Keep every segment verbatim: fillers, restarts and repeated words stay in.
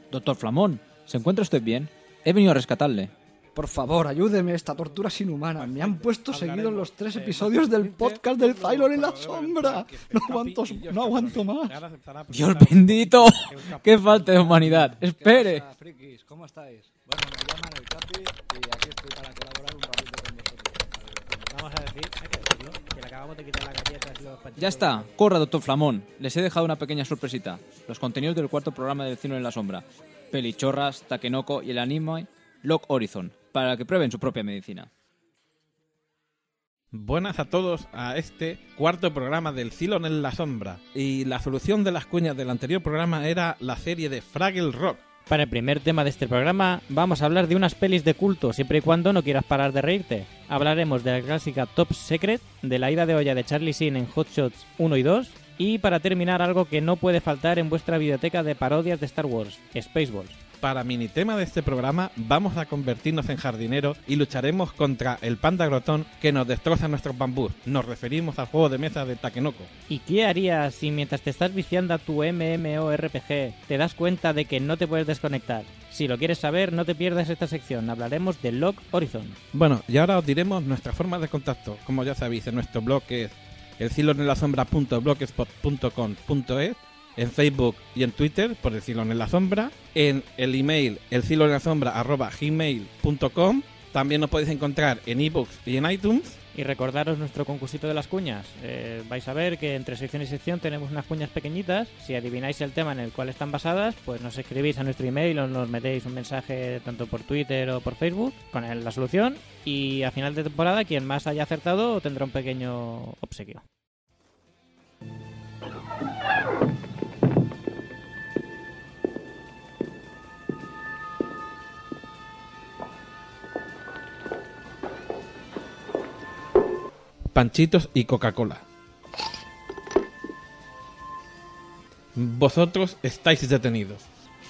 Doctor Flamón, ¿se encuentra usted bien? He venido a rescatarle. Por favor, ayúdeme, esta tortura es inhumana. Me han puesto seguido en los tres episodios del podcast del Cylon en la sombra. No aguanto, no aguanto más. ¡Dios bendito! ¡Qué falta de humanidad! ¡Espere! ¿Cómo estáis? Bueno, me llaman el Capi y aquí estoy para colaborar un ratito con vosotros. Vamos a decir, hay que decirlo, que le acabamos de quitar las galletas y los panchitos. Ya está, corra, Doctor Flamón. Les he dejado una pequeña sorpresita. Los contenidos del cuarto programa del Cylon en la sombra. Pelichorras, Takenoko y el anime Log Horizon, para que prueben su propia medicina. Buenas a todos a este cuarto programa del Cylon en la sombra. Y la solución de las cuñas del anterior programa era la serie de Fraggle Rock. Para el primer tema de este programa vamos a hablar de unas pelis de culto, siempre y cuando no quieras parar de reírte. Hablaremos de la clásica Top Secret, de la ida de olla de Charlie Sheen en Hot Shots uno y dos, y para terminar algo que no puede faltar en vuestra biblioteca de parodias de Star Wars, Spaceballs. Para minitema de este programa vamos a convertirnos en jardineros y lucharemos contra el panda glotón que nos destroza nuestros bambús. Nos referimos al juego de mesa de Takenoko. ¿Y qué harías si mientras te estás viciando a tu MMORPG te das cuenta de que no te puedes desconectar? Si lo quieres saber, no te pierdas esta sección. Hablaremos de Log Horizon. Bueno, y ahora os diremos nuestras formas de contacto. Como ya sabéis, en nuestro blog es el cylon en la sombra punto blogspot punto com punto es, en Facebook y en Twitter por el Cylon en la sombra, en el email el cylon en la sombra arroba gmail punto com. También nos podéis encontrar en iBooks y en iTunes. Y recordaros nuestro concursito de las cuñas. Eh, vais a ver que entre sección y sección tenemos unas cuñas pequeñitas. Si adivináis el tema en el cual están basadas, pues nos escribís a nuestro email o nos metéis un mensaje tanto por Twitter o por Facebook con el- la solución. Y a final de temporada, quien más haya acertado tendrá un pequeño obsequio. Panchitos y Coca-Cola. Vosotros estáis detenidos.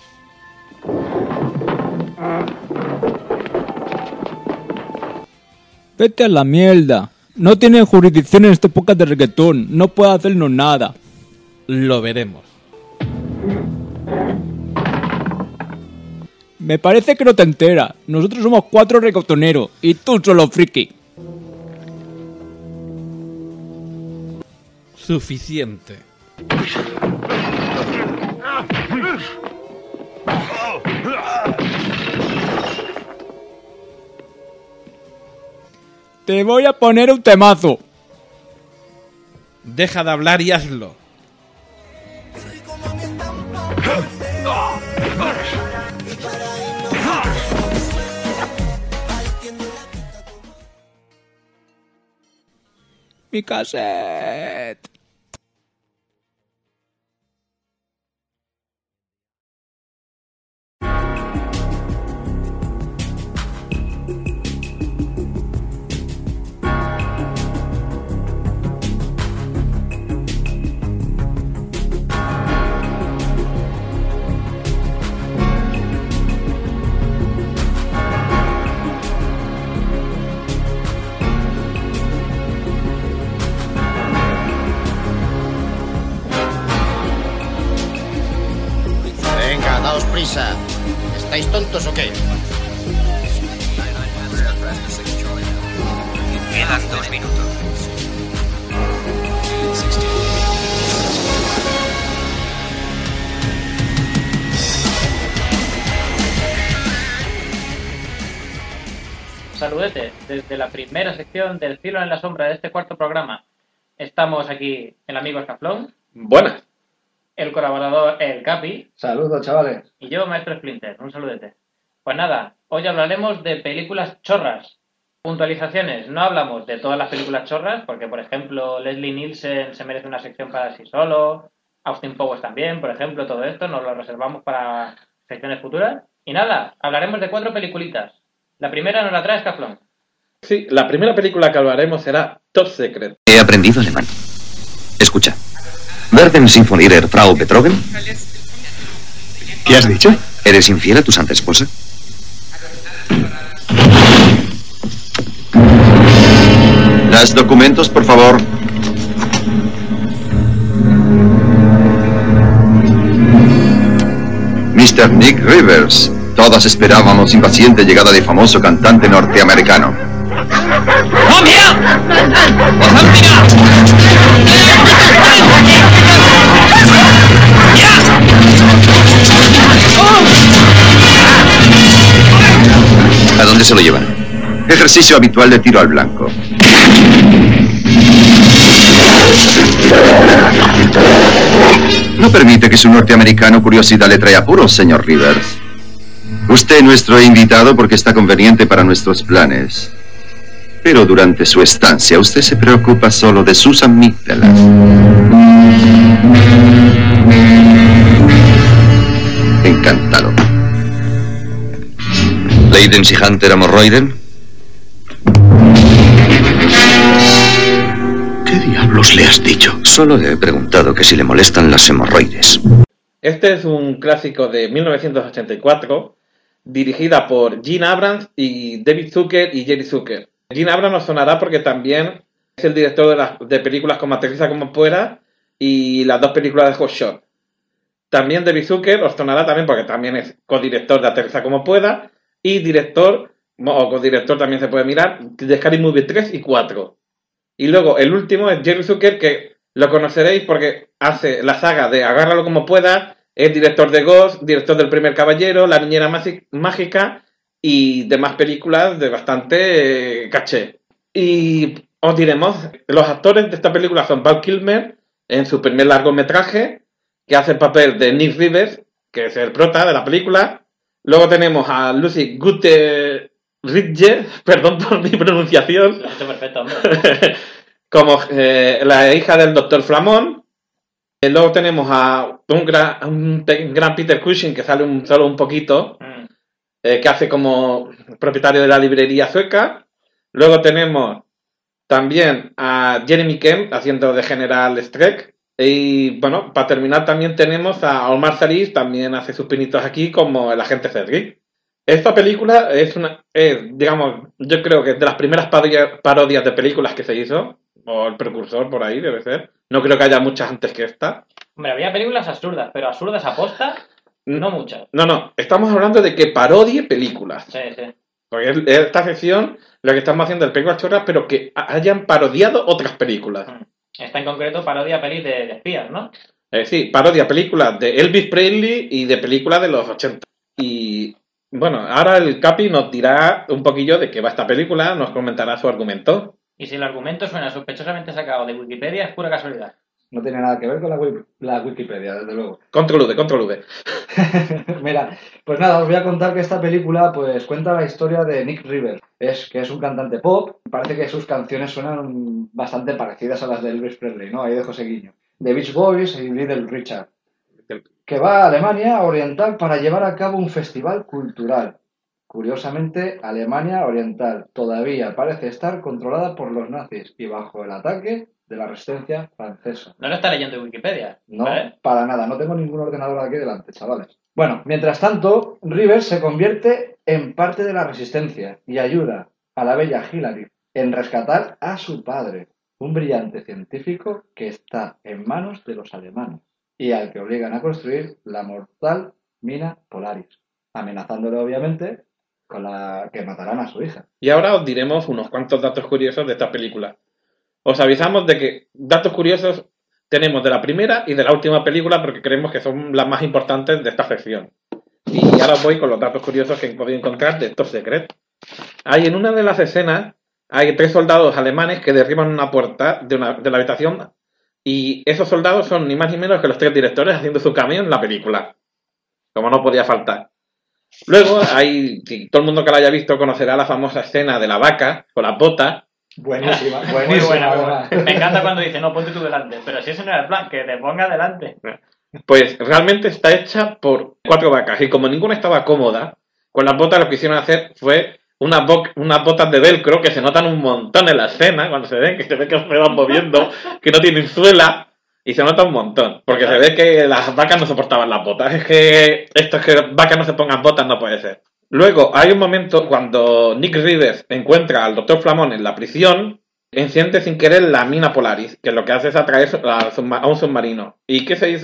¡Vete a la mierda! No tienen jurisdicción en este podcast de reggaetón. No puede hacernos nada. Lo veremos. Me parece que no te enteras. Nosotros somos cuatro reggaetoneros y tú solo friki. Suficiente. Te voy a poner un temazo. Deja de hablar y hazlo. Mi cassette. Venga, daos prisa. ¿Estáis tontos o qué? Quedan dos minutos. Saludete desde la primera sección del Cylon en la sombra de este cuarto programa. Estamos aquí el amigo Escaflón, Buenas. el colaborador El Capi Saludos, chavales. y yo, Maestro Splinter. Un saludete. Pues nada, hoy hablaremos de películas chorras. Puntualizaciones, no hablamos de todas las películas chorras, porque por ejemplo Leslie Nielsen se merece una sección para sí solo, Austin Powers también, por ejemplo, todo esto nos lo reservamos para secciones futuras. Y nada, hablaremos de cuatro peliculitas. La primera nos la trae Escaflón. Sí, la primera película que hablaremos será Top Secret. He aprendido alemán. Escucha. Werden Sie Ihrer Frau betrogen? ¿Qué has dicho? ¿Eres infiel a tu santa esposa? Las documentos, por favor. mister mister Nick Rivers. Todos esperábamos impaciente llegada de famoso cantante norteamericano. ¡Oh, mira! ¡Oh, mira! ¿A dónde se lo llevan? Ejercicio habitual de tiro al blanco. No permite que su norteamericano curiosidad le traiga apuros, señor Rivers. Usted es nuestro invitado porque está conveniente para nuestros planes. Pero durante su estancia, usted se preocupa solo de sus amígdalas. Encantado. ¿Leiden y Hunter hemorroiden? ¿Qué diablos le has dicho? Solo le he preguntado que si le molestan las hemorroides. Este es un clásico de mil novecientos ochenta y cuatro, dirigida por Gene Abrams y David Zucker y Jerry Zucker. Gene Abrams nos sonará porque también es el director de, las, de películas como Aterriza como pueda y las dos películas de Hot Shot. También David Zucker os sonará también porque también es codirector de Aterriza como pueda y director, o codirector también se puede mirar, de Scary Movie tres y cuatro. Y luego el último es Jerry Zucker, que lo conoceréis porque hace la saga de Agárralo como pueda, es director de Ghost, director del Primer Caballero, La Niñera Mágica y demás películas de bastante eh, caché. Y os diremos, los actores de esta película son Val Kilmer, en su primer largometraje, que hace el papel de Nick Rivers, que es el prota de la película. Luego tenemos a Lucy Guteridge, perdón por mi pronunciación. Lo has hecho perfecto, hombre. Como eh, la hija del doctor Flamón. Eh, luego tenemos a un gran, un gran Peter Cushing, que sale un, solo un poquito, mm. eh, que hace como propietario de la librería sueca. Luego tenemos también a Jeremy Kemp, haciendo de General Streck. Y bueno, para terminar también tenemos a Omar Sharif, también hace sus pinitos aquí como el agente Cedric. Esta película es una, es, digamos, yo creo que es de las primeras parodias, parodias de películas que se hizo. O el precursor por ahí, debe ser. No creo que haya muchas antes que esta. Hombre, había películas absurdas, pero absurdas aposta, no muchas. No, no, estamos hablando de que parodie películas. Sí, sí. Porque esta sección lo que estamos haciendo es películas chorras, pero que hayan parodiado otras películas. Esta en concreto parodia pelis de, de espías, ¿no? Eh, sí, parodia películas de Elvis Presley y de películas de los ochenta. Y bueno, ahora el Capi nos dirá un poquillo de qué va esta película, nos comentará su argumento. Y si el argumento suena sospechosamente sacado de Wikipedia, es pura casualidad. No tiene nada que ver con la, wiki, la Wikipedia, desde luego. Control V, control V. Mira, pues nada, os voy a contar que esta película pues cuenta la historia de Nick Rivers. Es que es un cantante pop. Parece que sus canciones suenan bastante parecidas a las de Elvis Presley, ¿no? Ahí dejo ese guiño. The Beach Boys y Little Richard. Que va a Alemania Oriental para llevar a cabo un festival cultural. Curiosamente, Alemania Oriental todavía parece estar controlada por los nazis y bajo el ataque de la resistencia francesa. No lo está leyendo en Wikipedia. No, ¿vale? Para nada. No tengo ningún ordenador aquí delante, chavales. Bueno, mientras tanto, Rivers se convierte en parte de la resistencia y ayuda a la bella Hillary en rescatar a su padre, un brillante científico que está en manos de los alemanes y al que obligan a construir la mortal mina Polaris, amenazándole obviamente con la que matarán a su hija. Y ahora os diremos unos cuantos datos curiosos de esta película. Os avisamos de que datos curiosos tenemos de la primera y de la última película porque creemos que son las más importantes de esta sección. Y ahora os voy con los datos curiosos que he podido encontrar de estos secretos. Hay en una de las escenas, hay tres soldados alemanes que derriban una puerta de, una, de la habitación y esos soldados son ni más ni menos que los tres directores haciendo su cameo en la película. Como no podía faltar. Luego, hay, todo el mundo que la haya visto conocerá la famosa escena de la vaca con las botas. Buenísima, Muy buenísima. buena, buena. Me encanta cuando dice, no, ponte tú delante. Pero si ese no era el plan, que te ponga delante. Pues realmente está hecha por cuatro vacas y como ninguna estaba cómoda, con las botas lo que hicieron hacer fue unas, bo- unas botas de velcro que se notan un montón en la escena, cuando se ven, que se ve que se van moviendo, que no tienen suela. Y se nota un montón, porque se ve que las vacas no soportaban las botas. Es que esto es que vacas no se pongan botas no puede ser. Luego hay un momento cuando Nick Rivers encuentra al doctor Flamón en la prisión, enciende sin querer la mina Polaris, que lo que hace es atraer a un submarino. ¿Y qué se hizo?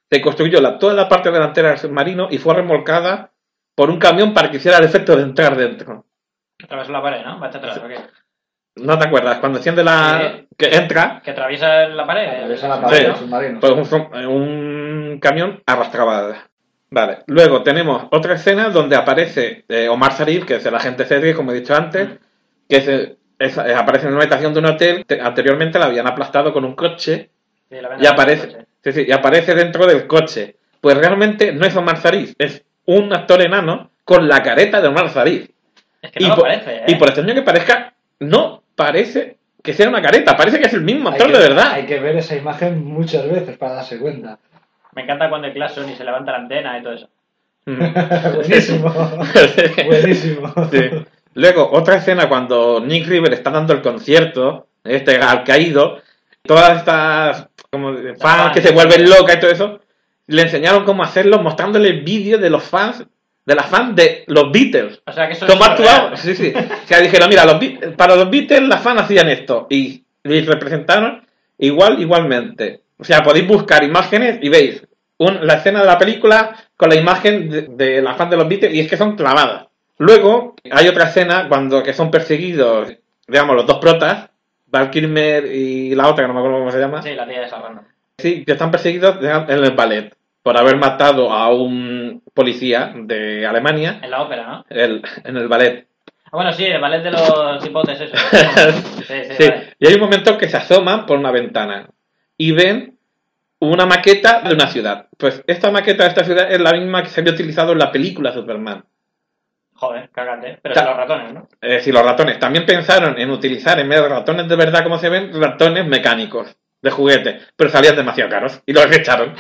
se construyó la, toda la parte delantera del submarino y fue remolcada por un camión para que hiciera el efecto de entrar dentro. Atravesó la pared, ¿no? Marcha atrás, ¿o qué? ¿No te acuerdas? Cuando enciende la... Sí. que entra... Que atraviesa la pared. Atraviesa la pared Sí. del submarino. Pues un, un camión arrastraba. Vale. Luego tenemos otra escena donde aparece eh, Omar Sharif, que es el agente Cedric, como he dicho antes, que es, es- eh, aparece en una habitación de un hotel. Te- anteriormente la habían aplastado con un coche Sí, la venda y del aparece, coche. sí, sí, y aparece dentro del coche. Pues realmente no es Omar Sharif, es un actor enano con la careta de Omar Sharif. Es que no y, lo por, parece, ¿eh? y por extraño que parezca, no parece que sea una careta, parece que es el mismo Hay actor que- de verdad. Hay que ver esa imagen muchas veces para darse cuenta. Me encanta cuando el Clash Sony se levanta la antena y todo eso. Buenísimo. Buenísimo. Sí. Luego, otra escena cuando Nick River está dando el concierto, este al caído, todas estas como fans fans, que se vuelven locas y todo eso, le enseñaron cómo hacerlo mostrándole vídeos de los fans, de las fans de los Beatles. O sea, que eso ¿Cómo es actuaban? real. Sí, sí. O sea, dijeron, mira, los, Be- para los Beatles las fans hacían esto y, y representaron igual, igualmente. O sea, podéis buscar imágenes y veis un- la escena de la película con la imagen de, de la fan de los Beatles y es que son clavadas. Luego hay otra escena cuando que son perseguidos, digamos, los dos protas, Val Kilmer y la otra, que no me acuerdo cómo se llama. Sí, la tía esa random. Sí, que están perseguidos digamos, en el ballet por haber matado a un policía de Alemania En la ópera, ¿no? el- en el ballet. Ah, bueno, sí, el ballet de los hipotes, eso. Sí, sí, Sí, vale. y hay un momento que se asoman por una ventana y ven una maqueta de una ciudad. Pues esta maqueta de esta ciudad es la misma que se había utilizado en la película Superman. Joder, cagante. Pero Ta- son los ratones, ¿no? Eh, si los ratones también pensaron en utilizar en vez de ratones de verdad como se ven, ratones mecánicos de juguete, pero salían demasiado caros y los echaron.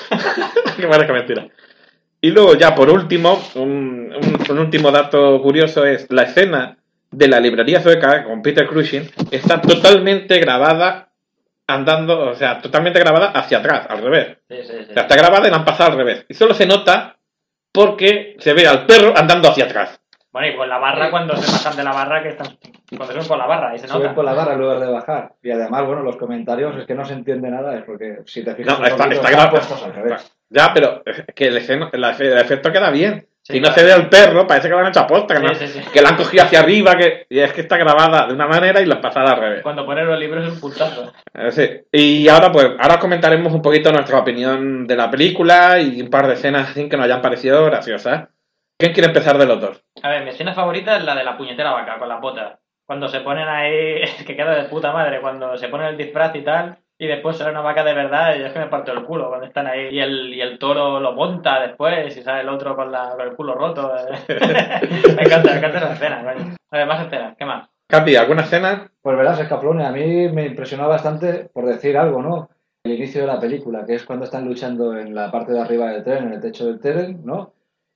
Que parezca mentira. Y luego ya por último, un, un- un último dato curioso es la escena de la librería sueca con Peter Cushing está totalmente grabada andando, o sea, totalmente grabada hacia atrás, al revés. Sí, sí, sí. O sea, está grabada y la han pasado al revés. Y solo se nota porque se ve al perro andando hacia atrás. Bueno, y con la barra, cuando se pasan de la barra, que están. Cuando suben por la barra, ahí se Suben nota. por la barra en lugar de bajar. Y además, bueno, los comentarios es que no se entiende nada, es porque si te fijas No, un está, poquito, está están grabado. puestos al revés. Ya, pero es que el, esceno- el efe- el efecto queda bien. Sí, si no claro. se ve al perro, parece que lo han hecho aposta, que, Sí, no- sí, sí. que la han cogido hacia arriba, que y es que está grabada de una manera y la pasada al revés. Cuando ponen los libros es un puntazo. Eh, sí. Y ahora pues, ahora comentaremos un poquito nuestra opinión de la película y un par de escenas así que nos hayan parecido graciosas. ¿Quién quiere empezar de los dos? A ver, mi escena favorita es la de la puñetera vaca con las botas. Cuando se ponen ahí, que queda de puta madre, cuando se ponen el disfraz y tal, y después sale una vaca de verdad, y es que me parto el culo cuando están ahí. Y el, y el toro lo monta después, y sale el otro con, la, con el culo roto. me encanta, me encanta esa escena, coño. A ver, más escenas, ¿qué más? Capi, ¿alguna escena? Pues verás, Escaflone, a mí me impresionó bastante, por decir algo, ¿no? El inicio de la película, que es cuando están luchando en la parte de arriba del tren, en el techo del tren, ¿no?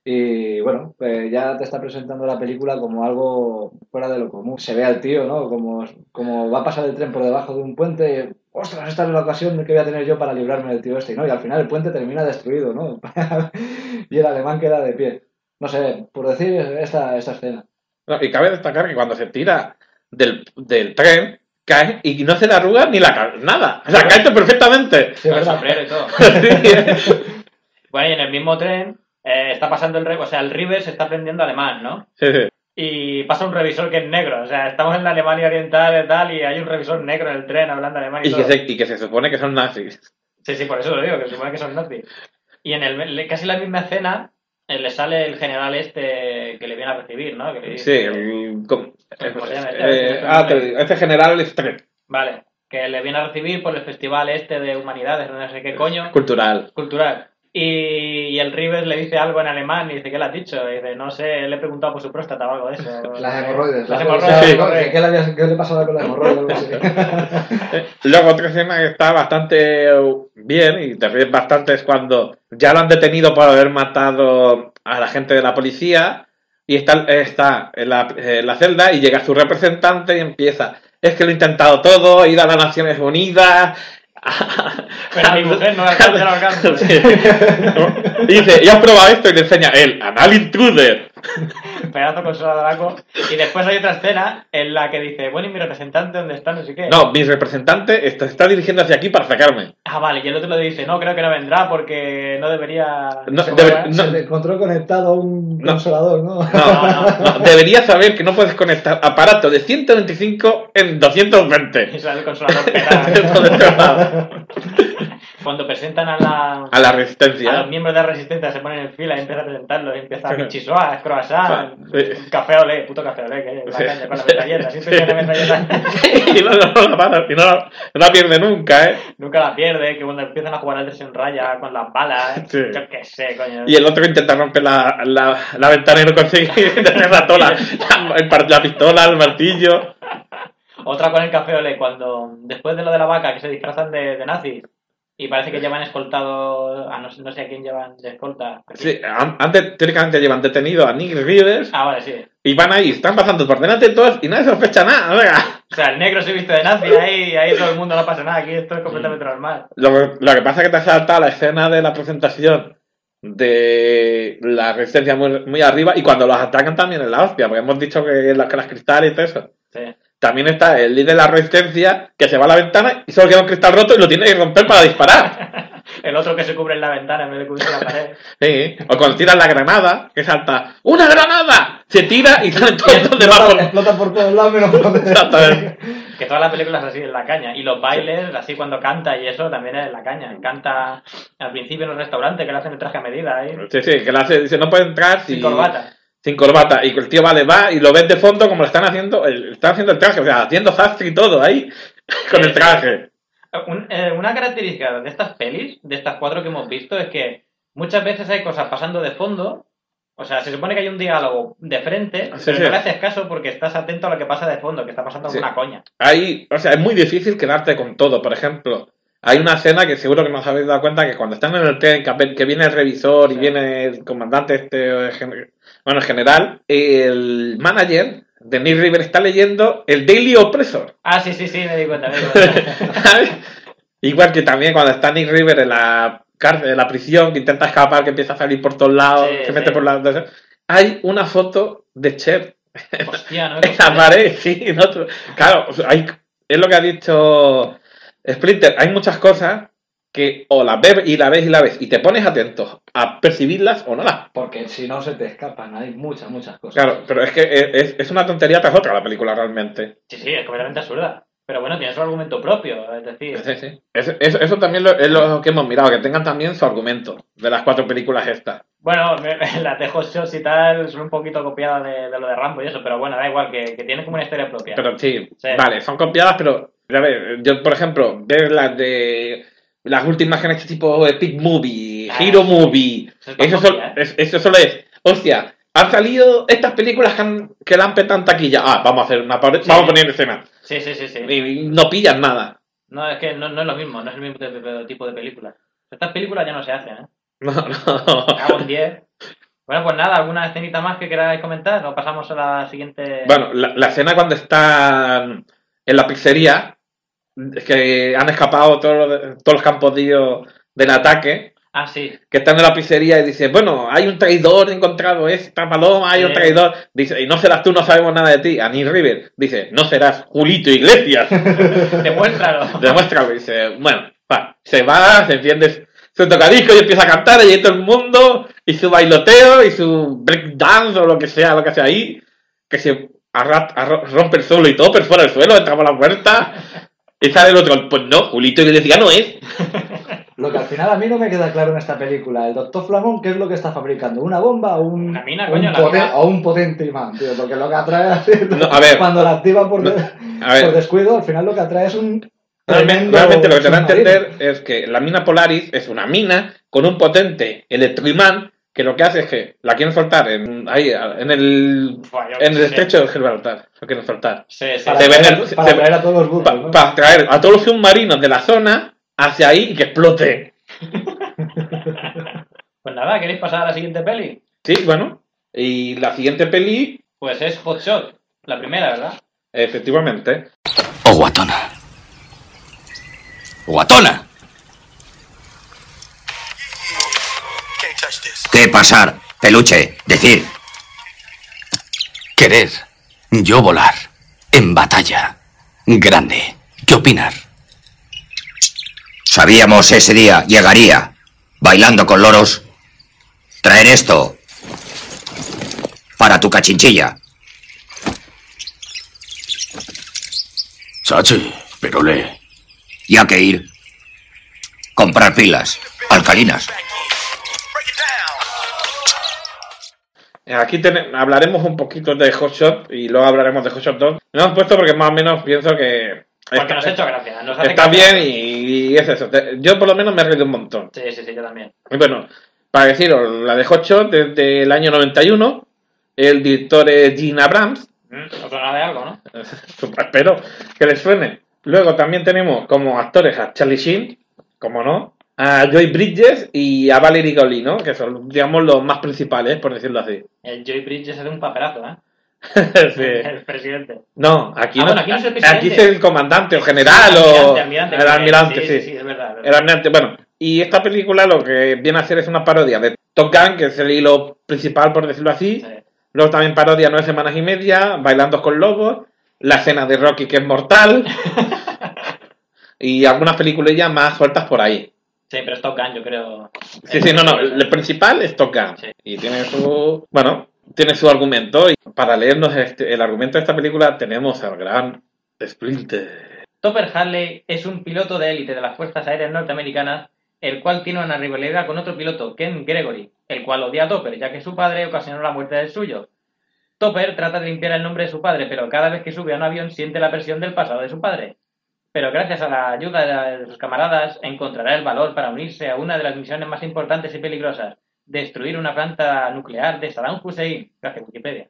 Y bueno, pues ya te está presentando la película como algo fuera de lo común. Se ve al tío, ¿no? Como, como va a pasar el tren por debajo de un puente. ¡Ostras! Esta es la ocasión que voy a tener yo para librarme del tío este, ¿no? Y al final el puente termina destruido, ¿no? Y el alemán queda de pie. No sé, por decir esta, esta escena. No, y cabe destacar que cuando se tira del, del tren, cae y no se le arruga ni la ca- nada. O sea, cae perfectamente. Sí, Con el ¿verdad? sombrero y todo. Sí, Bueno, y en el mismo tren eh, está pasando el... Re- o sea, el River se está aprendiendo alemán, ¿no? sí, sí. Y pasa un revisor que es negro. O sea, estamos en la Alemania Oriental y tal, y hay un revisor negro en el tren hablando alemán y, Y todo. que, se, y que se supone que son nazis. Sí, sí, por eso lo digo, que se supone que son nazis. Y en el, le- casi la misma escena eh, le sale el general este que le viene a recibir, ¿no? Que le Sí, dice- el, com- ¿Cómo se llama? eh, ah, te- este general es tre- Vale, que le viene a recibir por el festival este de humanidades, no sé qué coño, cultural. cultural. Y, y el Rivers le dice algo en alemán y dice, ¿qué le has dicho? Y dice, no sé, le he preguntado por su próstata o algo de eso. Las hemorroides. Las la- hemorroides. sí, hemorroides. ¿Qué, le había- qué le pasaba con las hemorroides? Algo así. Eh, Luego otra escena que está bastante eh, bien y te ríes bastante es cuando ya lo han detenido por haber matado a la gente de la policía y está, está en, la, en la celda y llega su representante y empieza, es que lo he intentado todo, he ido a las Naciones Unidas. Pero mi mujer no alcanza el alcance. Sí. Y dice, ¿y has probado esto? Y le enseña él, anal intruder. Pedazo consolador. Y después hay otra escena en la que dice, bueno, ¿y mi representante dónde está? No sé qué. No, mi representante está, está dirigiendo hacia aquí para sacarme. Ah, vale, y el otro le dice, no, creo que no vendrá porque no debería... No, Se, debe- se no, le encontró conectado a un No. consolador, ¿no? no, no, no, deberías saber que no puedes conectar aparato de ciento veinticinco en doscientos veinte. Y sale el consolador pegado. Cuando presentan a la... A la A los resistencia. miembros de la resistencia se ponen en fila y empiezan a presentarlos. Y empieza Michisua, croissant, Sí. café olé, puto café olé, que es la Sí. caña con la metralleta. Siempre tiene metralleta. y no, no, no la para, y no la, no la pierde nunca, ¿eh? Nunca la pierde, que cuando empiezan a jugar al en raya con las balas. Sí. Yo qué sé, coño. Y el otro intenta romper la, la, la ventana y no consigue tener la tola, la, el par- la pistola, el martillo. Otra con el café olé, cuando después de lo de la vaca que se disfrazan de, de nazis y parece que llevan escoltado a no, sé- no sé a quién llevan de escolta. Sí, an- antes teóricamente llevan detenido a Nick Rivers Ah, vale, sí. y van ahí, están pasando por delante de todos y nadie sospecha nada, oiga. O sea, el negro se viste de nazi, ahí, ahí todo el mundo no pasa nada, aquí esto es completamente normal. Lo, que- lo que pasa es que te salta la escena de la presentación de la resistencia muy, muy arriba y cuando los atacan también en la hostia, porque hemos dicho que las caras cristales y todo eso. Sí. También está el líder de la resistencia que se va a la ventana y solo queda un cristal roto y lo tiene que romper para disparar. El otro que se cubre en la ventana en vez de cubrirse la pared. Sí. O cuando tiran la granada, que salta ¡una granada! Se tira y salen todos los demás Explota, por... explota por todos lados menos por donde... Exactamente. Que todas las películas así en la caña. Y los bailes, así cuando canta y eso, también es en la caña. Canta al principio en el restaurante, que le hacen el traje a medida ahí. Sí, sí, que le hace, dice no puede entrar si- Sin corbata. sin corbata. Y que el tío vale, va y lo ves de fondo como le están haciendo, el, están haciendo el traje, o sea, haciendo sastre y todo ahí con el traje. Un- eh, una característica de estas pelis, de estas cuatro que hemos visto, es que muchas veces hay cosas pasando de fondo. O sea, se supone que hay un diálogo de frente, Sí, pero sí. no le haces caso porque estás atento a lo que pasa de fondo, que está pasando Sí. una coña. Ahí, o sea, es muy difícil quedarte con todo. Por ejemplo, hay una escena que seguro que no os habéis dado cuenta que cuando están en el tren, que ape- que viene el revisor y Sí. viene el comandante este, el gen- bueno, el general, el manager de Nick River está leyendo el Daily Oppressor. Ah, sí, sí, sí, me di cuenta, me di cuenta. ¿Sabes? Igual que también cuando está Nick River en la cárcel, en la prisión, que intenta escapar, que empieza a salir por todos lados, Sí, se mete sí. por la... Hay una foto de Cher Hostia, no me en la pared, sí, en otro. Claro, o sea, hay, es lo que ha dicho Splinter, hay muchas cosas que o las ves y la ves y la ves y te pones atento a percibirlas o no las... Porque si no se te escapan, hay muchas, muchas cosas. Claro, pero es que es, es una tontería tras otra la película realmente. Sí, sí, es completamente absurda. Pero bueno, tiene su argumento propio, es decir... Sí, sí. Eso, eso, eso también lo- es lo que hemos mirado, que tengan también su argumento de las cuatro películas estas. Bueno, me- las de Hot Shots y tal son un poquito copiadas de, de lo de Rambo y eso, pero bueno, da igual, que, que tienen como una historia propia. Pero sí, Sí. vale, son copiadas, pero a ver, yo por ejemplo, ver las de las últimas que han hecho tipo Epic Movie, Ah, Hero Movie, eso es eso, copia, solo, ¿eh? es, eso solo es, hostia, han salido estas películas que, han, que la han petado en taquilla, ah, vamos a hacer una par- Sí. vamos a poner en escena, Sí, sí, sí, sí. y, y no pillan nada. No, es que no, no es lo mismo, no es el mismo de- de- tipo de película. Estas películas ya no se hacen, ¿eh? No, no. Hago en diez. Bueno, pues nada, ¿alguna escenita más que queráis comentar? ¿O pasamos a la siguiente...? Bueno, la, la escena cuando están en la pizzería, es que han escapado todos los, todos los campos del ataque, Ah, sí. que están en la pizzería y dice, bueno, hay un traidor, he encontrado esta paloma, hay un Sí. traidor. Dice, y no serás tú, no sabemos nada de ti. A Nick River dice, no serás Julito Iglesias. Demuéstralo. Demuéstralo. Dice, bueno, va. Se va, se enciende su tocadisco y empieza a cantar, y ahí todo el mundo, y su bailoteo, y su breakdance, o lo que sea, lo que sea ahí, que se arra- arro- rompe el suelo y todo, perfora el suelo, entra por la puerta, y sale el otro, pues no, Julito Iglesias no es. Lo que al final a mí no me queda claro en esta película, el doctor Flamón, ¿qué es lo que está fabricando? ¿Una bomba o un, Una mina, un coño, la poten- mina. o un potente imán, tío? Porque lo que atrae así, No, a ver. cuando la activa por, de- A ver. por descuido, al final lo que atrae es un Realmente, tremendo realmente lo que te da a submarino. entender es que la mina Polaris es una mina con un potente electroimán que lo que hace es que la quieren soltar en, ahí, en el, Buah, yo en el qué sé. estrecho de Gibraltar. Lo quieren soltar. Sí, sí. Para, Se ven traer, el- para se- traer a todos los buques, ¿no? Para traer a todos los submarinos de la zona hacia ahí y que explote. Pues nada, ¿queréis pasar a la siguiente peli? Sí, bueno. Y la siguiente peli, Pues es Hot Shot, la primera, ¿verdad? efectivamente. Oh, guatona. ¡Guatona! ¿Qué pasar? Peluche, decir. Querer. Yo volar. En batalla. Grande. ¿Qué opinar? Sabíamos ese día llegaría. Bailando con loros. Traer esto. Para tu cachinchilla. Sachi, pero le... Y hay que ir. Comprar pilas. Alcalinas. Aquí ten- hablaremos un poquito de Hot Shot y luego hablaremos de Hot Shot dos. Lo hemos puesto porque más o menos pienso que... Porque está, nos ha hecho gracia. Nos hace está gracia. bien y, y es eso. Te- Yo por lo menos me he reído un montón. Sí, sí, sí, yo también. Y bueno, para deciros, la de Hot Shot desde el año noventa y uno, el director es Gene Abrams. Mm, Os suena de algo, ¿no? Espero que les suene. Luego también tenemos como actores a Charlie Sheen, como no, a Joy Bridges y a Valerie Golly, ¿no? Que son, digamos, los más principales, por decirlo así. El Joy Bridges es de un papelazo, ¿eh? Sí. El presidente. No, aquí Ah, no. bueno, aquí no es el presidente. Aquí es el comandante o general Sí, o almirante, almirante, el almirante, sí, sí. sí, sí, es verdad, es verdad. El almirante, bueno. Y esta película lo que viene a hacer es una parodia de Top Gun, que es el hilo principal, por decirlo así. Sí. Luego también parodia Nueve Semanas y Media, Bailando con Lobos, la escena de Rocky que es mortal y algunas películas más sueltas por ahí. Sí, pero es Top Gun, yo creo. Sí, sí, no, no, el principal es Top Gun. Sí. Y tiene su, bueno, tiene su argumento. Y para leernos este, el argumento de esta película tenemos al gran Splinter. Topper Harley es un piloto de élite de las Fuerzas Aéreas Norteamericanas, el cual tiene una rivalidad con otro piloto, Ken Gregory, el cual odia a Topper, ya que su padre ocasionó la muerte del suyo. Topper trata de limpiar el nombre de su padre, pero cada vez que sube a un avión siente la presión del pasado de su padre. Pero gracias a la ayuda de sus camaradas, encontrará el valor para unirse a una de las misiones más importantes y peligrosas, destruir una planta nuclear de Saddam Hussein. Gracias, Wikipedia.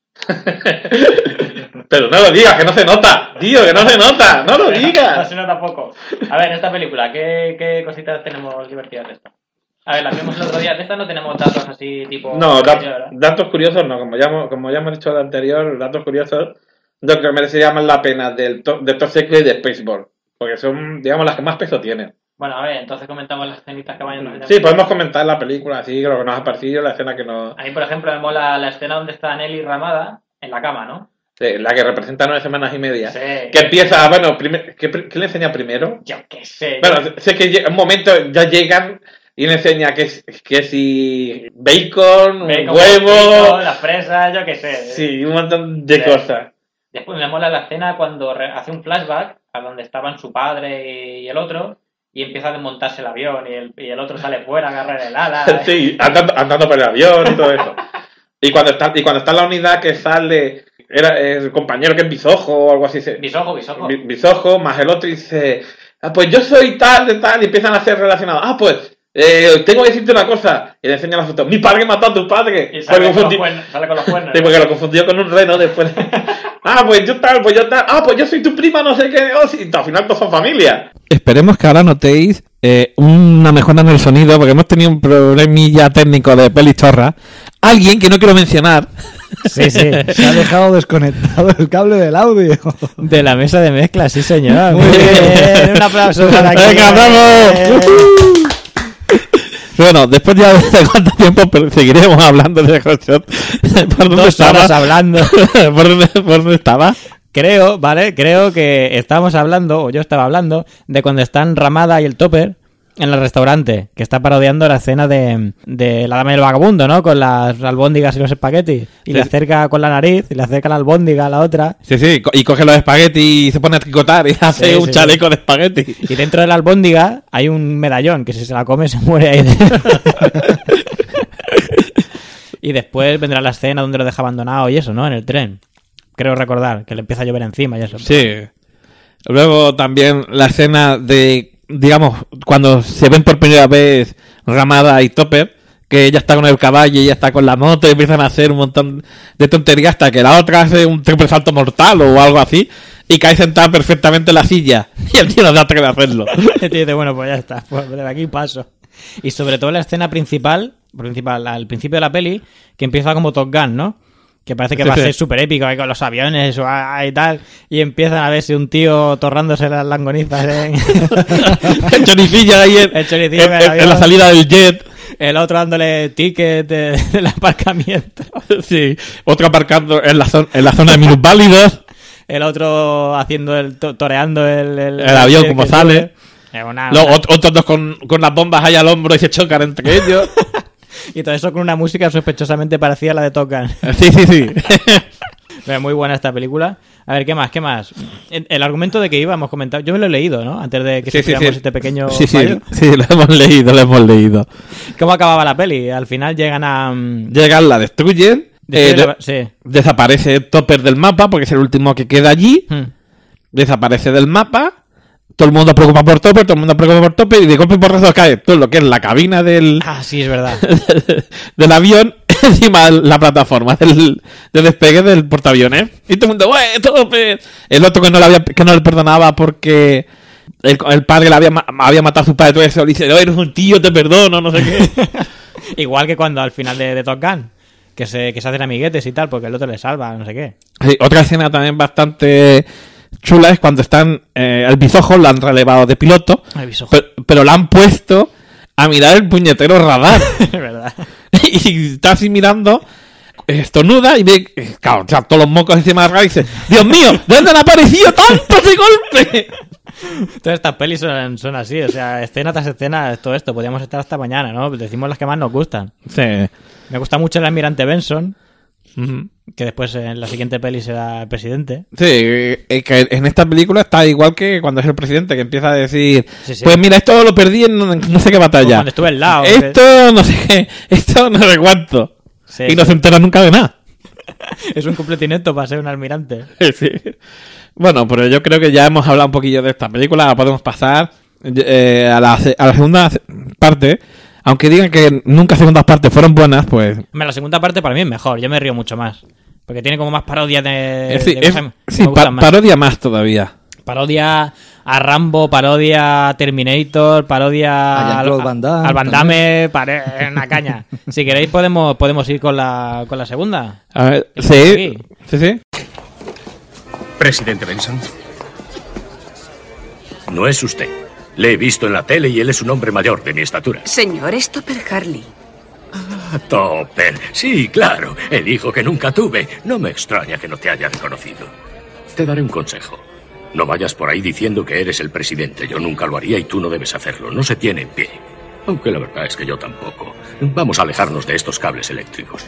Pero no lo digas, que no se nota. Tío, que no se nota. No lo No digas. se nota poco. A ver, esta película, ¿qué, qué cositas tenemos divertidas de esta? A ver, la vimos el otro día. De esta no tenemos datos así tipo... No, da- ¿verdad? datos curiosos no, como ya, hemos- como ya hemos dicho de anterior, datos curiosos, lo que merecería más la pena del to- de Top Secret y de Spaceball, porque son, digamos, las que más peso tienen. Bueno, a ver, entonces comentamos las escenitas que vayan. Sí, podemos comentar la película, así, lo que nos ha parecido, la escena que nos... A mí, por ejemplo, me mola la escena donde está Nelly Ramada en la cama, ¿no? Sí, la que representa nueve semanas y media. Sí. Que empieza, bueno, primer- ¿qué, ¿qué le enseña primero? Yo qué sé. Bueno, sé que llega- un momento ya llegan y le enseña que, es- que si bacon, Ve un como huevo, pico, las fresas, yo qué sé. sí, un montón de Sí. cosas. Después me mola la escena cuando re- hace un flashback a donde estaban su padre y el otro y empieza a desmontarse el avión y el, y el otro sale fuera a agarrar el ala. Sí, andando, andando por el avión y todo eso. Y cuando está, y cuando está en la unidad que sale, era el compañero que es bisojo o algo así. se- Bisojo, bisojo. Bi- Bisojo, más el otro y dice, ah, pues yo soy tal, de tal, y empiezan a ser relacionados. Ah, pues, eh, tengo que decirte una cosa. Y le enseña la foto. Mi padre mató a tu padre. Y sale Porque con, los confundi- cuernos, sale con los cuernos. Sí, porque lo confundió con un reno después. Ah, pues yo tal, pues yo tal. Ah, pues yo soy tu prima, no sé qué. Oh, sí, al final todos son familia. Esperemos que ahora notéis eh, una mejora en el sonido, porque hemos tenido un problemilla técnico de pelichorra. Alguien que no quiero mencionar, Sí, sí, se ha dejado desconectado el cable del audio. De la mesa de mezcla, sí señor. Muy bien. Un aplauso para aquí. ¡Venga, vamos! Bueno, después ya de cuánto tiempo pero seguiremos hablando de Hot Shot. ¿Por dónde Dos estaba? horas hablando. ¿Por dónde, por dónde estaba? Creo, ¿vale? Creo que estábamos hablando, o yo estaba hablando, de cuando están Ramada y el Topper en el restaurante, que está parodiando la escena de, de La Dama y el Vagabundo, ¿no? Con las albóndigas y los espaguetis. Y Sí. le acerca con la nariz, y le acerca la albóndiga a la otra. Sí, sí, co- y coge los espaguetis y se pone a tricotar y hace Sí, un sí, chaleco de espagueti. Y dentro de la albóndiga hay un medallón, que si se la come se muere ahí dentro. Y después vendrá la escena donde lo deja abandonado y eso, ¿no? En el tren. Creo recordar, que le empieza a llover encima y eso. Sí. Luego también la escena de, digamos, cuando se ven por primera vez Ramada y Topper, que ella está con el caballo y ella está con la moto y empiezan a hacer un montón de tonterías hasta que la otra hace un triple salto mortal o algo así y cae sentada perfectamente en la silla y el tío no da de hacerlo. Y te dice, bueno, pues ya está, pues de aquí paso. Y sobre todo la escena principal, principal al principio de la peli, que empieza como Top Gun, ¿no? Que parece que Sí, va a sí. ser súper épico ahí con los aviones o, ah, y tal. Y empiezan a verse un tío torrándose las langonizas en... El choricillo ahí en, El choricillo en- en el en- avión. en la salida del jet. El otro dándole ticket de- del aparcamiento. Sí, otro aparcando en la zona, en la zona de minusválidos. El otro haciendo el to- toreando el, el, El avión que como sube. sale. Es una- Luego, una- ot- otros dos con, con las bombas ahí al hombro y se chocan entre ellos. Y todo eso con una música sospechosamente parecida a la de Top Gun. Sí, sí, sí. Pero muy buena esta película. A ver, ¿qué más? ¿Qué más? El, el argumento de que iba, hemos comentado. Yo me lo he leído, ¿no? Antes de que Sí, sí, sufriéramos sí. este pequeño Sí, sí, fallo. sí, lo hemos leído, lo hemos leído. ¿Cómo acababa la peli? Al final llegan a... mm, Llegan, la destruyen. destruyen eh, la- sí. Desaparece Topper del mapa porque es el último que queda allí. Hmm. Desaparece del mapa. Todo el mundo preocupa por Topper, todo el mundo preocupa por Topper y de golpe por eso cae todo lo que es la cabina del, Ah, sí, es verdad. del avión encima de la plataforma del, del despegue del portaaviones. Y todo el mundo, ¡wey, Topper! El otro que no le, había, que no le perdonaba porque el, el padre le había, ma- había matado a su padre, todo eso, le dice, no, eres un tío, te perdono, no sé qué. Igual que cuando al final de, de Top Gun. Que se, que se hacen amiguetes y tal, porque el otro le salva, no sé qué. Sí, otra escena también bastante chula es cuando están eh, el bisojo lo han relevado de piloto, El bisojo. pero, pero lo han puesto a mirar el puñetero radar. Es verdad. Y está así mirando, estornuda y ve, eh, claro, o sea, todos los mocos encima del radar y dice, Dios mío, ¿de dónde han aparecido tantos de golpe? Todas estas pelis son, son así, o sea, escena tras escena, todo esto. Podríamos estar hasta mañana, ¿no? Decimos las que más nos gustan. Sí. Me gusta mucho el almirante Benson, Ujú. que después en la siguiente peli será el presidente. Sí, eh, que en esta película está igual que cuando es el presidente que empieza a decir, Sí, sí. pues mira, esto lo perdí en no, no sé qué O batalla. cuando estuve al lado. Esto no sé qué, esto no sé cuánto. Sí, y no sí. se entera nunca de nada. Es un completo inepto para ser un almirante. Sí. Bueno, pero yo creo que ya hemos hablado un poquillo de esta película. Ahora podemos pasar eh, a, la, a la segunda parte. Aunque digan que nunca segundas partes fueron buenas, pues... Hombre, la segunda parte para mí es mejor, yo me río mucho más. Porque tiene como más parodias de... eh, sí, de es- cosas que sí, me gustan pa- más. parodia más todavía. Parodia a Rambo, parodia a Terminator, parodia A al, Jean-Claude Van Damme al Van Damme, pare- una caña. Si queréis podemos podemos ir con la, con la segunda. A ver, ¿Y sí, aquí? sí, sí. Presidente Benson. No es usted. Le he visto en la tele y él es un hombre mayor de mi estatura. Señor, es Topper Harley. Ah, Topper. Sí, claro. El hijo que nunca tuve. No me extraña que no te haya reconocido. Te daré un consejo. No vayas por ahí diciendo que eres el presidente. Yo nunca lo haría y tú no debes hacerlo. No se tiene en pie. Aunque la verdad es que yo tampoco. Vamos a alejarnos de estos cables eléctricos.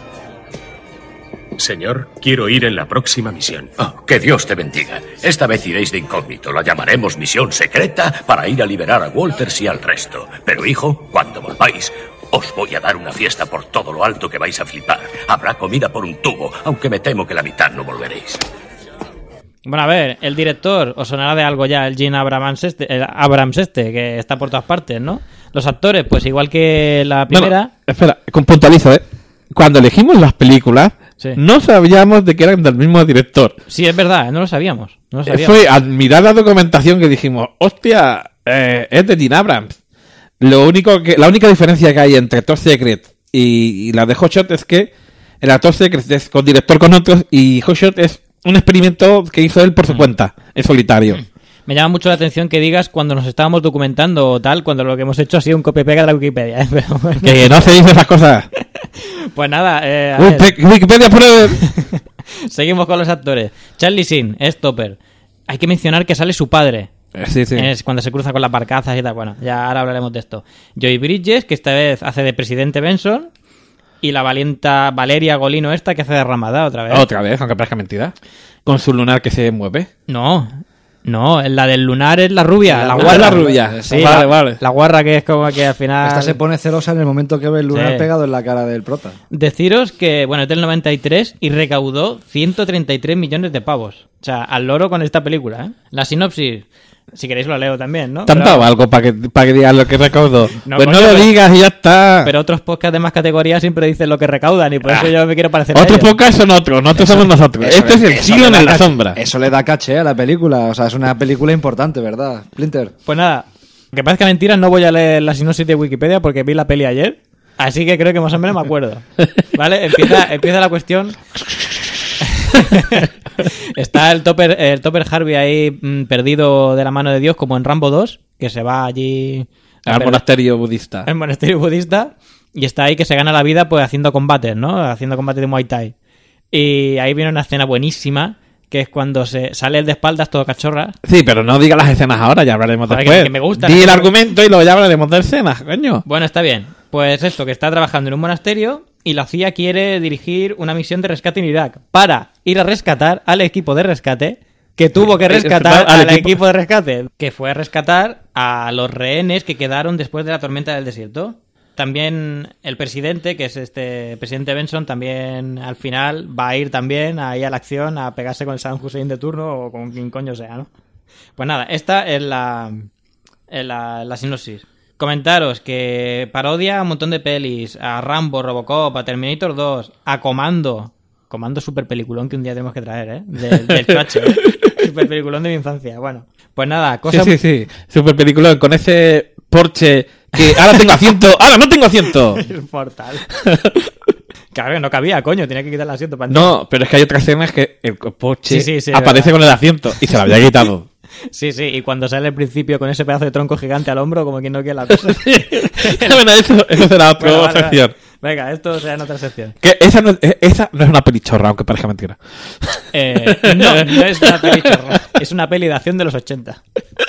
Señor, quiero ir en la próxima misión. Oh, que Dios te bendiga. Esta vez iréis de incógnito. La llamaremos misión secreta para ir a liberar a Walters y al resto. Pero, hijo, cuando volváis, os voy a dar una fiesta por todo lo alto que vais a flipar. Habrá comida por un tubo, aunque me temo que la mitad no volveréis. Bueno, a ver, el director, os sonará de algo ya, el Gene Abrams este, el Abrams este, que está por todas partes, ¿no? Los actores, pues igual que la primera... Bueno, espera, con puntualizo, ¿eh? Cuando elegimos las películas, Sí. no sabíamos de que eran del mismo director. Sí, es verdad, no lo sabíamos. No lo Eh, sabíamos. Fue al mirar la documentación que dijimos, hostia, eh, es de Gene Abrams. Lo único que, la única diferencia que hay entre Top Secret y, y la de Hot Shot es que el actor Secret es con director con otros y Hot Shot es un experimento que hizo él por su cuenta, en solitario. Me llama mucho la atención que digas cuando nos estábamos documentando o tal, cuando lo que hemos hecho ha sido un copia-pega de la Wikipedia. ¿eh? Pero bueno. Que no se dice esas cosas. Pues nada, eh, a Uy, ver. pe- Wikipedia pruebe. Seguimos con los actores. Charlie Sheen es Topper. Hay que mencionar que sale su padre. Eh, Sí, sí. Es cuando se cruza con las barcazas y tal. Bueno, ya ahora hablaremos de esto. Joey Bridges, que esta vez hace de presidente Benson. Y la valienta Valeria Golino esta, que hace de Ramadá otra vez. Otra vez, aunque parezca mentira. Con su lunar que se mueve. No, no, la del lunar es la rubia, la, Ah, guarra. la rubia. Sí, Vale, la, vale. la guarra que es como que al final... Esta se pone celosa en el momento que ve el lunar Sí. pegado en la cara del prota. Deciros que, bueno, es del noventa y tres y recaudó ciento treinta y tres millones de pavos. O sea, al loro con esta película, ¿eh? La sinopsis, si queréis lo leo también, ¿no? ¿Te han Pero- dado algo para que, para que digas lo que recaudó? No, pues coño, no lo pero- digas y ya está. Pero otros podcasts de más categoría siempre dicen lo que recaudan y por eso Ah. yo me quiero parecer a Otros ellos. podcasts son otros, nosotros somos nosotros. Eso Este es le- el eso siglo le en da la caché- sombra. Eso le da caché a la película. O sea, es una película importante, ¿verdad? Splinter. Pues nada, que parezca mentira, no voy a leer la sinopsis de Wikipedia porque vi la peli ayer. Así que creo que más o menos me acuerdo. ¿Vale? Empieza, empieza la cuestión. Está el Topper, el Topper Harvey ahí mm, perdido de la mano de Dios, como en Rambo dos, que se va allí a Al perder- monasterio budista. al monasterio budista. y está ahí que se gana la vida pues haciendo combates, ¿no? Haciendo combates de Muay Thai. Y ahí viene una escena buenísima, que es cuando se sale el de espaldas todo cachorra. Sí, pero no diga las escenas ahora, ya hablaremos Joder, después. que me gusta, Di ¿no? el argumento y luego ya hablaremos de escenas, coño. Bueno, está bien. Pues esto, que está trabajando en un monasterio y la C I A quiere dirigir una misión de rescate en Irak para ir a rescatar al equipo de rescate que tuvo que rescatar al al equipo- equipo de rescate, que fue a rescatar a los rehenes que quedaron después de la tormenta del desierto. También el presidente, que es este presidente Benson, también al final va a ir también ahí a la acción a pegarse con el Saddam Hussein de turno o con quien coño sea, ¿no? Pues nada, esta es la, es la, la sinopsis. Comentaros que parodia a un montón de pelis, a Rambo, Robocop, a Terminator dos, a Comando. Comando super peliculón que un día tenemos que traer, ¿eh? Del, del Chacho, ¿eh? Super peliculón de mi infancia. Bueno, pues nada, cosas... Sí, sí, sí. Super peliculón con ese Porsche que ahora tengo asiento, ahora no tengo asiento. El portal. Claro que no cabía, coño, tenía que quitar el asiento para No, pero es que hay otras escenas que el Porsche Sí, sí, sí, aparece verdad. con el asiento y se lo había quitado. Sí, sí, y cuando sale al principio con ese pedazo de tronco gigante al hombro, como quien no quiere la cosa. Bueno, eso, eso será otra Bueno, vale, sección. vale. Venga, esto será en otra sección. Que esa no, es- esa no es una pelichorra, aunque parezca mentira. Eh, no, no es una peli chorra, es una peli de acción de los ochenta.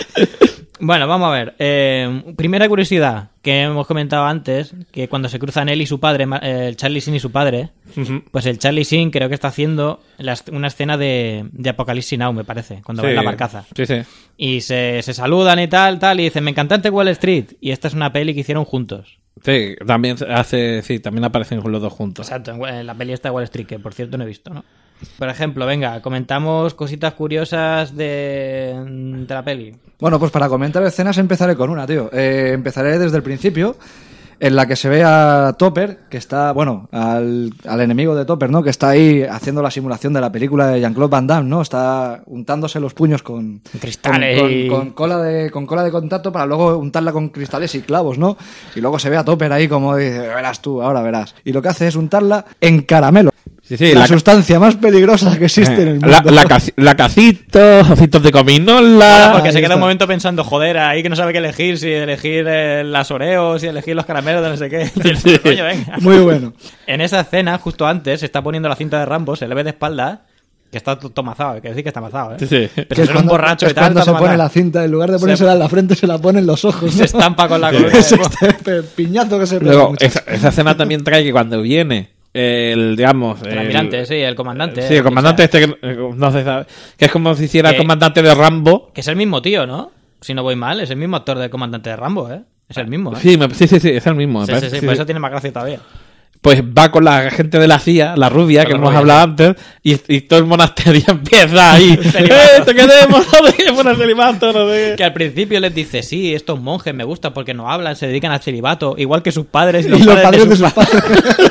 Bueno, vamos a ver. Eh, primera curiosidad que hemos comentado antes, que cuando se cruzan él y su padre, ma- eh, el Charlie Sheen y su padre, Ujú. pues el Charlie Sheen creo que está haciendo las- una escena de, de Apocalipsis Now, me parece, cuando va en la barcaza. Sí, sí. Y se, se saludan y tal, tal, y dicen, me encantante Wall Street. Y esta es una peli que hicieron juntos. Sí, también hace, sí, también aparecen los dos juntos. Exacto, en en la peli esta de Wall Street, que por cierto no he visto, ¿no? Por ejemplo, venga, comentamos cositas curiosas de, de la peli. Bueno, pues para comentar escenas empezaré con una, tío. Eh, empezaré desde el principio, en la que se ve a Topper, que está, bueno, al, al enemigo de Topper, ¿no? Que está ahí haciendo la simulación de la película de Jean-Claude Van Damme, ¿no? Está untándose los puños con cristales con, y- con- con cola de con cola de contacto para luego untarla con cristales y clavos, ¿no? Y luego se ve a Topper ahí como dice, verás tú, ahora verás. Y lo que hace es untarla en caramelo. Sí, sí, la, la- sustancia más peligrosa que existe en el mundo. La, la, caci- la cacito, ocitos de cominola. Mola, porque se ahí queda un está. momento pensando, joder, ahí que no sabe qué elegir, si elegir eh, las Oreos, si elegir los caramelos de no sé qué. Sí. Coño, venga. Muy bueno. En esa escena, justo antes, se está poniendo la cinta de Rambo, se le ve de espalda, que está to- tomazado, hay que decir que está amazado, ¿eh? Sí, sí. Pero Que es ser un cuando- borracho es y tal, cuando está se pone tomazado. la cinta, en lugar de ponérsela en la frente, se la pone en los ojos. Se ¿no? estampa con la cruz. Es este pe- piñazo que se pega Luego, mucho. esa, esa escena también trae que cuando viene el, digamos... El almirante, sí, el comandante. Sí, el comandante este que eh, no se sabe, que es como si hiciera el Que- comandante de Rambo. Que es el mismo tío, ¿no? Si no voy mal, es el mismo actor del comandante de Rambo, ¿eh? Es el mismo, ¿eh? Sí, me- sí, sí, sí, es el mismo. me sí, parece, sí, sí, sí, por sí. eso tiene más gracia todavía. Pues va con la gente de la C I A, la rubia, Con que la hemos rubia, hablado sí. antes, y, y todo el monasterio empieza ahí. ¡Eh, te queremos! ¡No dejemos el celibato! No sé qué. Que al principio les dice, sí, estos monjes me gustan porque no hablan, se dedican al celibato, igual que sus padres y los, Y los padres, padres de sus padres.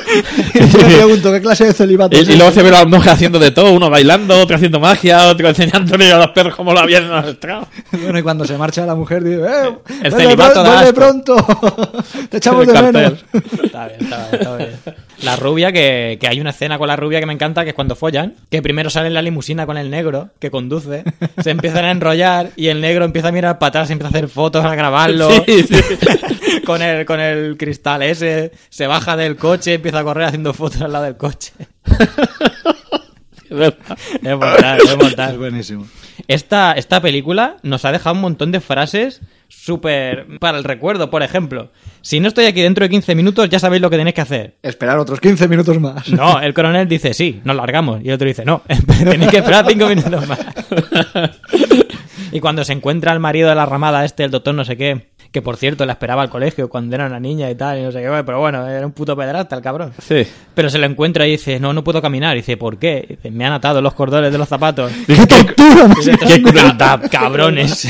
Y yo me pregunto, ¿qué clase de celibato Y, es y luego este? se ve a los monjes haciendo de todo, uno bailando, otro haciendo magia, otro enseñándole a los perros cómo lo habían arrastrado. Bueno, y cuando se marcha la mujer, dice, ¡eh! El vuelve celibato pron- da vuelve asco. pronto! ¡Te echamos El de cartel. menos! Está bien, está bien, está bien. La rubia, que, que hay una escena con la rubia que me encanta, que es cuando follan, que primero sale en la limusina con el negro, que conduce, se empiezan a enrollar y el negro empieza a mirar para atrás, empieza a hacer fotos, a grabarlo, Sí, sí. con, el, con el cristal ese, se baja del coche, empieza a correr haciendo fotos al lado del coche. Es verdad. Es mortal, es mortal. Es buenísimo. Esta, esta película nos ha dejado un montón de frases súper para el recuerdo. Por ejemplo, si no estoy aquí dentro de quince minutos, ya sabéis lo que tenéis que hacer. Esperar otros quince minutos más. No, el coronel dice, sí, nos largamos. Y el otro dice, no, tenéis que esperar cinco minutos más. Y cuando se encuentra el marido de la ramada este, el doctor no sé qué, que por cierto la esperaba al colegio cuando era una niña y tal, y no sé qué, pero bueno, era un puto pedrasta el cabrón. Sí. Pero se lo encuentra y dice, no, no puedo caminar. Y dice, ¿por qué? Y dice, me han atado los cordones de los zapatos. ¡Qué tortura! Y dice, ¡qué crueldad, cabrones!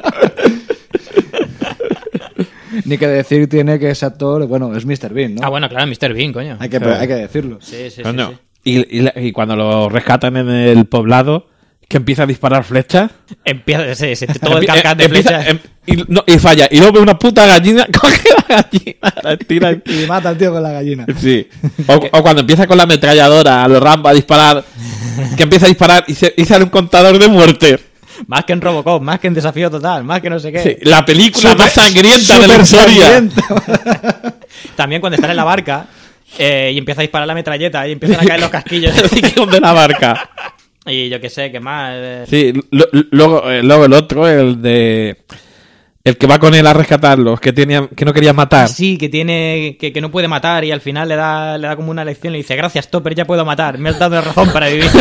Ni que decir tiene que ese actor, bueno, es míster Bean, ¿no? Ah, bueno, claro, míster Bean, coño. Hay que, hay que decirlo. Sí, sí, Coño. sí, sí. Y, y la- y cuando lo rescatan en el poblado, que empieza a disparar flechas. Empieza, sí, sí, todo el Empie- carcaj de empieza- flechas. em- y, no, y falla. Y luego ve una puta gallina, coge la gallina, la tira. y- Y mata al tío con la gallina. Sí. O, o cuando empieza con la ametralladora a los Rambo a disparar, que empieza a disparar y, se, y sale un contador de muerte. Más que en Robocop, más que en Desafío Total, más que no sé qué. Sí, la película Super- más sangrienta de la super historia. sangrienta. También cuando están en la barca eh, y empieza a disparar la metralleta y empiezan a caer los casquillos de la barca. Y yo qué sé, ¿qué más? Eh... Sí, lo, luego, eh, luego el otro, el de... El que va con él a rescatarlos, que tenía, que no quería matar. Sí, que tiene, que, que no puede matar y al final le da, le da como una lección y le dice, gracias Topper, ya puedo matar, me has dado la razón para vivir.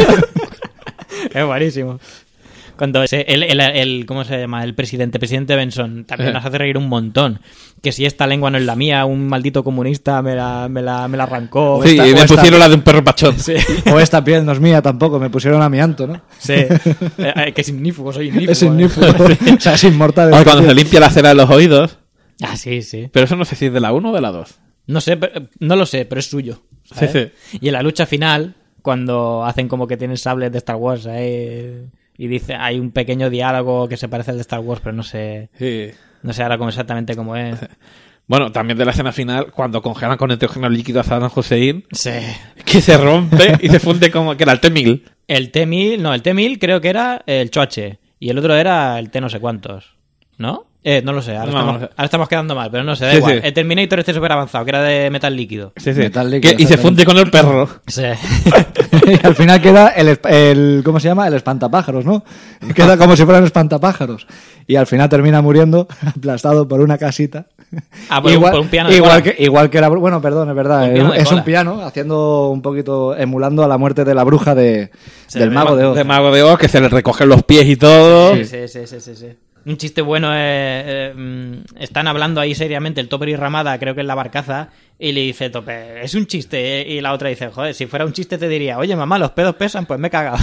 Es buenísimo. Cuando ese, el, el, el, ¿cómo se llama? El presidente, presidente Benson, también Eh. nos hace reír un montón. Que si esta lengua no es la mía, un maldito comunista me la, me la, me la arrancó. Sí, esta- y o le esta- pusieron la de un perro pachón. Sí. O esta piel no es mía tampoco, me pusieron amianto, ¿no? Sí. Eh, eh, que es ignífugo, soy ignífugo. Es ignífugo. O sea, es inmortal. Ahora, cuando se limpia la cera de los oídos. Ah, sí, sí. Pero eso no sé si es de la uno o de la dos. No sé, pero- no lo sé, pero es suyo. ¿sabes? Sí, sí. Y en la lucha final, cuando hacen como que tienen sables de Star Wars, ¿eh? Y dice, hay un pequeño diálogo que se parece al de Star Wars, pero no sé, Sí. no sé ahora cómo exactamente cómo es. Bueno, también de la escena final, cuando congelan con nitrógeno líquido a Saddam Hussein, Sí. que se rompe y se funde como que era el T mil. El T mil, no, el T mil creo que era el Choache y el otro era el T no sé cuántos, ¿no? Eh, no lo sé, ahora, No, estamos, no sé. ahora estamos quedando mal, pero no sé, da Sí, igual. sí. El Terminator este súper avanzado, que era de metal líquido. Sí, sí. Metal líquido, Que- y se funde con el perro. Sí. Y al final queda el, esp- el ¿cómo se llama? El espantapájaros, ¿no? Queda como si fueran espantapájaros. Y al final termina muriendo aplastado por una casita. Ah, por un- por un piano de igual cola. que igual que la bru- bueno, perdón, es verdad, Un es, piano de es cola. un piano haciendo un poquito emulando a la muerte de la bruja de Sí, del de mago Ma- de Oz. De Mago de Oz, que se le recogen los pies y todo. Sí, sí, sí, sí, sí, sí. Un chiste bueno es... eh, mm, están hablando ahí seriamente el Topper y Ramada, creo que en la barcaza, y le dice Topper, es un chiste, ¿eh? Y la otra dice, joder, si fuera un chiste te diría, oye mamá, los pedos pesan, pues me he cagado.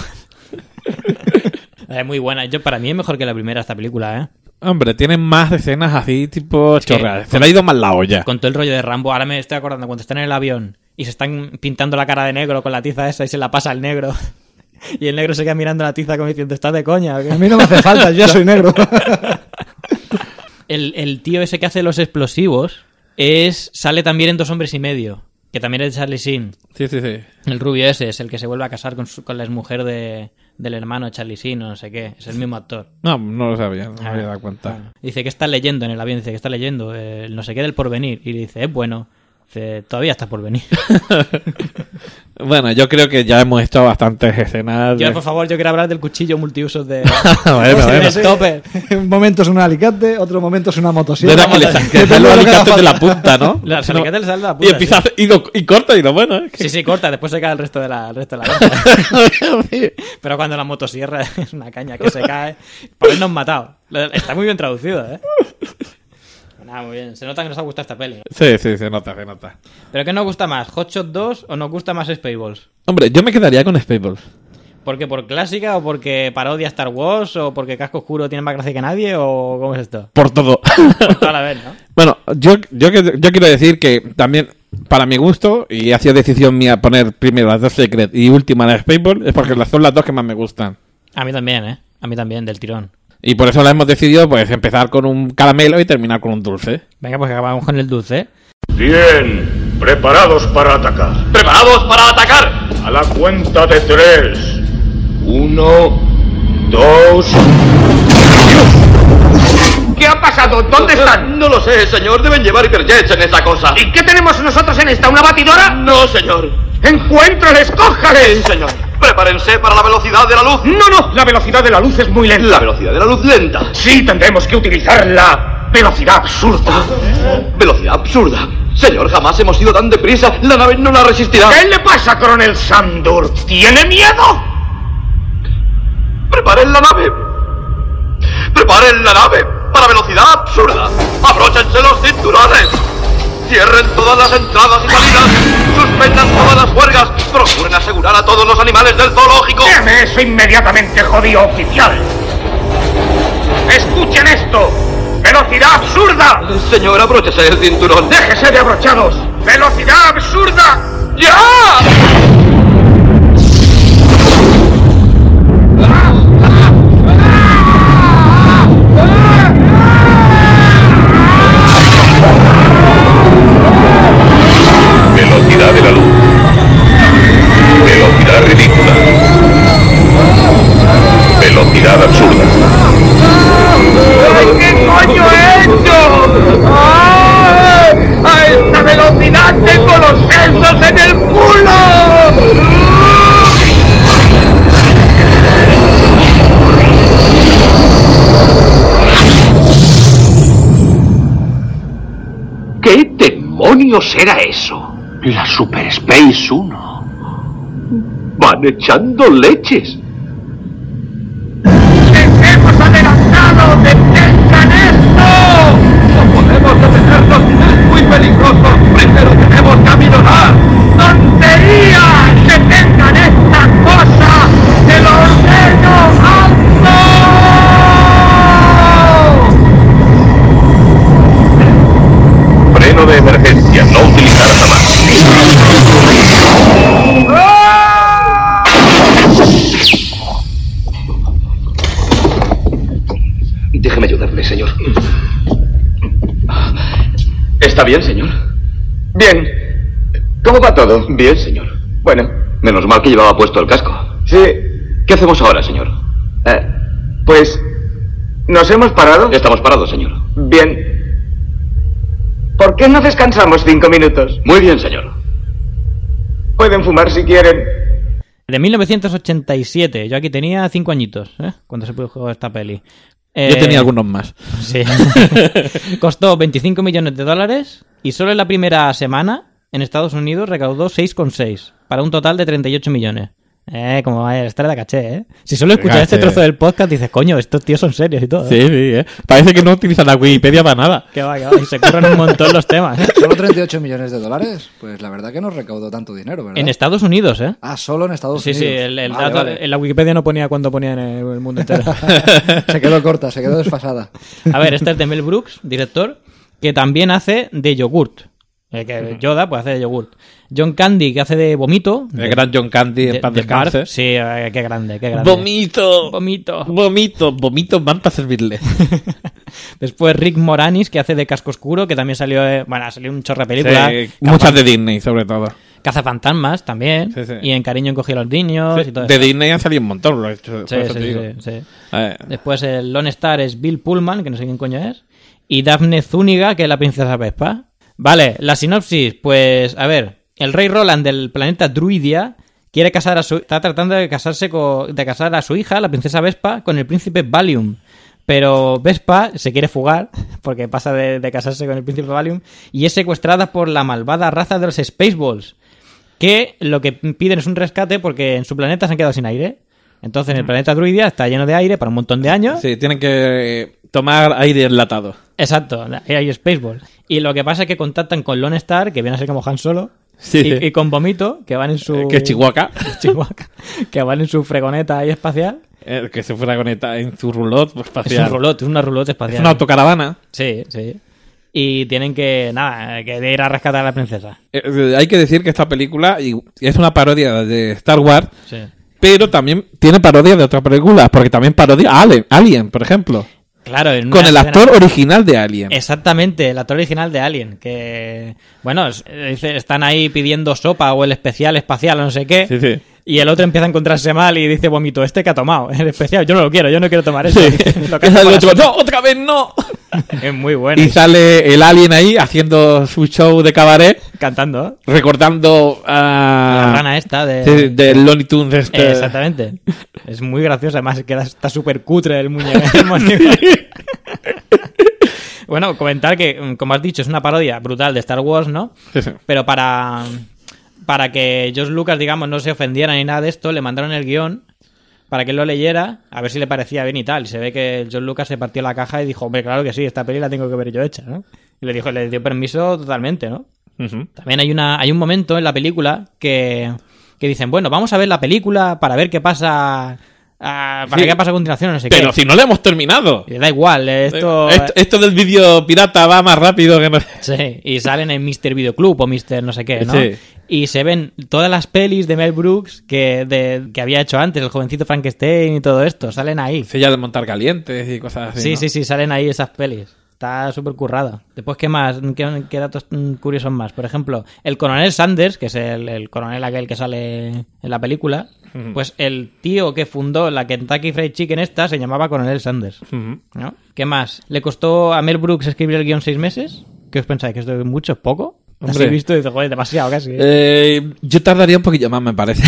Es muy buena. Yo, para mí es mejor que la primera esta película, ¿eh? Hombre, tienen más escenas así, tipo Es que- chorreadas. Se le ha ido más la olla. Con todo el rollo de Rambo, ahora me estoy acordando cuando están en el avión y se están pintando la cara de negro con la tiza esa y se la pasa al negro. Y el negro se queda mirando la tiza como diciendo, ¿estás de coña? ¿o qué?". A mí no me hace falta, yo ya soy negro. El, el tío ese que hace los explosivos es sale también en Dos hombres y medio, que también es de Charlie Sheen. Sí, sí, sí. El rubio ese es el que se vuelve a casar con, su- con la exmujer de, del hermano de Charlie Sheen o no sé qué. Es el mismo actor. No, no lo sabía, no me Ah, había dado cuenta. bueno. Dice que está leyendo en el avión, dice que está leyendo eh, el no sé qué del porvenir. Y le dice, es bueno. Dice, todavía está por venir. Bueno, yo creo que ya hemos hecho bastantes escenas. Yo, de- por favor, yo quiero hablar del cuchillo multiusos de, Bueno, de bueno. Stopper. Un momento es un alicate, otro momento es una De motosierra. la que le Depende sacan de los lo que haga alicates de la falta. punta, ¿no? Los No. alicates le salen de la Y punta, empieza sí. a- y, lo- y corta y lo bueno, ¿eh? Sí, sí, corta, después se cae el resto de la, el resto de la lanza. Pero cuando la motosierra es una caña que se cae, por habernos matado. Lo- Está muy bien traducido, ¿eh? Nada, muy bien. Se nota que nos ha gustado esta peli. Sí, sí, se nota, se nota. ¿Pero qué nos gusta más? ¿Hot Shot dos o nos gusta más Spaceballs? Hombre, yo me quedaría con Spaceballs. ¿Por qué? ¿Por clásica o porque parodia Star Wars o porque Casco Oscuro tiene más gracia que nadie o cómo es esto? Por todo. Por toda la vez, ¿no? Bueno, yo, yo, que- yo quiero decir que también, para mi gusto, y ha sido decisión mía poner primero las dos Secret y última la Spaceballs, es porque las son las dos que más me gustan. A mí también, ¿eh? A mí también, del tirón. Y por eso la hemos decidido, pues, empezar con un caramelo y terminar con un dulce. Venga, pues acabamos con el dulce. Bien, preparados para atacar. ¡Preparados para atacar! A la cuenta de tres. Uno, dos. ¿Qué ha pasado? ¿Dónde están? No lo sé, señor. Deben llevar hiperjets en esa cosa. ¿Y qué tenemos nosotros en esta? ¿Una batidora? No, señor. ¡Encuéntrales! ¡Cójales! Sí, señor. Prepárense para la velocidad de la luz. No, no, la velocidad de la luz es muy lenta. La velocidad de la luz lenta. Sí, tendremos que utilizar la velocidad absurda. Velocidad absurda. Señor, jamás hemos ido tan deprisa. La nave no la resistirá. ¿Qué le pasa, coronel Sandur? ¿Tiene miedo? Preparen la nave. Preparen la nave para velocidad absurda. Abróchense los cinturones. Cierren todas las entradas y salidas. Suspendan todas las huelgas. Procuren asegurar a todos los animales del zoológico. Déjeme eso inmediatamente, jodido oficial. Escuchen esto. ¡Velocidad absurda! Señor, abróchese el cinturón. ¡Déjese de abrochados! ¡Velocidad absurda! ¡Ya! Velocidad de la luz. Velocidad ridícula. Velocidad absurda. ¡Ay, qué coño he hecho! ¡Ay! ¡Ay, está demonios era eso? La Super Space uno. Van echando leches. ¡Les hemos adelantado! ¡Detengan esto! ¡No podemos detenernos! ¡Es muy peligroso! ¡Primero tenemos que aminorar! ¡Tontería! ¡Detengan esta cosa! ¡Se lo ordeno! ¡Alto! Freno de emergencia. No utilizar jamás. Déjeme ayudarle, señor. ¿Está bien, señor? Bien. ¿Cómo va todo? Bien, señor. Bueno. Menos mal que llevaba puesto el casco. Sí. ¿Qué hacemos ahora, señor? Eh, pues... ¿nos hemos parado? Estamos parados, señor. Bien. ¿Por qué no descansamos cinco minutos? Muy bien, señor. Pueden fumar si quieren. De mil novecientos ochenta y siete. Yo aquí tenía cinco añitos, ¿eh? Cuando se pudo jugar esta peli. Eh, Yo tenía algunos más. Sí. Costó veinticinco millones de dólares y solo en la primera semana en Estados Unidos recaudó seis coma seis para un total de treinta y ocho millones. Eh, como va a estar de caché, ¿eh? Si solo escuchas Caché. este trozo del podcast dices, coño, estos tíos son serios y todo. Sí, ¿eh? sí, ¿eh? Parece que no utilizan la Wikipedia para nada. Que va, que va. Y se curran un montón los temas, ¿eh? ¿Solo treinta y ocho millones de dólares? Pues la verdad que no recaudó tanto dinero, ¿verdad? En Estados Unidos, ¿eh? Ah, solo en Estados Sí, Unidos. sí, el, el Vale, dato vale. en la Wikipedia no ponía cuánto ponía en el, el mundo entero. Se quedó corta, se quedó desfasada. A ver, este es de Mel Brooks, director, que también hace de yogurt. Eh, que Yoda pues hace de yogurt. John Candy, que hace de vomito. El gran John Candy, en de, paz de descanse. Barf. Sí, eh, qué grande, qué grande. Vomito. Vomito. Vomito. Vomito van para servirle. Después Rick Moranis, que hace de Casco Oscuro, que también salió, eh, bueno, salió un chorro de películas. Sí, muchas de Disney, sobre todo. Cazafantasmas también. Sí, sí. Y En Cariño encogí a los niños. Sí, y todo de eso. Disney han salido un montón. Lo he hecho, Sí, por eso sí, te digo. sí, sí. Eh, Después el Lone Star es Bill Pullman, que no sé quién coño es. Y Daphne Zúñiga, que es la princesa Vespa. Vale, la sinopsis, pues, a ver, el rey Roland del planeta Druidia quiere casar a su, está tratando de casarse con, de casar a su hija, la princesa Vespa, con el príncipe Valium. Pero Vespa se quiere fugar, porque pasa de, de casarse con el príncipe Valium, y es secuestrada por la malvada raza de los Spaceballs, que lo que piden es un rescate porque en su planeta se han quedado sin aire. Entonces, en el planeta Druidia está lleno de aire para un montón de años. Sí, tienen que tomar aire enlatado. Exacto, hay Spaceball. Y lo que pasa es que contactan con Lone Star, que viene a ser como Han Solo, Sí, y, sí. y con Vomito, que van en su... Que es Chihuahua. Chihuahua, que van en su fregoneta ahí espacial. Eh, que se fuera conectar en su roulotte Es espacial. un roulotte, es una roulotte espacial. Es una autocaravana. Sí, sí. Y tienen que, nada, que ir a rescatar a la princesa. Eh, eh, hay que decir que esta película y- es una parodia de Star Wars, Sí. pero también tiene parodias de otras películas, porque también parodia a Alien, Alien, por ejemplo. Claro, en Con una el escena- actor original de Alien. Exactamente, el actor original de Alien, que, bueno, es- dice, están ahí pidiendo sopa o el especial espacial o no sé qué, Sí, sí. y el otro empieza a encontrarse mal y dice, Vomito, este que ha tomado, el especial, yo no lo quiero, yo no quiero tomar eso. Sí. Lo que Y hace sale el para otro, sopa. ¡no, otra vez no! Es muy bueno. Y sale el Alien ahí haciendo su show de cabaret, Cantando. recordando a... La rana esta de... Sí, del Looney Tunes este. Exactamente. Es muy gracioso, además queda, está súper cutre el muñeco. el muñeco. Bueno, comentar que, como has dicho, es una parodia brutal de Star Wars, ¿no? Sí, sí. Pero para, para que George Lucas, digamos, no se ofendiera ni nada de esto, le mandaron el guión para que él lo leyera, a ver si le parecía bien y tal. Y se ve que George Lucas se partió la caja y dijo, hombre, claro que sí, esta peli la tengo que ver yo hecha, ¿no? Y le dijo, le dio permiso totalmente, ¿no? Ujú. También hay una hay un momento en la película que, que dicen, bueno, vamos a ver la película para ver qué pasa... ah, para Sí. qué pasa a continuación, no sé Pero qué. si no lo hemos terminado. Y da igual, eh, esto... Esto, esto del vídeo pirata va más rápido que... no- Sí, y salen en míster Videoclub o míster no sé qué, ¿no? Sí. Y se ven todas las pelis de Mel Brooks que, de, que había hecho antes, el jovencito Frankenstein y todo esto, salen ahí. Sella de montar calientes y cosas así. Sí, ¿no? sí, sí, salen ahí esas pelis. Está súper currada. Después, ¿qué más? ¿Qué, qué datos mm, curiosos más? Por ejemplo, el coronel Sanders, que es el, el coronel aquel que sale en la película, Ujú. pues el tío que fundó la Kentucky Fried Chicken esta se llamaba coronel Sanders. Ujú. ¿No? ¿Qué más? ¿Le costó a Mel Brooks escribir el guión seis meses? ¿Qué os pensáis? ¿Que esto es mucho? ¿Es poco? Así Hombre. visto y dices, joder, demasiado casi. Eh, yo tardaría un poquillo más, me parece.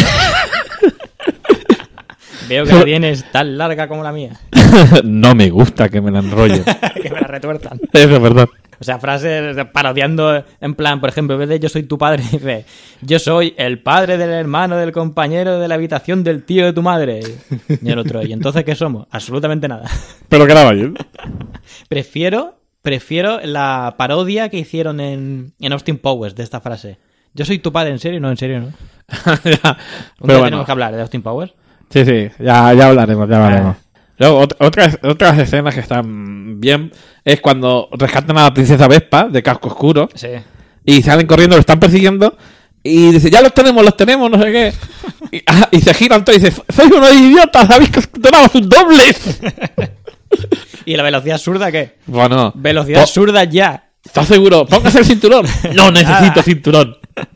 Veo que la tienes tan larga como la mía. No me gusta que me la enrollen. Que me la retuerzan. Eso es verdad. O sea, frases parodiando, en plan, por ejemplo, en vez de yo soy tu padre, dice, yo soy el padre del hermano del compañero de la habitación del tío de tu madre. Y el otro, ¿y entonces qué somos? Absolutamente nada. Pero quedaba bien. Prefiero, prefiero la parodia que hicieron en, en Austin Powers de esta frase. Yo soy tu padre, ¿en serio? No, en serio, ¿no? Ya, ¿Un pero día bueno. tenemos que hablar de Austin Powers? Sí, sí, ya, ya hablaremos, ya hablaremos. Luego, ot- otras, otras escenas que están bien es cuando rescatan a la princesa Vespa de casco oscuro. Sí. Y salen corriendo, lo están persiguiendo. Y dice, ya los tenemos, los tenemos, no sé qué. Y, ah, y se giran todos y dice, sois unos idiotas, sabéis que tenemos un dobles. ¿Y la velocidad zurda qué? Bueno. Velocidad po- zurda ya. ¿Estás seguro? Póngase el cinturón. No necesito Nada. cinturón.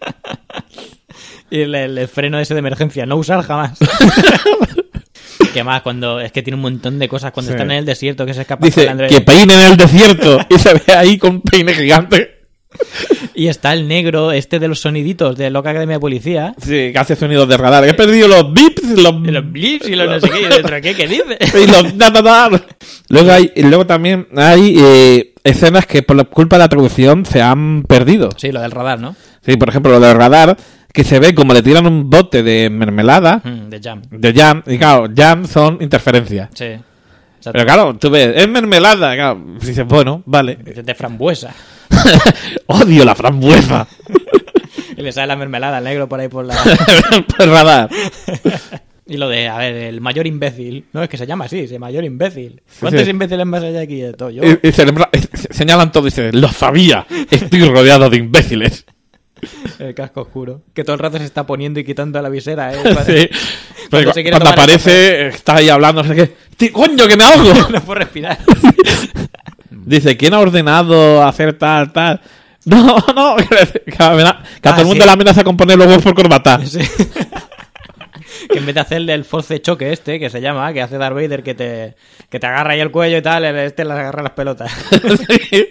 Y el, el- el freno ese de emergencia, no usar jamás. ¿Qué más? Cuando es que tiene un montón de cosas. Cuando Sí. están en el desierto, que se escapa con Dice el androide. que peine en el desierto. Y se ve ahí con un peine gigante. Y está el negro, este de los soniditos de Loca Academia de Policía. Sí, que hace sonidos de radar. He perdido los bips, los, Y los blips y los no sé qué. Y dentro, ¿qué? ¿Qué dice? y los na, na, na. Luego hay, y luego también hay eh, escenas que por la culpa de la traducción se han perdido. Sí, lo del radar, ¿no? Sí, por ejemplo, lo del radar, que se ve como le tiran un bote de mermelada, Mm, de jam. de jam, y claro, jam son interferencias. Sí. Exacto. Pero claro, tú ves, es mermelada, claro, dices, bueno, vale. De, de frambuesa. Odio la frambuesa. Y le sale la mermelada al negro por ahí por la... Por el radar. Y lo de, a ver, el mayor imbécil. No, es que se llama así, el mayor imbécil. ¿Cuántos sí. imbéciles más hay aquí de todo? Yo. Y, y celebra- y señalan todo y dicen, lo sabía, estoy rodeado de imbéciles. El casco oscuro. Que todo el rato se está poniendo y quitando la visera, ¿eh? Sí. Pero Cuando se quiere cuando tomar el aparece, está ahí hablando, no sé qué. ¡Tí- ¡Coño, que me ahogo! No puedo respirar. Dice, ¿quién ha ordenado hacer tal, tal? No, no, que, que amena- que a Ah, todo el mundo sí. le amenaza con poner los huevos por corbata. Sí. Que en vez de hacerle el force choque este, que se llama, que hace Darth Vader, que te, que te agarra ahí el cuello y tal, el- este le agarra las pelotas. Sí.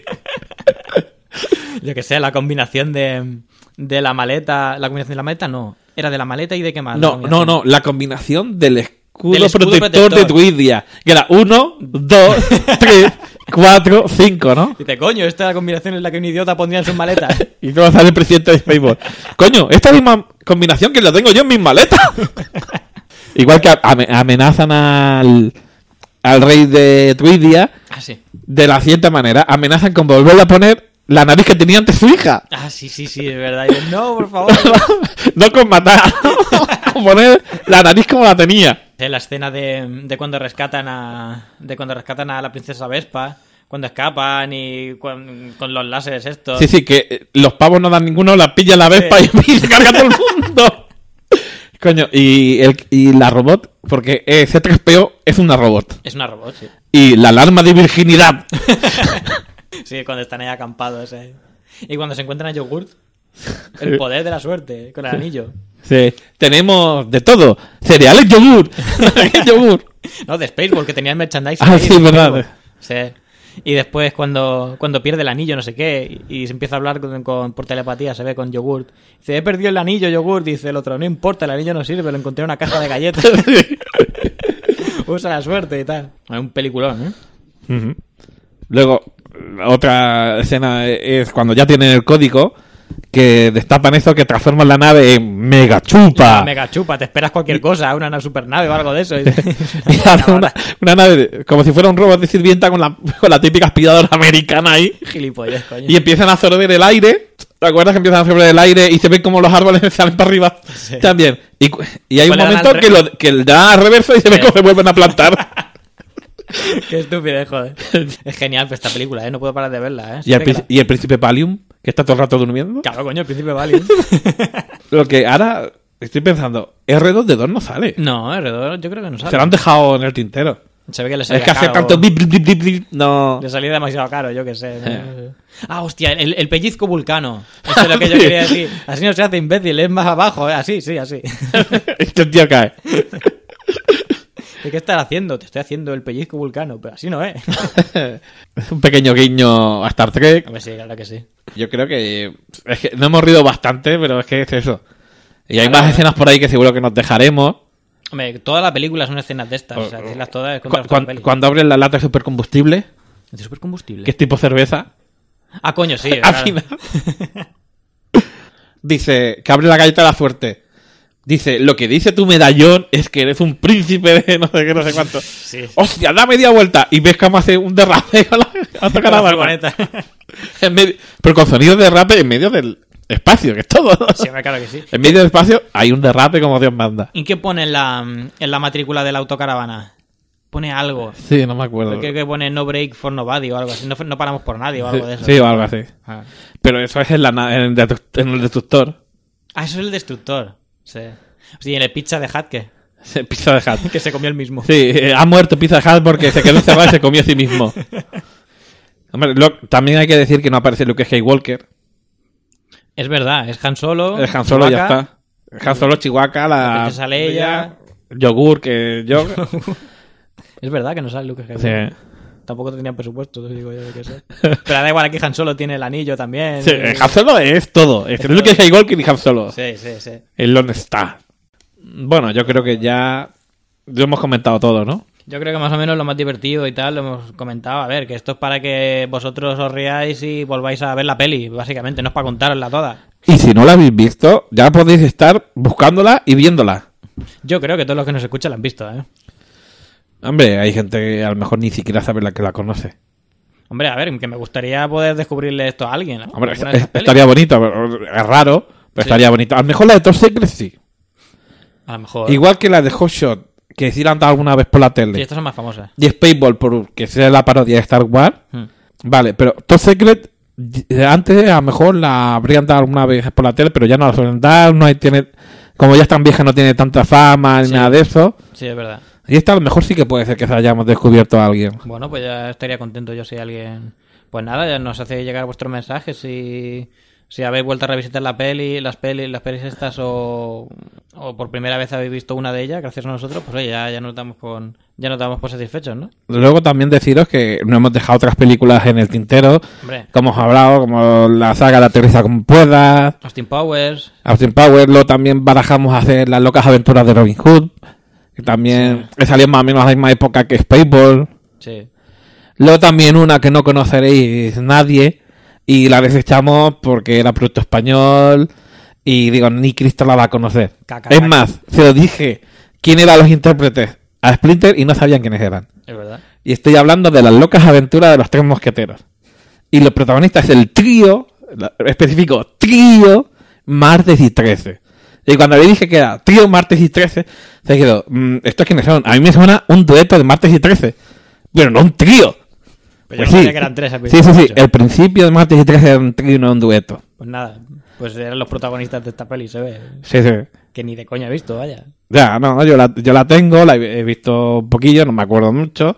Yo que sé, la combinación de, de la maleta... ¿La combinación de la maleta? No. ¿Era de la maleta y de qué más? La No, no, combinación. no, la combinación del escudo, Del escudo protector, protector. de Twidia. Que era uno, dos, tres, cuatro, cinco, ¿no? Dice, coño, esta combinación es la que un idiota pondría en sus maletas. Y luego sale el presidente de Spaceball. Coño, esta misma combinación que la tengo yo en mis maletas. Igual que ame- amenazan al, al rey de Twidia Ah, sí. de la siguiente manera. Amenazan con volverle a poner la nariz que tenía antes su hija. Ah, sí, sí, sí, es verdad. Y dice, no, por favor. No con matar, con poner la nariz como la tenía. Es la escena de, de cuando rescatan a de cuando rescatan a la princesa Vespa, cuando escapan y con, con los láseres estos. Sí, sí, que eh, los pavos no dan ninguno, la pilla la Vespa Sí. y se carga todo el mundo. Coño, y, el, y la robot, porque eh, C tres P O es una robot. Es una robot, sí. Y la alarma de virginidad. Sí, cuando están ahí acampados. Eh. Y cuando se encuentran a Yogurt, el poder de la suerte, con el anillo. Sí, tenemos de todo. Cereales, yogur. yogur. No, de Spaceball, que tenía el merchandising. Ah, ahí sí, de verdad. Spaceball. Sí. Y después cuando, cuando pierde el anillo, no sé qué, y, y se empieza a hablar con, con- por telepatía, se ve con Yogurt. Dice, he perdido el anillo, Yogurt. Dice el otro, no importa, el anillo no sirve, lo encontré en una caja de galletas. Usa la suerte y tal. Es un peliculón, ¿eh? Ujú. Luego, otra escena es cuando ya tienen el código, que destapan eso, que transforman la nave en mega chupa. Mega chupa, te esperas cualquier cosa, una supernave o algo de eso. Y- Y ahora una, una nave como si fuera un robot de sirvienta con la, con la típica aspiradora americana ahí. Gilipollas, coño. Y empiezan a absorber el aire. ¿Te acuerdas que empiezan a absorber el aire y se ven como los árboles salen para arriba? Sí. También. Y, cu- y hay un Pues le dan momento al que, re- lo, que le dan al reverso y se ve Sí. cómo se vuelven a plantar. Qué estúpido, joder. Es genial esta película, ¿eh? No puedo parar de verla, ¿eh? y, el, Siempre que príncipe- y el príncipe Valium, que está todo el rato durmiendo. la- Claro, coño, el príncipe Valium. Lo que ahora estoy pensando, R dos D dos no sale. No, alrededor yo creo que no sale. Se lo han dejado en el tintero. Se ve que le Es salía que hace caro. tanto bip, bip, bip, bip, bip, no. Le salía demasiado caro, yo qué sé. ¿no? Eh. Ah, hostia, el, el pellizco vulcano. Eso es lo que yo quería decir. Así no se hace imbécil, es más abajo, ¿eh? Así, sí, así. Este tío cae. ¿Y qué estás haciendo? Te estoy haciendo el pellizco vulcano, pero así no es. Es un pequeño guiño a Star Trek. Hombre, sí, claro que sí. Yo creo que, es que no hemos rido bastante, pero es que es eso. Y hay Claro. más escenas por ahí que seguro que nos dejaremos. Hombre, toda la película son escenas de estas. O sea, decirlas todas es Cu- contar cuan- la peli. cuando abren la lata de supercombustible, ¿De supercombustible? que es tipo cerveza, Ah, coño, sí. Al claro. final. Dice que abre la galleta de la suerte. Dice, lo que dice tu medallón es que eres un príncipe de no sé qué, no sé cuánto. Sí. Hostia, da media vuelta. Y ves cómo hace un derrape con la, otra Con la cara furgoneta. en medio, pero con sonido de derrape en medio del espacio, que es todo. Sí, hombre, claro que sí. En medio del espacio hay un derrape como Dios manda. ¿Y qué pone en la, en la matrícula de la autocaravana? Pone algo. Sí, no me acuerdo. Creo que pone no break for nobody o algo así. No, no paramos por nadie o algo de eso. Sí, o algo así. Ah. Pero eso es en, la, na- en, el, detu- en el destructor. Ah, eso es el destructor. Sí. Sí, en el pizza de Hut, ¿qué? Pizza de Hut. Que se comió el mismo. Sí, eh, ha muerto Pizza Hut porque se quedó encerrado y se comió a sí mismo. Hombre, lo- también hay que decir que no aparece Luke Skywalker. Es verdad, es Han Solo. Es Han Solo, ya Chewbacca, está. Han Solo, Chihuahua, la... la princesa Leia. Yogur, que yo... Es verdad que no sale Luke Skywalker. Sí. Tampoco tenían presupuesto, digo yo, qué sé. Pero da igual, aquí Han Solo tiene el anillo también. Sí, Han Solo es todo. Es Luke Skywalker y Han Solo. Sí, sí, sí. El dónde está. Bueno, yo creo que ya... Lo hemos comentado todo, ¿no? Yo creo que más o menos lo más divertido y tal lo hemos comentado. A ver, que esto es para que vosotros os riáis y volváis a ver la peli, básicamente, no es para contárosla toda. Y si no la habéis visto, ya podéis estar buscándola y viéndola. Yo creo que todos los que nos escuchan la han visto, ¿eh? Hombre, hay gente que a lo mejor ni siquiera sabe la que la conoce. Hombre, a ver, que me gustaría poder descubrirle esto a alguien, ¿no? Hombre, Alguna es- de esas pelis. estaría bonito, pero es raro, pero Sí. estaría bonito. A lo mejor la de Top Secret sí. A lo mejor. Igual que la de Hot Shot, que sí la han dado alguna vez por la tele. Sí, estas son más famosas. Y Spaceball, por que sea la parodia de Star Wars. Hmm. Vale, pero Top Secret, eh, antes a lo mejor la habrían dado alguna vez por la tele, pero ya no la suelen dar. No hay, tiene, como ya es tan vieja, no tiene tanta fama ni Sí. nada de eso. Sí, es verdad. Y esta a lo mejor sí que puede ser que se hayamos descubierto a alguien. Bueno, pues ya estaría contento yo si alguien... Pues nada, ya nos hace llegar vuestros mensajes si, si habéis vuelto a revisitar la peli, las pelis, las pelis estas o, o por primera vez habéis visto una de ellas, gracias a nosotros, pues oye, ya, ya nos damos por ya nos damos por satisfechos, ¿no? Luego también deciros que no hemos dejado otras películas en el tintero, Hombre. como hemos hablado, como la saga de Aterriza como puedas, Austin Powers. Austin Powers. Luego también barajamos hacer Las locas aventuras de Robin Hood, que también que salió más o menos a la misma época que Spaceball. Sí. Luego también una que no conoceréis nadie y la desechamos porque era producto español y digo, ni Cristo la va a conocer. Caca, es caca. más, se lo dije quién eran los intérpretes a Splinter y no sabían quiénes eran. Es verdad. Y estoy hablando de Las locas aventuras de los tres mosqueteros. Y los protagonistas es el trío, la- específico, trío Martes y trece. Y cuando le dije que era trío Martes y trece, se quedó, mm, ¿estos quiénes son? A mí me suena un dueto de Martes y trece. Pero no un trío. Pero Pues yo no sí. sabía que eran tres al Sí, sí, sí. principio. El principio de Martes y trece era un trío y no un dueto. Pues nada, pues eran los protagonistas de esta peli, se ve. Sí, sí. Que ni de coña he visto, vaya. Ya, no, yo la, yo la tengo, la he he visto un poquillo, no me acuerdo mucho.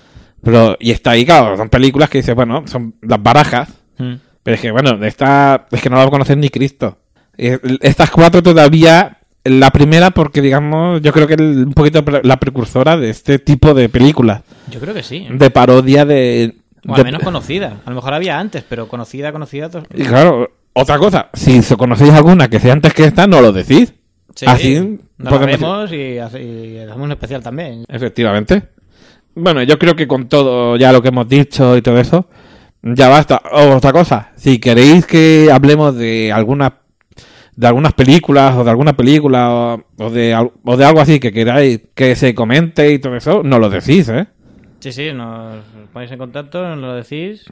Pero, y está ahí, claro, son películas que dices, bueno, son las barajas. Mm. Pero es que, bueno, de esta, es que no la va a conocer ni Cristo. Y estas cuatro todavía, la primera porque, digamos, yo creo que es un poquito pre- la precursora de este tipo de películas. Yo creo que sí. De parodia de... O al de- menos conocida. A lo mejor había antes, pero conocida, conocida. to- Y claro, otra cosa, si so- conocéis alguna que sea antes que esta, no lo decís. Sí, Así nos la podemos- vemos y, hace- y hacemos un especial también. Efectivamente. Bueno, yo creo que con todo ya lo que hemos dicho y todo eso, ya basta. Oh, otra cosa, si queréis que hablemos de alguna de algunas películas o de alguna película o, o de al- o de algo así que queráis que se comente y todo eso, no lo decís, ¿eh? Sí, sí, nos ponéis en contacto, nos lo decís.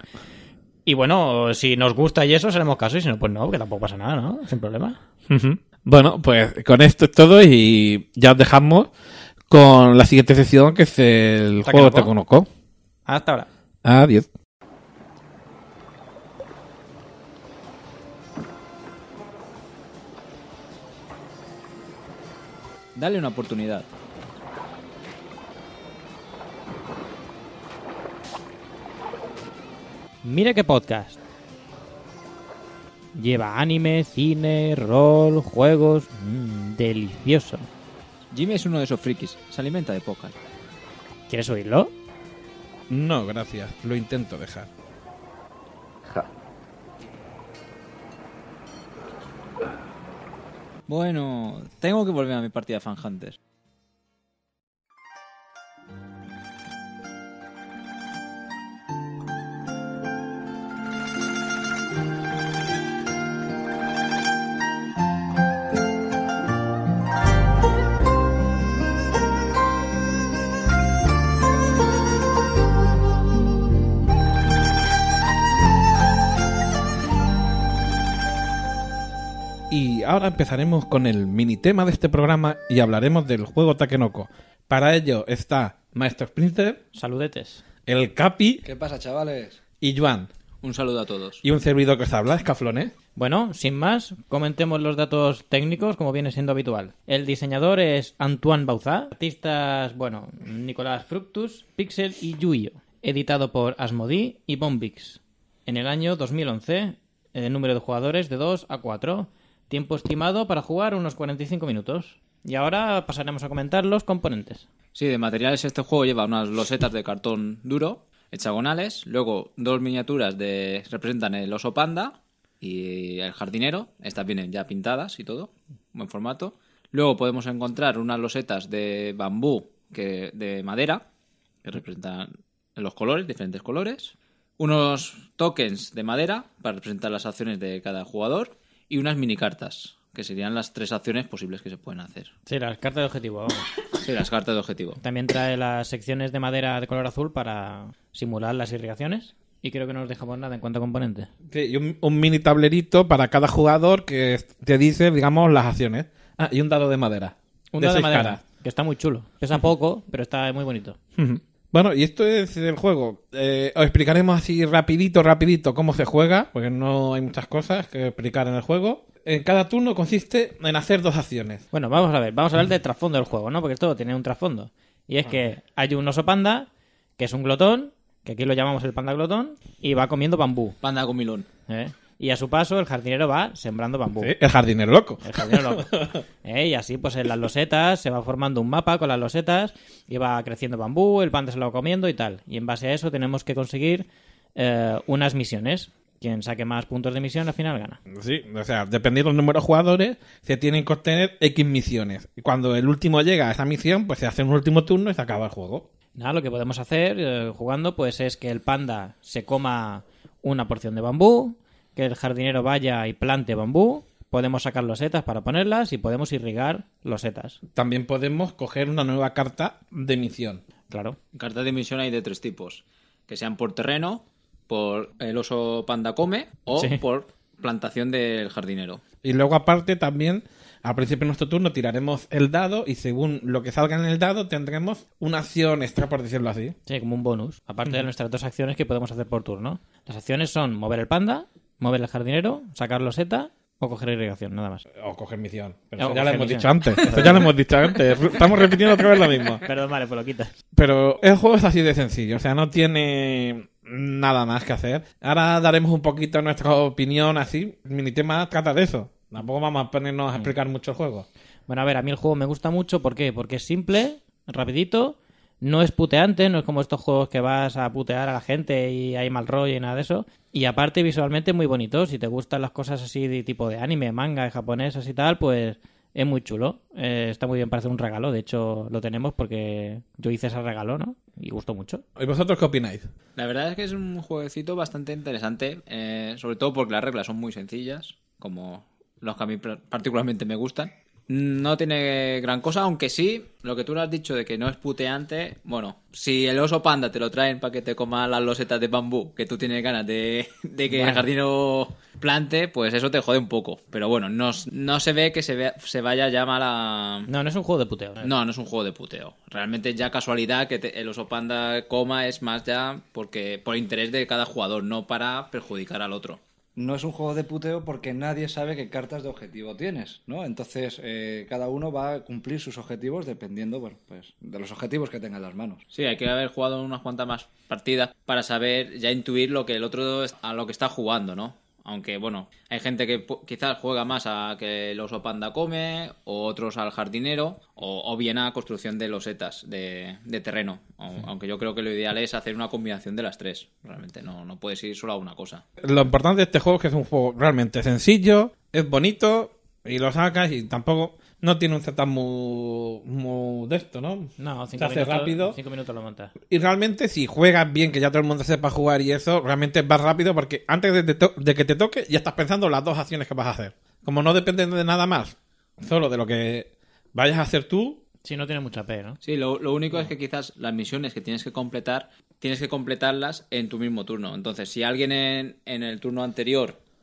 Y bueno, si nos gusta y eso, seremos caso. Y si no, pues no, que tampoco pasa nada, ¿no? Sin problema. Ujú. Bueno, pues con esto es todo y ya os dejamos con la siguiente sesión, que es el juego de Takenoko. Hasta ahora. Adiós. Dale una oportunidad. Mira qué podcast. Lleva anime, cine, rol, juegos. Mmm, delicioso. Jimmy es uno de esos frikis. Se alimenta de podcast. ¿Quieres oírlo? No, gracias. Lo intento dejar. Bueno, tengo que volver a mi partida de Fan Hunters. ahora empezaremos con el mini tema de este programa y hablaremos del juego Takenoko. Para ello está Maestro Splinter, saludetes, el Capi, ¿Qué pasa, chavales? y Joan. Un saludo a todos. Y un servidor que os habla, Escaflón, Bueno, sin más, comentemos los datos técnicos como viene siendo habitual. El diseñador es Antoine Bauzat, artistas, bueno, Nicolas Fructus, Pixel y Yuio, editado por Asmodee y Bombix. En el año dos mil once, el número de jugadores de dos a cuatro, tiempo estimado para jugar unos cuarenta y cinco minutos. Y ahora pasaremos a comentar los componentes. Sí, de materiales este juego lleva unas losetas de cartón duro, hexagonales, luego dos miniaturas de representan el oso panda y el jardinero, estas vienen ya pintadas y todo, buen formato. Luego podemos encontrar unas losetas de bambú que de madera, que representan los colores, diferentes colores, unos tokens de madera para representar las acciones de cada jugador y unas minicartas, que serían las tres acciones posibles que se pueden hacer. Sí, las cartas de objetivo, vamos. Sí, las cartas de objetivo. También trae las secciones de madera de color azul para simular las irrigaciones. Y creo que no nos dejamos nada en cuanto a componentes. Sí, y un, un mini tablerito para cada jugador que te dice, digamos, las acciones. Ah, y un dado de madera. Un de dado de seis madera, caras. que está muy chulo. Pesa poco, pero está muy bonito. Bueno, y esto es el juego. Eh, os explicaremos así rapidito, rapidito cómo se juega, porque no hay muchas cosas que explicar en el juego. En cada turno consiste en hacer dos acciones. Bueno, vamos a ver, vamos a hablar del trasfondo del juego, ¿no? Porque esto tiene un trasfondo. Y es que hay un oso panda, que es un glotón, que aquí lo llamamos el panda glotón, y va comiendo bambú. Panda comilón. ¿Eh? Y a su paso el jardinero va sembrando bambú. Sí, el jardinero loco. El jardinero loco. ¿Eh? Y así pues en las losetas se va formando un mapa con las losetas y va creciendo bambú, el panda se lo va comiendo y tal. Y en base a eso tenemos que conseguir eh, unas misiones. Quien saque más puntos de misión al final gana. Sí, o sea, dependiendo del número de jugadores, se tienen que obtener X misiones. Y cuando el último llega a esa misión, pues se hace un último turno y se acaba el juego. Nada, lo que podemos hacer eh, jugando pues es que el panda se coma una porción de bambú, que el jardinero vaya y plante bambú, podemos sacar losetas para ponerlas y podemos irrigar losetas. También podemos coger una nueva carta de misión. Claro. Cartas de misión hay de tres tipos, que sean por terreno, por el oso panda come o Sí. por plantación del jardinero. Y luego aparte también, al principio de nuestro turno tiraremos el dado y según lo que salga en el dado tendremos una acción extra, por decirlo así. Sí, como un bonus. Aparte de nuestras dos acciones que podemos hacer por turno. Las acciones son mover el panda, mover el jardinero, sacar loseta o coger irrigación, nada más. O coger misión. O Pero eso ya lo coger hemos misión. dicho antes. Eso ya lo hemos dicho antes. Estamos repitiendo otra vez lo mismo. Perdón, vale, pues lo quitas. Pero el juego es así de sencillo. O sea, no tiene nada más que hacer. Ahora daremos un poquito nuestra opinión así. El minitema trata de eso. Tampoco vamos a ponernos a explicar mucho el juego. Bueno, a ver, a mí el juego me gusta mucho. ¿Por qué? Porque es simple, rapidito, no es puteante, no es como estos juegos que vas a putear a la gente y hay mal rollo y nada de eso. Y aparte visualmente muy bonito. Si te gustan las cosas así de tipo de anime, manga, japonesas y tal, pues es muy chulo. Eh, está muy bien para hacer un regalo. De hecho, lo tenemos porque yo hice ese regalo, ¿no? Y gustó mucho. ¿Y vosotros qué opináis? La verdad es que es un jueguecito bastante interesante, eh, sobre todo porque las reglas son muy sencillas, como los que a mí particularmente me gustan. No tiene gran cosa, aunque sí, lo que tú le has dicho de que no es puteante, bueno, si el oso panda te lo traen para que te comas las losetas de bambú, que tú tienes ganas de, de que Bueno. el jardinero plante, pues eso te jode un poco. Pero bueno, no, no se ve que se, vea, se vaya ya mal a... No, no es un juego de puteo. ¿no? No, no es un juego de puteo. Realmente ya casualidad que te- el oso panda coma es más ya porque por interés de cada jugador, no para perjudicar al otro. No es un juego de puteo porque nadie sabe qué cartas de objetivo tienes, ¿no? Entonces, eh, cada uno va a cumplir sus objetivos dependiendo, bueno, pues, de los objetivos que tenga en las manos. Sí, hay que haber jugado unas cuantas más partidas para saber, ya intuir lo que el otro es- a lo que está jugando, ¿no? Aunque, bueno, hay gente que pu- quizás juega más a que el oso panda come, o otros al jardinero, o, o bien a construcción de losetas de, de terreno. O- Aunque yo creo que lo ideal es hacer una combinación de las tres. Realmente no, no puedes ir solo a una cosa. Lo importante de este juego es que es un juego realmente sencillo, es bonito y lo sacas y tampoco no tiene un setup muy, muy de esto, ¿no? No, Se cinco hace minutos, rápido. cinco minutos lo montas. Y realmente si juegas bien, que ya todo el mundo sepa jugar y eso, realmente vas rápido porque antes de, te to- de que te toque ya estás pensando las dos acciones que vas a hacer. Como no dependen de nada más, solo de lo que vayas a hacer tú. Sí, no tiene mucha P, ¿no? Sí, lo, lo único es que quizás las misiones que tienes que completar, tienes que completarlas en tu mismo turno. Entonces, si alguien en, en el turno anterior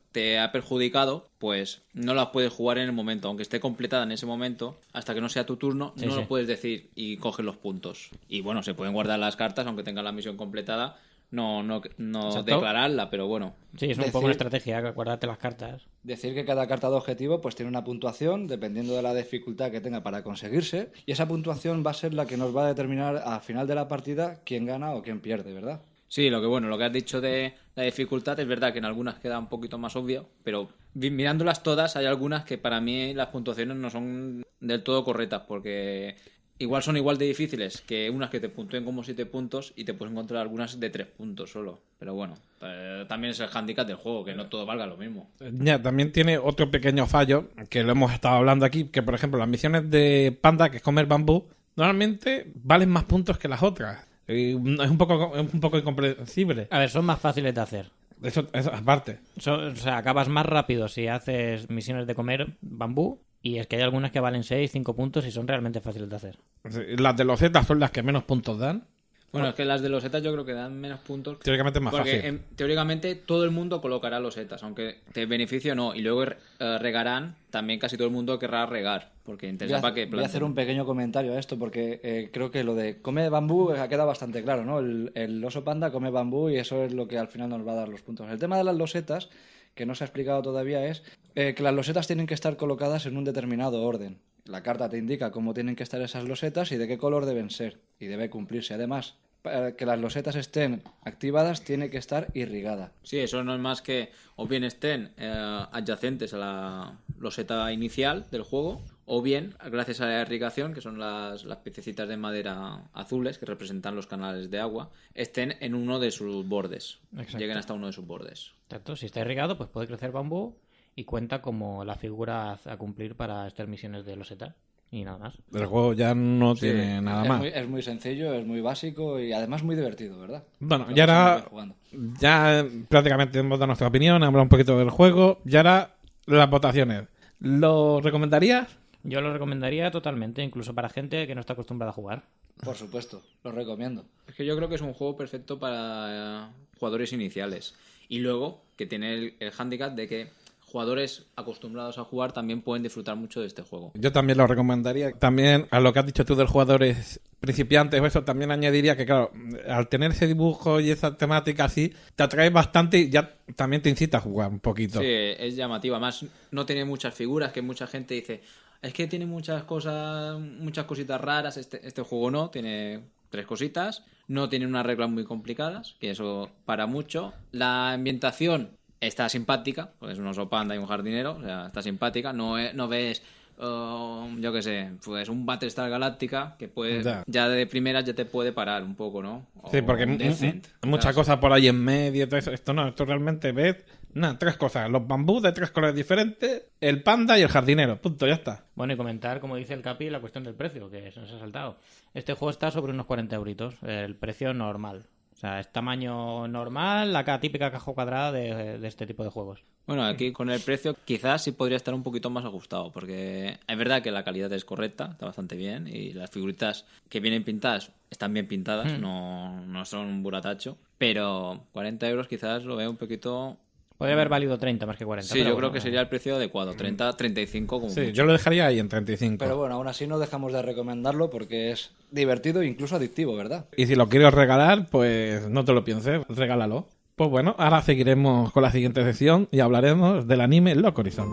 te ha perjudicado, pues no las puedes jugar en el momento. Aunque esté completada en ese momento, hasta que no sea tu turno, Sí, no sí. lo puedes decir y coges los puntos. Y bueno, se pueden guardar las cartas, aunque tengan la misión completada. No, no, no Exacto. declararla, pero bueno. Sí, es un Decir- poco una estrategia, acuérdate las cartas. Decir que cada carta de objetivo pues tiene una puntuación dependiendo de la dificultad que tenga para conseguirse, y esa puntuación va a ser la que nos va a determinar al final de la partida quién gana o quién pierde, ¿verdad? Sí, lo que bueno, lo que has dicho de la dificultad es verdad que en algunas queda un poquito más obvio, pero vi- mirándolas todas hay algunas que para mí las puntuaciones no son del todo correctas, porque igual son igual de difíciles que unas que te puntúen como siete puntos y te puedes encontrar algunas de tres puntos solo. Pero bueno, eh, también es el handicap del juego, que no todo valga lo mismo. Ya, también tiene otro pequeño fallo, que lo hemos estado hablando aquí, que por ejemplo las misiones de Panda, que es comer bambú, normalmente valen más puntos que las otras. Y es un poco, es un poco incomprensible. A ver, son más fáciles de hacer. Eso, eso aparte. So- o sea, acabas más rápido si haces misiones de comer bambú. Y es que hay algunas que valen seis, cinco puntos y son realmente fáciles de hacer. Las de los Z son las que menos puntos dan. Bueno, es que las de los setas yo creo que dan menos puntos. Teóricamente es más porque fácil. en- teóricamente todo el mundo colocará los setas, aunque te beneficie o no. Y luego eh, regarán, también casi todo el mundo querrá regar, porque Voy interesa a, para que voy a hacer un pequeño comentario a esto porque eh, creo que lo de come bambú ha quedado bastante claro, ¿no? El, el oso panda come bambú y eso es lo que al final nos va a dar los puntos. El tema de las losetas, que no se ha explicado todavía, es eh, que las losetas tienen que estar colocadas en un determinado orden. La carta te indica cómo tienen que estar esas losetas y de qué color deben ser, y debe cumplirse. Además, para que las losetas estén activadas, tiene que estar irrigada. Sí, eso no es más que o bien estén eh, adyacentes a la loseta inicial del juego, o bien, gracias a la irrigación, que son las, las piececitas de madera azules que representan los canales de agua, estén en uno de sus bordes. Exacto. Lleguen hasta uno de sus bordes. Exacto, si está irrigado, pues puede crecer bambú y cuenta como la figura a a cumplir para estas misiones de loseta. Y nada más. El juego ya no Sí, tiene nada es más. Muy, es muy sencillo, es muy básico y además muy divertido, ¿verdad? Bueno, Lo y ahora pasamos bien jugando. ya prácticamente hemos dado nuestra opinión, hemos hablado un poquito del juego, y ahora las votaciones. ¿Lo recomendarías? Yo lo recomendaría totalmente, incluso para gente que no está acostumbrada a jugar. Por supuesto, lo recomiendo. Es que yo creo que es un juego perfecto para eh, jugadores iniciales. Y luego, que tiene el, el hándicap de que jugadores acostumbrados a jugar también pueden disfrutar mucho de este juego. Yo también lo recomendaría. También a lo que has dicho tú del jugadores principiantes o eso, también añadiría que, claro, al tener ese dibujo y esa temática así, te atrae bastante y ya también te incita a jugar un poquito. Sí, es llamativa. Además, no tiene muchas figuras, que mucha gente dice, es que tiene muchas cosas, muchas cositas raras. Este, este juego no, tiene tres cositas. No tiene unas reglas muy complicadas, que eso para mucho. La ambientación está simpática, pues es un oso panda y un jardinero, o sea, está simpática. No, es- no ves, uh, yo qué sé, pues un Battlestar Galactica que puede, Ya. ya de primeras ya te puede parar un poco, ¿no? O Sí, porque un mu- Descent. mu- muchas Claro. cosas por ahí en medio, todo eso. Esto no, esto realmente ves, nada, tres cosas, los bambús de tres colores diferentes, el panda y el jardinero, punto, ya está. Bueno, y comentar, como dice el Capi, la cuestión del precio, que se nos ha saltado. Este juego está sobre unos cuarenta euritos, el precio normal. O sea, es tamaño normal, la ca- típica caja cuadrada de, de este tipo de juegos. Bueno, aquí con el precio quizás sí podría estar un poquito más ajustado, porque es verdad que la calidad es correcta, está bastante bien, y las figuritas que vienen pintadas están bien pintadas, Mm. no, no son un buratacho, pero cuarenta euros quizás lo veo un poquito... Podría haber valido treinta más que cuarenta. Sí, yo pero creo bueno, que sería el precio adecuado, treinta, treinta y cinco como Sí, mucho. yo lo dejaría ahí en treinta y cinco. Pero bueno, aún así no dejamos de recomendarlo porque es divertido e incluso adictivo, ¿verdad? Y si lo quieres regalar, pues no te lo pienses, regálalo. Pues bueno, ahora seguiremos con la siguiente sección y hablaremos del anime Lock Horizon.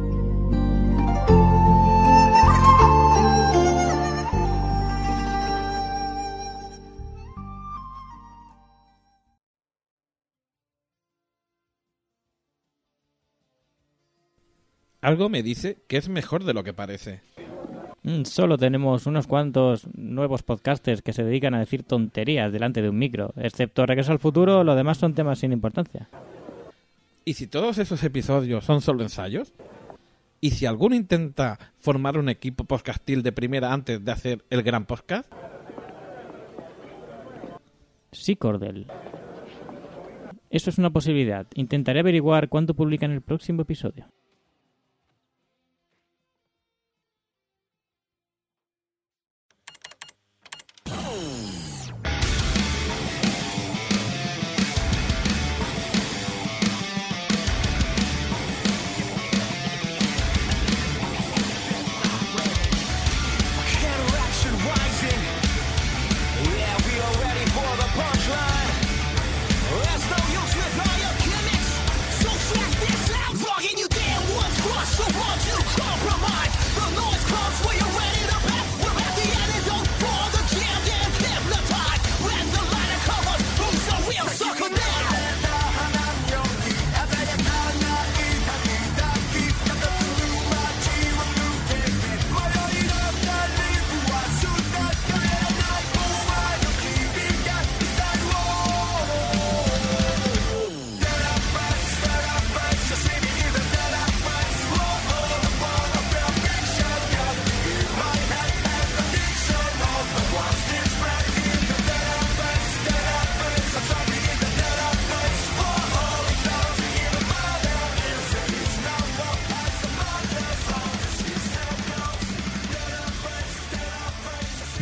Algo me dice que es mejor de lo que parece. Mm, Solo tenemos unos cuantos nuevos podcasters que se dedican a decir tonterías delante de un micro. Excepto Regreso al Futuro, lo demás son temas sin importancia. ¿Y si todos esos episodios son solo ensayos? ¿Y si alguno intenta formar un equipo podcastil de primera antes de hacer el gran podcast? Sí, Cordel. Eso es una posibilidad. Intentaré averiguar cuándo publican el próximo episodio.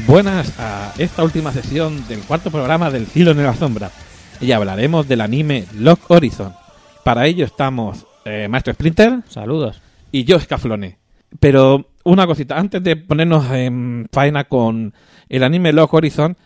buenas a esta última sesión del cuarto programa del Filo en la Sombra. Y hablaremos del anime Log Horizon. Para ello estamos eh, Maestro Splinter. Saludos. Y yo, Scaflone. Pero una cosita, antes de ponernos en faena con el anime Log Horizon,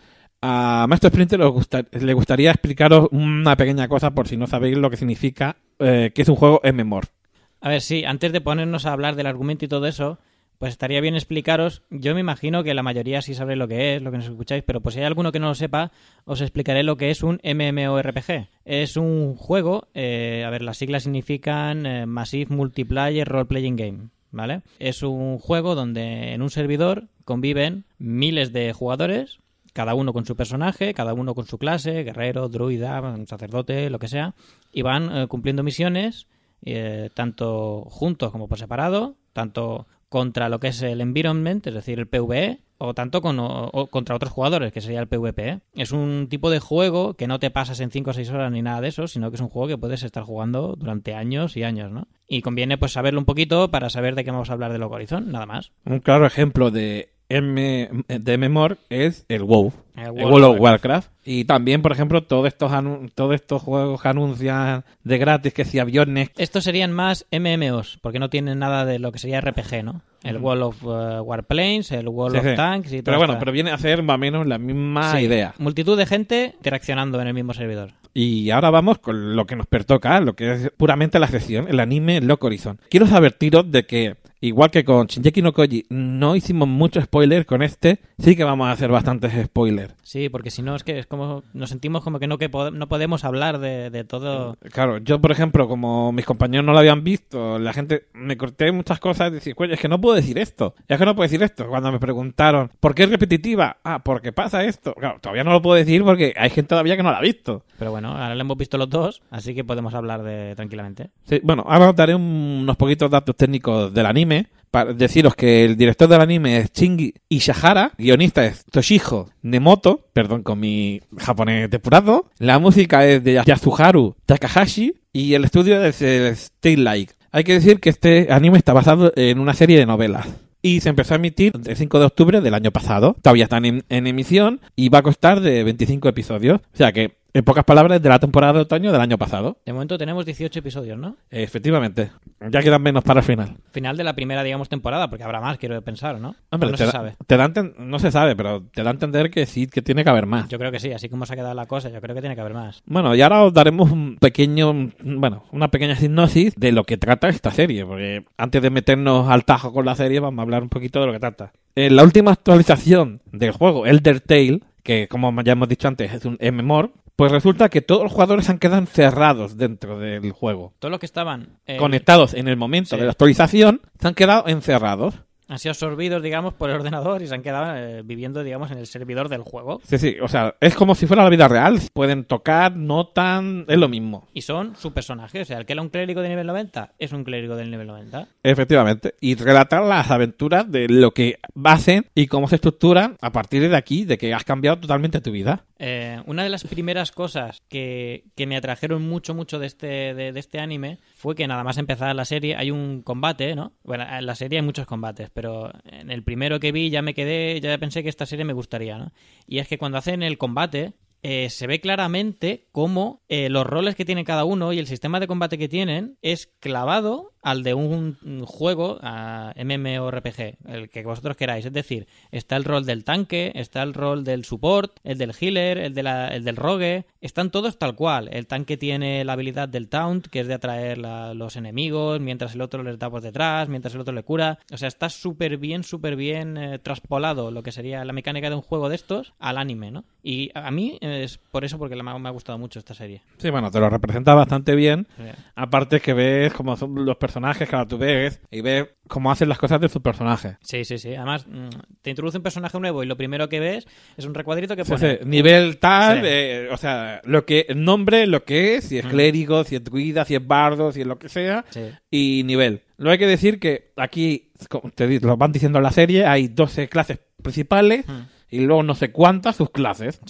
a Maestro Splinter os gusta, le gustaría explicaros una pequeña cosa por si no sabéis lo que significa eh, que es un juego M M O R. A ver, sí, antes de ponernos a hablar del argumento y todo eso, pues estaría bien explicaros. Yo me imagino que la mayoría sí sabréis lo que es, lo que nos escucháis, pero pues si hay alguno que no lo sepa, os explicaré lo que es un MMORPG. Es un juego, eh, a ver, las siglas significan eh, Massive Multiplayer Role Playing Game, ¿vale? Es un juego donde en un servidor conviven miles de jugadores, cada uno con su personaje, cada uno con su clase, guerrero, druida, sacerdote, lo que sea, y van eh, cumpliendo misiones, eh, tanto juntos como por separado, tanto contra lo que es el environment, es decir, el PvE, o tanto con, o, o contra otros jugadores, que sería el PvP. Es un tipo de juego que no te pasas en cinco o seis horas ni nada de eso, sino que es un juego que puedes estar jugando durante años y años, ¿no? Y conviene pues saberlo un poquito para saber de qué vamos a hablar de Log Horizon, nada más. Un claro ejemplo de M de M M O R es el WoW, el, el World, World of Warcraft. Y también, por ejemplo, todos estos anu- todos estos juegos que anuncian de gratis, que si aviones. Estos serían más M M Os, porque no tienen nada de lo que sería R P G, ¿no? El mm. World of uh, Warplanes, el World sí, of sí. Tanks y todo. Pero bueno, esta... pero viene a ser más o menos la misma sí, idea. Multitud de gente interaccionando en el mismo servidor. Y ahora vamos con lo que nos pertoca, lo que es puramente la sección, el anime Log Horizon. Quiero advertiros de que, igual que con Shingeki no Koji, no hicimos mucho spoiler, con este sí que vamos a hacer bastantes spoilers. Sí, porque si no es que es como nos sentimos como que no que pod- no podemos hablar de, de todo. Claro, yo por ejemplo, como mis compañeros no lo habían visto, la gente me corté muchas cosas y decía, oye, es que no puedo decir esto, es que no puedo decir esto. Cuando me preguntaron, ¿por qué es repetitiva? Ah, porque pasa esto. Claro, todavía no lo puedo decir porque hay gente todavía que no la ha visto. Pero bueno, ahora lo hemos visto los dos, así que podemos hablar de tranquilamente. Sí, bueno, ahora os daré un, unos poquitos datos técnicos del anime. Para deciros que el director del anime es Shinji Ishihara, guionista es Toshiho Nemoto, perdón con mi japonés depurado, la música es de Yasuharu Takahashi y el estudio es el Starlight. Hay que decir que este anime está basado en una serie de novelas y se empezó a emitir el cinco de octubre del año pasado. Todavía están en, en emisión y va a costar de veinticinco episodios, o sea que en pocas palabras, de la temporada de otoño del año pasado. De momento tenemos dieciocho episodios, ¿no? Efectivamente. Ya quedan menos para el final. Final de la primera, digamos, temporada, porque habrá más, quiero pensar, ¿no? Hombre, no te se da, sabe. Te da enten- no se sabe, pero te da a entender que sí, que tiene que haber más. Yo creo que sí, así como se ha quedado la cosa, yo creo que tiene que haber más. Bueno, y ahora os daremos un pequeño, bueno, una pequeña hipnosis de lo que trata esta serie, porque antes de meternos al tajo con la serie, vamos a hablar un poquito de lo que trata. En la última actualización del juego, Elder Tale, que como ya hemos dicho antes es un M M O R, pues resulta que todos los jugadores han quedado encerrados dentro del juego. Todos los que estaban eh... conectados en el momento sí. de la actualización se han quedado encerrados. Han sido absorbidos, digamos, por el ordenador y se han quedado eh, viviendo, digamos, en el servidor del juego. Sí, sí, o sea, es como si fuera la vida real. Pueden tocar, notan, es lo mismo. Y son su personaje, o sea, el que era un clérigo de nivel noventa es un clérigo del nivel noventa. Efectivamente, y relatar las aventuras de lo que hacen y cómo se estructuran a partir de aquí, de que has cambiado totalmente tu vida. Eh, una de las primeras cosas que, que me atrajeron mucho, mucho de este, de, de este anime fue que nada más empezar la serie hay un combate, ¿no? Bueno, en la serie hay muchos combates, pero en el primero que vi ya me quedé, ya pensé que esta serie me gustaría, ¿no? Y es que cuando hacen el combate eh, se ve claramente cómo eh, los roles que tiene cada uno y el sistema de combate que tienen es clavado al de un juego uh, MMORPG, el que vosotros queráis. Es decir, está el rol del tanque, está el rol del support, el del healer, el, de la, el del rogue. Están todos tal cual. El tanque tiene la habilidad del taunt, que es de atraer la, los enemigos, mientras el otro les da por detrás, mientras el otro le cura. O sea, está súper bien, súper bien eh, traspolado lo que sería la mecánica de un juego de estos al anime, ¿no? Y a mí es por eso porque me ha, me ha gustado mucho esta serie. Sí, bueno, te lo representa bastante bien. Sí. Aparte que ves cómo son los personajes, claro, tú ves y ves cómo hacen las cosas de sus personajes. Sí, sí, sí. Además, te introduce un personaje nuevo y lo primero que ves es un recuadrito que sí, pone... Sí. Nivel tal, sí. eh, o sea, lo que el nombre, lo que es, si es mm. clérigo, si es druida, si es bardo, si es lo que sea, sí. y nivel. Luego hay que decir que aquí, como te lo van diciendo en la serie, hay doce clases principales mm. y luego no sé cuántas sus clases. Sí.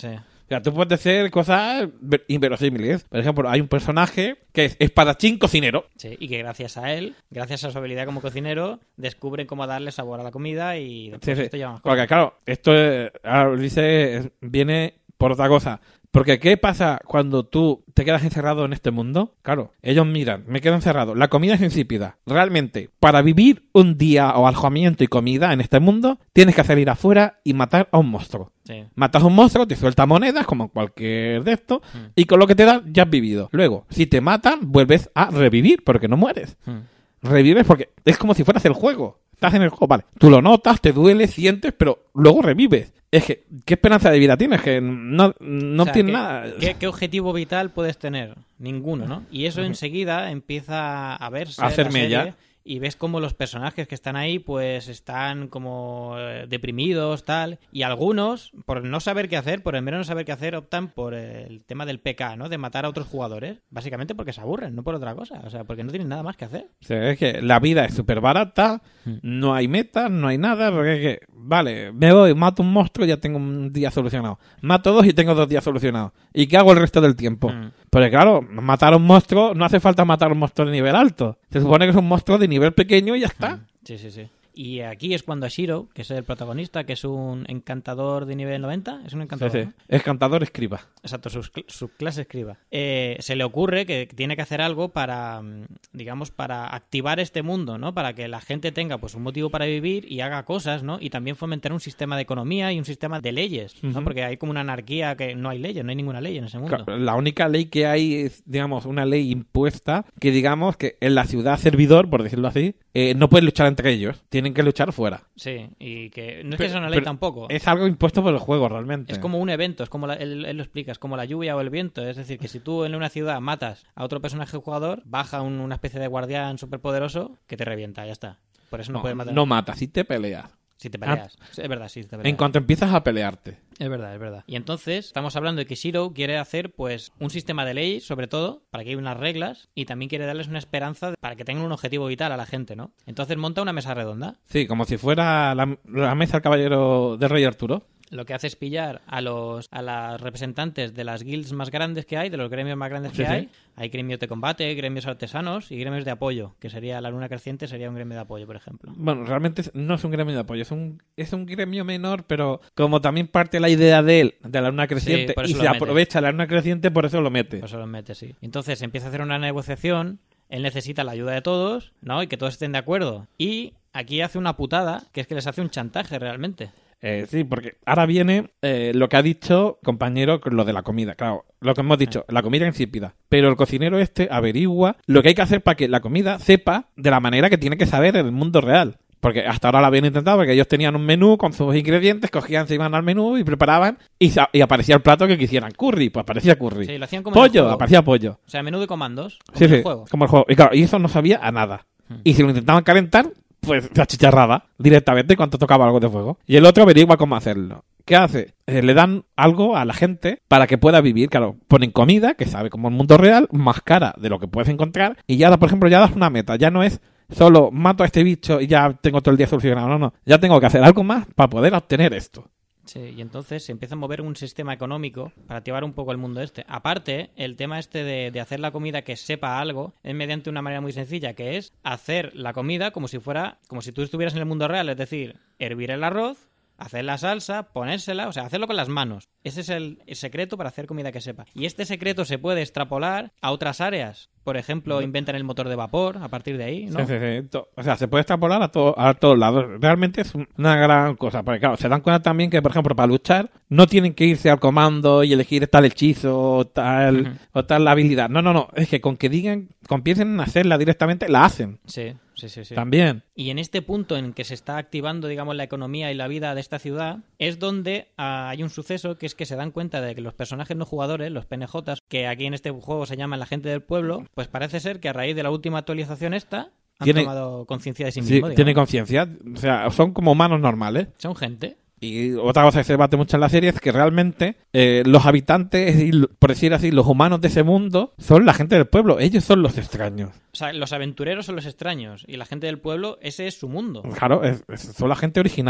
sea, tú puedes hacer cosas ver- inverosímiles. Por ejemplo, hay un personaje que es espadachín cocinero. Sí, y que gracias a él, gracias a su habilidad como cocinero, descubren cómo darle sabor a la comida y después Sí, sí. esto lleva más cosas. Porque claro, esto es- ahora lo dice, es- viene por otra cosa. Porque ¿qué pasa cuando tú te quedas encerrado en este mundo? Claro, ellos miran, me quedo encerrado. La comida es insípida. Realmente, para vivir un día o alojamiento y comida en este mundo, tienes que salir afuera y matar a un monstruo. Sí. Matas a un monstruo, te suelta monedas, como cualquier de estos, Mm. y con lo que te da ya has vivido. Luego, si te matan, vuelves a revivir, porque no mueres. Mm. Revives porque es como si fueras el juego. Estás en el juego, vale. Tú lo notas, te duele, sientes, pero luego revives. Es que, ¿qué esperanza de vida tienes? Que no, no O sea, tienes ¿qué- nada. ¿qué, qué objetivo vital puedes tener? Ninguno, ¿no? Y eso enseguida empieza a verse A hacer la serie, mella. y ves como los personajes que están ahí pues están como eh, deprimidos, tal, y algunos, por no saber qué hacer, por el mero no saber qué hacer, optan por el tema del P K, ¿no? De matar a otros jugadores, básicamente porque se aburren, no por otra cosa, o sea, porque no tienen nada más que hacer. O sea, es que la vida es súper barata, Mm. no hay metas, no hay nada, porque es que, vale, me voy, mato un monstruo y ya tengo un día solucionado. Mato dos y tengo dos días solucionados. ¿Y qué hago el resto del tiempo? Mm. Porque claro, matar a un monstruo, no hace falta matar a un monstruo de nivel alto. Se supone que es un monstruo de nivel pequeño y ya está. Sí, sí, sí. Y aquí es cuando a Shiro, que es el protagonista, que es un encantador de nivel noventa, es un Sí, encantador, sí. ¿no? Es cantador escriba. Exacto, su, su clase escriba. Eh, se le ocurre que tiene que hacer algo para, mm, digamos, para activar este mundo, ¿no? Para que la gente tenga pues un motivo para vivir y haga cosas, ¿no? Y también fomentar un sistema de economía y un sistema de leyes, ¿no? Ujú. Porque hay como una anarquía que no hay leyes, no hay ninguna ley en ese mundo. Claro, la única ley que hay es, digamos, una ley impuesta que, digamos, que en la ciudad servidor, por decirlo así, eh, no pueden luchar entre ellos. Tienen que luchar fuera. Sí, y que no es que Pero- sea una ley pero tampoco. Es algo impuesto por el juego, realmente. Es como un evento, es como la- él, él lo explica, es como la lluvia o el viento. Es decir, que si tú en una ciudad matas a otro personaje jugador, baja un- una especie de guardián superpoderoso que te revienta, ya está. Por eso no, No, puedes matar. no matas, si te peleas. Si te peleas. Sí, es verdad, sí, te peleas. En cuanto empiezas a pelearte. Es verdad, es verdad. Y entonces estamos hablando de que Shiro quiere hacer pues un sistema de ley, sobre todo, para que haya unas reglas y también quiere darles una esperanza para que tengan un objetivo vital a la gente, ¿no? Entonces monta una mesa redonda. Sí, como si fuera la, la mesa del caballero del rey Arturo. Lo que hace es pillar a los a las representantes de las guilds más grandes que hay, de los gremios más grandes que Sí, sí. hay. Hay gremios de combate, gremios artesanos y gremios de apoyo, que sería la luna creciente, sería un gremio de apoyo, por ejemplo. Bueno, realmente es- no es un gremio de apoyo, es un, es un gremio menor, pero como también parte la idea de él, de la luna creciente, por y eso se lo mete. aprovecha la luna creciente, por eso lo mete. Por eso los mete, sí. Entonces empieza a hacer una negociación, él necesita la ayuda de todos, ¿no? Y que todos estén de acuerdo. Y aquí hace una putada, que es que les hace un chantaje realmente. Eh, sí, porque ahora viene eh, lo que ha dicho compañero con lo de la comida. Claro, lo que hemos dicho, la comida es insípida. Pero el cocinero este averigua lo que hay que hacer para que la comida sepa de la manera que tiene que saber en el mundo real. Porque hasta ahora lo habían intentado, porque ellos tenían un menú con sus ingredientes, cogían, se iban al menú y preparaban, y, sa- y aparecía el plato que quisieran. Curry, pues aparecía curry. Sí, lo hacían como en el pollo, juego. aparecía pollo. O sea, menú de comandos, como Sí, en sí, el juego. como el juego. Y claro, y eso no sabía a nada. Y si lo intentaban calentar, pues se achicharraba directamente cuando tocaba algo de fuego. Y el otro averigua cómo hacerlo. ¿Qué hace? Eh, le dan algo a la gente para que pueda vivir. Claro, ponen comida, que sabe como el mundo real, más cara de lo que puedes encontrar. Y ya, por ejemplo, ya das una meta. Ya no es solo mato a este bicho y ya tengo todo el día solucionado. No, no. Ya tengo que hacer algo más para poder obtener esto. Sí, y entonces se empieza a mover un sistema económico para activar un poco el mundo este. Aparte, el tema este de, de hacer la comida que sepa algo es mediante una manera muy sencilla, que es hacer la comida como si fuera, como si tú estuvieras en el mundo real, es decir, hervir el arroz, hacer la salsa, ponérsela, o sea, hacerlo con las manos. Ese es el, el secreto para hacer comida que sepa. Y este secreto se puede extrapolar a otras áreas. Por ejemplo, inventan el motor de vapor a partir de ahí, ¿no? Sí, sí, sí. To- O sea, se puede extrapolar a, to- a todos lados. Realmente es un- una gran cosa. Porque, claro, se dan cuenta también que, por ejemplo, para luchar, no tienen que irse al comando y elegir tal hechizo o tal, Ujú. o tal habilidad. No, no, no. Es que con que digan, con piensen en hacerla directamente, la hacen. Sí, sí, sí, sí. También. Y en este punto en que se está activando, digamos, la economía y la vida de esta ciudad, es donde ah, hay un suceso que es que se dan cuenta de que los personajes no jugadores, los P N Js, que aquí en este juego se llaman la gente del pueblo, pues parece ser que a raíz de la última actualización esta han Tiene- tomado conciencia de sí Sí, mismos. tiene digamos. conciencia. O sea, son como humanos normales. Son gente. Y otra cosa que se debate mucho en la serie es que realmente eh, los habitantes, y, por decir así, los humanos de ese mundo son la gente del pueblo. Ellos son los extraños. O sea, los aventureros son los extraños y la gente del pueblo, ese es su mundo. Claro, es- es- son la gente originaria.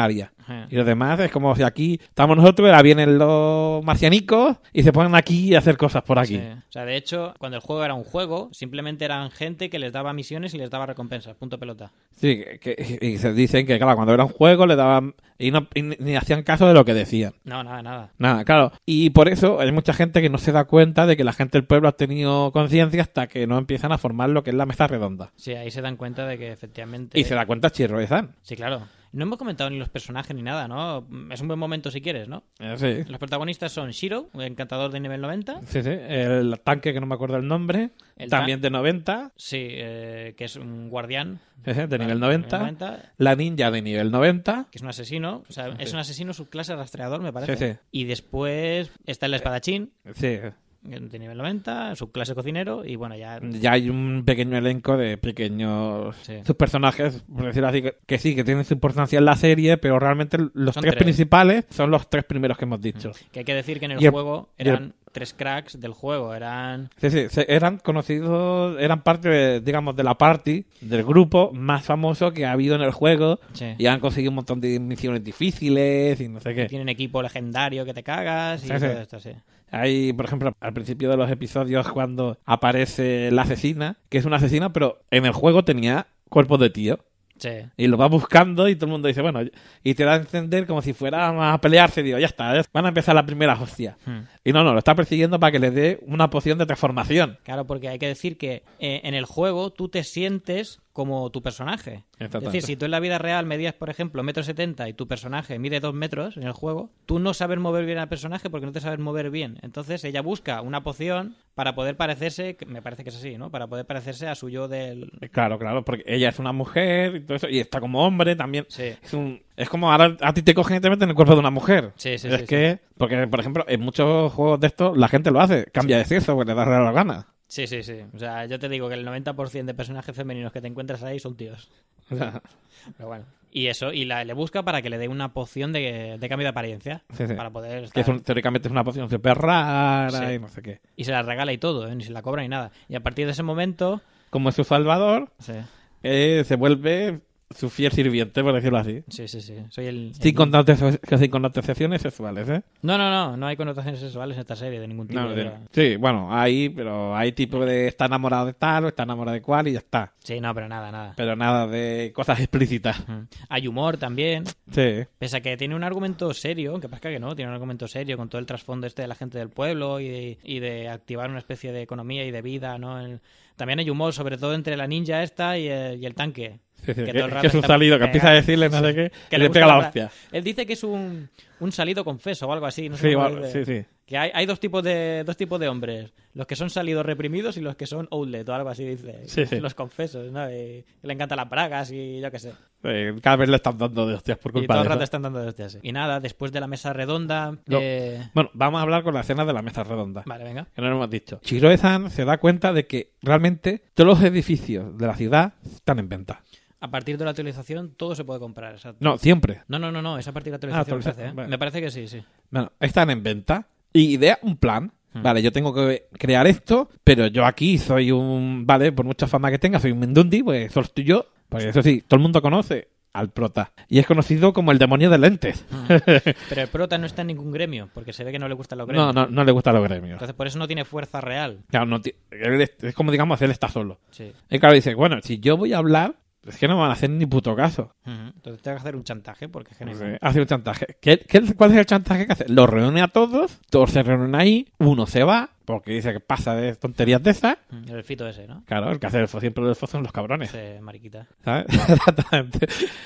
Y los demás es como si aquí estamos nosotros, ahora vienen los marcianicos y se ponen aquí a hacer cosas por aquí. Sí. O sea, de hecho, cuando el juego era un juego, simplemente eran gente que les daba misiones y les daba recompensas. Punto pelota. Sí, que, que- y se dicen que, claro, cuando era un juego le daban... Y, no, y ni ni hacían caso de lo que decían. No, nada, nada. Nada, claro. Y por eso hay mucha gente que no se da cuenta de que la gente del pueblo ha tenido conciencia hasta que no empiezan a formar lo que es la mesa redonda. Sí, ahí se dan cuenta de que efectivamente... Y se da cuenta Chirroezan. Sí, claro. No hemos comentado ni los personajes ni nada, ¿no? Es un buen momento si quieres, ¿no? Eh, sí. Los protagonistas son Shiro, un encantador de nivel noventa. Sí, sí. El tanque, que no me acuerdo el nombre, El también tan- de noventa. Sí, eh, que es un guardián. Sí, sí, de Vale, nivel noventa. noventa. La ninja de nivel noventa. Que es un asesino. O sea, Sí. es un asesino subclase rastreador, me parece. Sí, sí. Y después está el espadachín. Sí. De nivel noventa, subclase cocinero. Y bueno, ya... Ya hay un pequeño elenco de pequeños... Sí. Sus personajes, por decirlo así, que, que sí, que tienen su importancia en la serie, pero realmente los Son tres, tres. principales son los tres primeros que hemos dicho. Que hay que decir que en el Y el- juego y el- eran tres cracks del juego. Eran... Sí, sí, se- eran conocidos, eran parte, de, digamos, de la party, del grupo más famoso que ha habido en el juego. Sí. Y han conseguido un montón de misiones difíciles y no sé qué. Tienen equipo legendario que te cagas y Sí, sí. todo esto, sí. Hay, por ejemplo, al principio de los episodios cuando aparece la asesina, que es una asesina, pero en el juego tenía cuerpo de tío. Sí. Y lo va buscando y todo el mundo dice, bueno, y te da a entender como si fuera a pelearse. Digo, ya está, ya van a empezar las primeras hostias. Hmm. Y no, no, lo está persiguiendo para que le dé una poción de transformación. Claro, porque hay que decir que eh, en el juego tú te sientes como tu personaje. Es Exactamente. decir, si tú en la vida real medías, por ejemplo, metro setenta y tu personaje mide dos metros en el juego, tú no sabes mover bien al personaje porque no te sabes mover bien. Entonces ella busca una poción para poder parecerse, que me parece que es así, ¿no? Para poder parecerse a su yo del... Claro, claro, porque ella es una mujer y todo eso, y está como hombre también. Sí. Es un es como ahora a ti te cogen y te meten en el cuerpo de una mujer. Sí, sí, es sí, que, porque por ejemplo, en muchos juegos de estos la gente lo hace, cambia de sexo porque le da la gana. Sí, sí, sí. O sea, yo te digo que el noventa por ciento de personajes femeninos que te encuentras ahí son tíos. O sea, Pero bueno. Y eso, y la, le busca para que le dé una poción de, de cambio de apariencia. sí, sí. Para poder que estar... es un- teóricamente es una poción súper rara Sí. y no sé qué. Y se la regala y todo, ¿eh? Ni se la cobra ni nada. Y a partir de ese momento... Como es su salvador, Sí, eh, se vuelve su fiel sirviente, por decirlo así. sí, sí. sí. Soy el... Sin el- connotaciones, sin connotaciones sexuales, ¿eh? No, no, no. No hay connotaciones sexuales en esta serie de ningún tipo. No, de de- verdad. sí, bueno, hay, pero hay tipo de está enamorado de tal o está enamorado de cual y ya está. Sí, no, pero nada, nada. Pero nada de cosas explícitas. Ujú. Hay humor también. Sí. Pese a que tiene un argumento serio, aunque pasa que no, tiene un argumento serio con todo el trasfondo este de la gente del pueblo y de, y de activar una especie de economía y de vida, ¿no? El- también hay humor, sobre todo entre la ninja esta y el, y el tanque. Sí, sí, Que que, todo el rato que es un está salido, que empieza a pegado. decirle no sé qué, Que y le le gusta pega la la- hostia. Él dice que es un, un salido confeso o algo así. No sé Sí, cómo igual, dice. sí, sí. Que hay, hay dos tipos de dos tipos de hombres. Los que son salidos reprimidos y los que son outlet o algo así, dice. Sí, sí. Los confesos, ¿no? Y le encantan las bragas y yo qué sé. Eh, cada vez le están dando de hostias por Y culpa todo de el rato eso. están dando de hostias, sí. Y nada, después de la mesa redonda... No. eh, Bueno, vamos a hablar con la escena de la mesa redonda. Vale, venga. Que no lo hemos dicho. Shiroe-san se da cuenta de que realmente todos los edificios de la ciudad están en venta. A partir de la actualización todo se puede comprar. Exacto. No, siempre. No, no, no, no, es a partir de la Ah, actualización. me, actualización, parece, ¿eh? vale. Me parece que sí, sí. Bueno, están en venta. Y idea un plan. Hmm. Vale, yo tengo que crear esto, pero yo aquí soy un... Vale, por mucha fama que tenga, soy un Mindundi, pues eso estoy yo. Pues eso sí, todo el mundo conoce al prota. Y es conocido como el demonio de lentes. Pero el prota no está en ningún gremio, porque se ve que no le gustan los gremios. No, no, no le gustan los gremios. Entonces por eso no tiene fuerza real. Claro, no ti- él es, es como digamos, él está solo. Sí. Y claro, dice, bueno, si yo voy a hablar, es que no me van a hacer ni puto caso. Ujú. Entonces tengo que hacer un chantaje, porque es que no hay Sí, más. hace un chantaje. ¿Qué, qué- cuál es el chantaje que hace? Los reúne a todos, todos se reúnen ahí, uno se va, porque dice que pasa de tonterías de esas. El elfito ese, ¿no? Claro, el que hace el fo- siempre el elfo son los cabrones. Ese mariquita. ¿Sabes? Exactamente.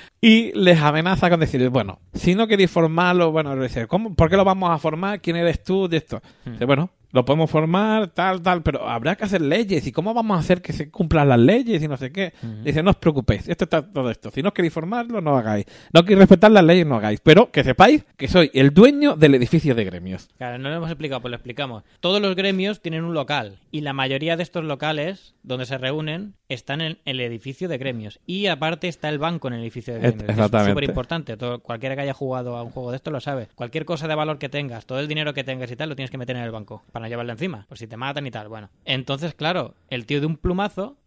Y les amenaza con decirles, bueno, si no queréis formarlo, bueno, le dice, ¿cómo, ¿por qué lo vamos a formar? ¿Quién eres tú de esto? Dice, bueno, lo podemos formar, tal, tal, pero habrá que hacer leyes. ¿Y cómo vamos a hacer que se cumplan las leyes y no sé qué? Dice, no os preocupéis, esto está todo esto. Si no queréis formarlo, no hagáis. No queréis respetar las leyes, no hagáis. Pero que sepáis que soy el dueño del edificio de gremios. Claro, no lo hemos explicado, pues lo explicamos. Todos los gremios tienen un local y la mayoría de estos locales donde se reúnen están en el edificio de gremios. Y aparte está el banco en el edificio de gremios. Exactamente. Es súper importante. Cualquiera que haya jugado a un juego de esto lo sabe. Cualquier cosa de valor que tengas, todo el dinero que tengas y tal, lo tienes que meter en el banco para no llevarlo encima. Por si te matan y tal. Bueno, entonces, claro, el tío de un plumazo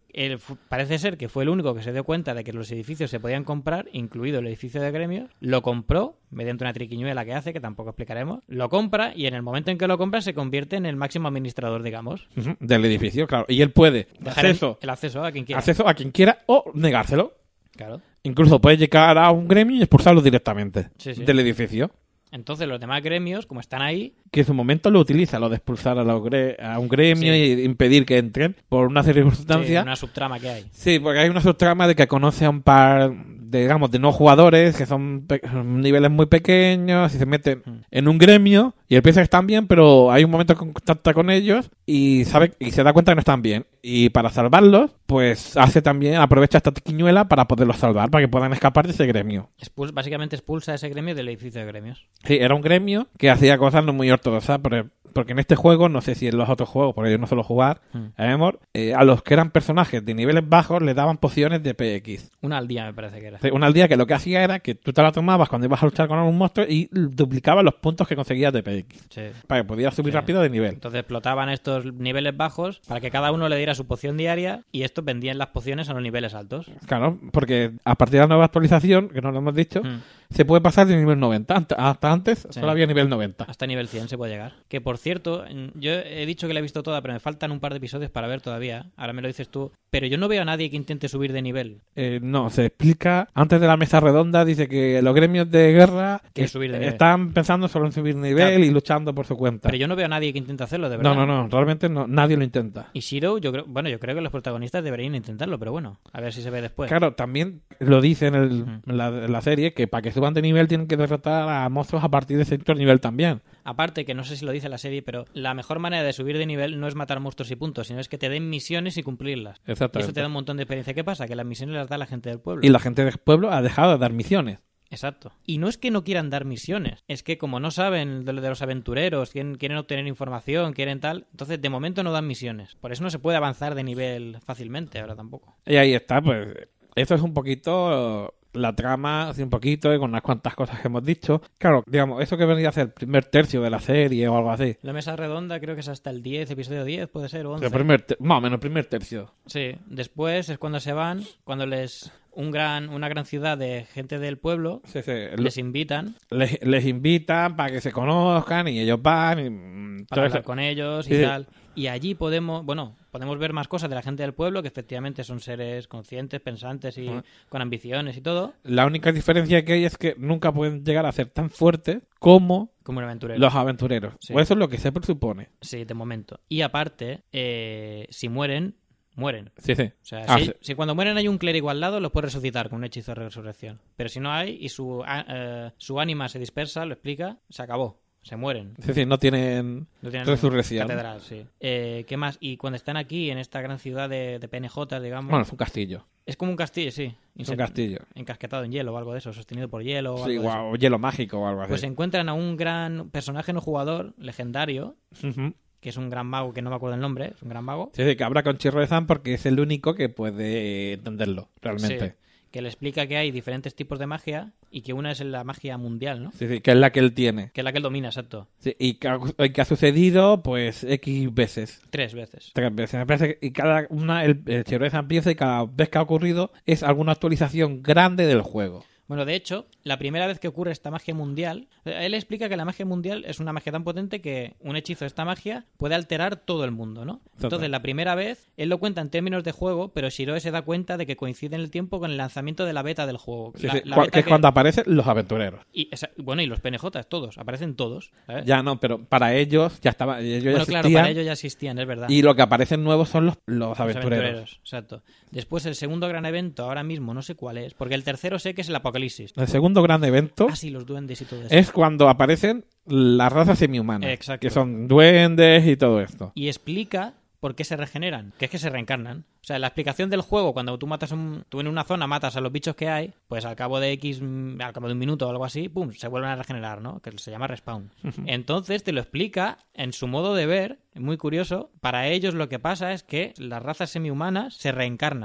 el, parece ser que fue el único que se dio cuenta de que los edificios se podían comprar, incluido el edificio de gremios, lo compró, mediante una triquiñuela que hace, que tampoco explicaremos, lo compra y en el momento en que lo compra se convierte en el máximo administrador, digamos. Uh-huh. Del edificio, claro. Y él puede dejar acceso, el, el acceso a quien quiera. Acceso a quien quiera o negárselo. Claro. Incluso puede llegar a un gremio y expulsarlo directamente sí, sí. del edificio. Entonces los demás gremios, como están ahí... Que en su momento lo utiliza, lo de expulsar a, los gre- a un gremio sí. y impedir que entren por una serie de circunstancias. Sí, una subtrama que hay. Sí, porque hay una subtrama de que conoce a un par, de, digamos, de no jugadores que son pe- niveles muy pequeños y se meten mm. en un gremio y él piensa que están bien, pero hay un momento que contacta con ellos y sabe y se da cuenta que no están bien. Y para salvarlos, pues hace también, aprovecha esta tiquiñuela para poderlos salvar, para que puedan escapar de ese gremio. Expul- básicamente expulsa a ese gremio del edificio de gremios. Sí, era un gremio que hacía cosas no muy ortodoxas, porque, porque en este juego, no sé si en los otros juegos, porque yo no suelo jugar, mm. a, Emor, eh, a los que eran personajes de niveles bajos le daban pociones de P X. Una al día me parece que era. Sí, una al día que lo que hacía era que tú te la tomabas cuando ibas a luchar con algún monstruo y duplicabas los puntos que conseguías de P X. Sí. Para que pudieras subir sí. rápido de nivel. Entonces explotaban estos niveles bajos para que cada uno le diera su poción diaria y estos vendían las pociones a los niveles altos. Claro, porque a partir de la nueva actualización, que no lo hemos dicho, mm. se puede pasar de nivel noventa. Hasta antes sí. solo había nivel noventa. Hasta nivel cien se puede llegar. Que por cierto, yo he dicho que la he visto toda, pero me faltan un par de episodios para ver todavía. Ahora me lo dices tú. Pero yo no veo a nadie que intente subir de nivel. Eh, no, se explica. Antes de la mesa redonda dice que los gremios de guerra que subir de están pensando solo en subir nivel claro. y luchando por su cuenta. Pero yo no veo a nadie que intente hacerlo, de verdad. No, no, no. Realmente no, nadie lo intenta. Y Shiro, yo creo, bueno, yo creo que los protagonistas deberían intentarlo, pero bueno, a ver si se ve después. Claro, también lo dice en, el, uh-huh. en, la, en la serie que para que suban de nivel tienen que derrotar a monstruos a partir de cierto nivel también. Aparte, que no sé si lo dice la serie, pero la mejor manera de subir de nivel no es matar monstruos y puntos, sino es que te den misiones y cumplirlas. Exactamente. Y eso te da un montón de experiencia. ¿Qué pasa? Que las misiones las da la gente del pueblo. Y la gente del pueblo ha dejado de dar misiones. Exacto. Y no es que no quieran dar misiones, es que como no saben de, de los aventureros, quieren, quieren obtener información, quieren tal, entonces de momento no dan misiones. Por eso no se puede avanzar de nivel fácilmente, ahora tampoco. Y ahí está, pues eso es un poquito la trama, así un poquito, y con unas cuantas cosas que hemos dicho. Claro, digamos, eso que vendría a ser el primer tercio de la serie o algo así. La mesa redonda creo que es hasta el diez, episodio diez, puede ser, o once. El primer te- más o menos el primer tercio. Sí, después es cuando se van, cuando les... Un gran, una gran ciudad de gente del pueblo sí, sí. les invitan. Les, les invitan para que se conozcan y ellos van. Y, para hablar con ellos y sí. tal. Y allí podemos, bueno, podemos ver más cosas de la gente del pueblo, que efectivamente son seres conscientes, pensantes y uh-huh. con ambiciones y todo. La única diferencia que hay es que nunca pueden llegar a ser tan fuertes como... Como un aventurero. Los aventureros. Sí. O eso es lo que se presupone. Sí, de momento. Y aparte, eh, si mueren... Mueren. Sí, sí. O sea, ah, si, sí. si cuando mueren hay un clérigo al lado, los puede resucitar con un hechizo de resurrección. Pero si no hay y su, uh, su ánima se dispersa, lo explica, se acabó. Se mueren. Sí, sí, no tienen, no tienen resurrección. Catedral, sí. Eh, ¿Qué más? Y cuando están aquí, en esta gran ciudad de, de P N J, digamos... Bueno, es un castillo. Es como un castillo, sí. Es un castillo. Encasquetado en hielo o algo de eso, sostenido por hielo o sí, algo de eso. O hielo mágico o algo así. Pues encuentran a un gran personaje no jugador, legendario... Uh-huh. que es un gran mago, que no me acuerdo el nombre, es un gran mago. Sí, sí, que habla con Chirrezan porque es el único que puede entenderlo, realmente. Sí, que le explica que hay diferentes tipos de magia y que una es la magia mundial, ¿no? Sí, sí, que es la que él tiene. Que es la que él domina, exacto. Sí, y que ha, que ha sucedido, pues, X veces. Tres veces. Tres veces. Me parece que y cada una, el, el Chirrezan piensa y cada vez que ha ocurrido es alguna actualización grande del juego. Bueno, de hecho, la primera vez que ocurre esta magia mundial, él explica que la magia mundial es una magia tan potente que un hechizo de esta magia puede alterar todo el mundo, ¿no? Total. Entonces, la primera vez, él lo cuenta en términos de juego, pero Shiroe se da cuenta de que coincide en el tiempo con el lanzamiento de la beta del juego. Sí, la, sí. La que beta es que... cuando aparecen los aventureros. Y esa... Bueno, y los P N J, todos, aparecen todos. ¿sabes? Ya no, pero para ellos ya estaba. Ellos bueno, ya claro, para ellos ya existían, es verdad. Y lo que aparecen nuevos son los, los, los aventureros. aventureros. Exacto. Después, el segundo gran evento, ahora mismo no sé cuál es, porque el tercero sé que es el Apocalipsis. El segundo gran evento ah, sí, los duendes y todo eso. Es cuando aparecen las razas semi-humanas. Exacto. Que son duendes y todo esto. Y explica por qué se regeneran, que es que se reencarnan. O sea, la explicación del juego, cuando tú matas un, tú en una zona matas a los bichos que hay, pues al cabo de X, al cabo de un minuto o algo así, pum, se vuelven a regenerar, ¿no? Que se llama respawn. Entonces te lo explica en su modo de ver, muy curioso. Para ellos lo que pasa es que las razas semi-humanas se reencarnan.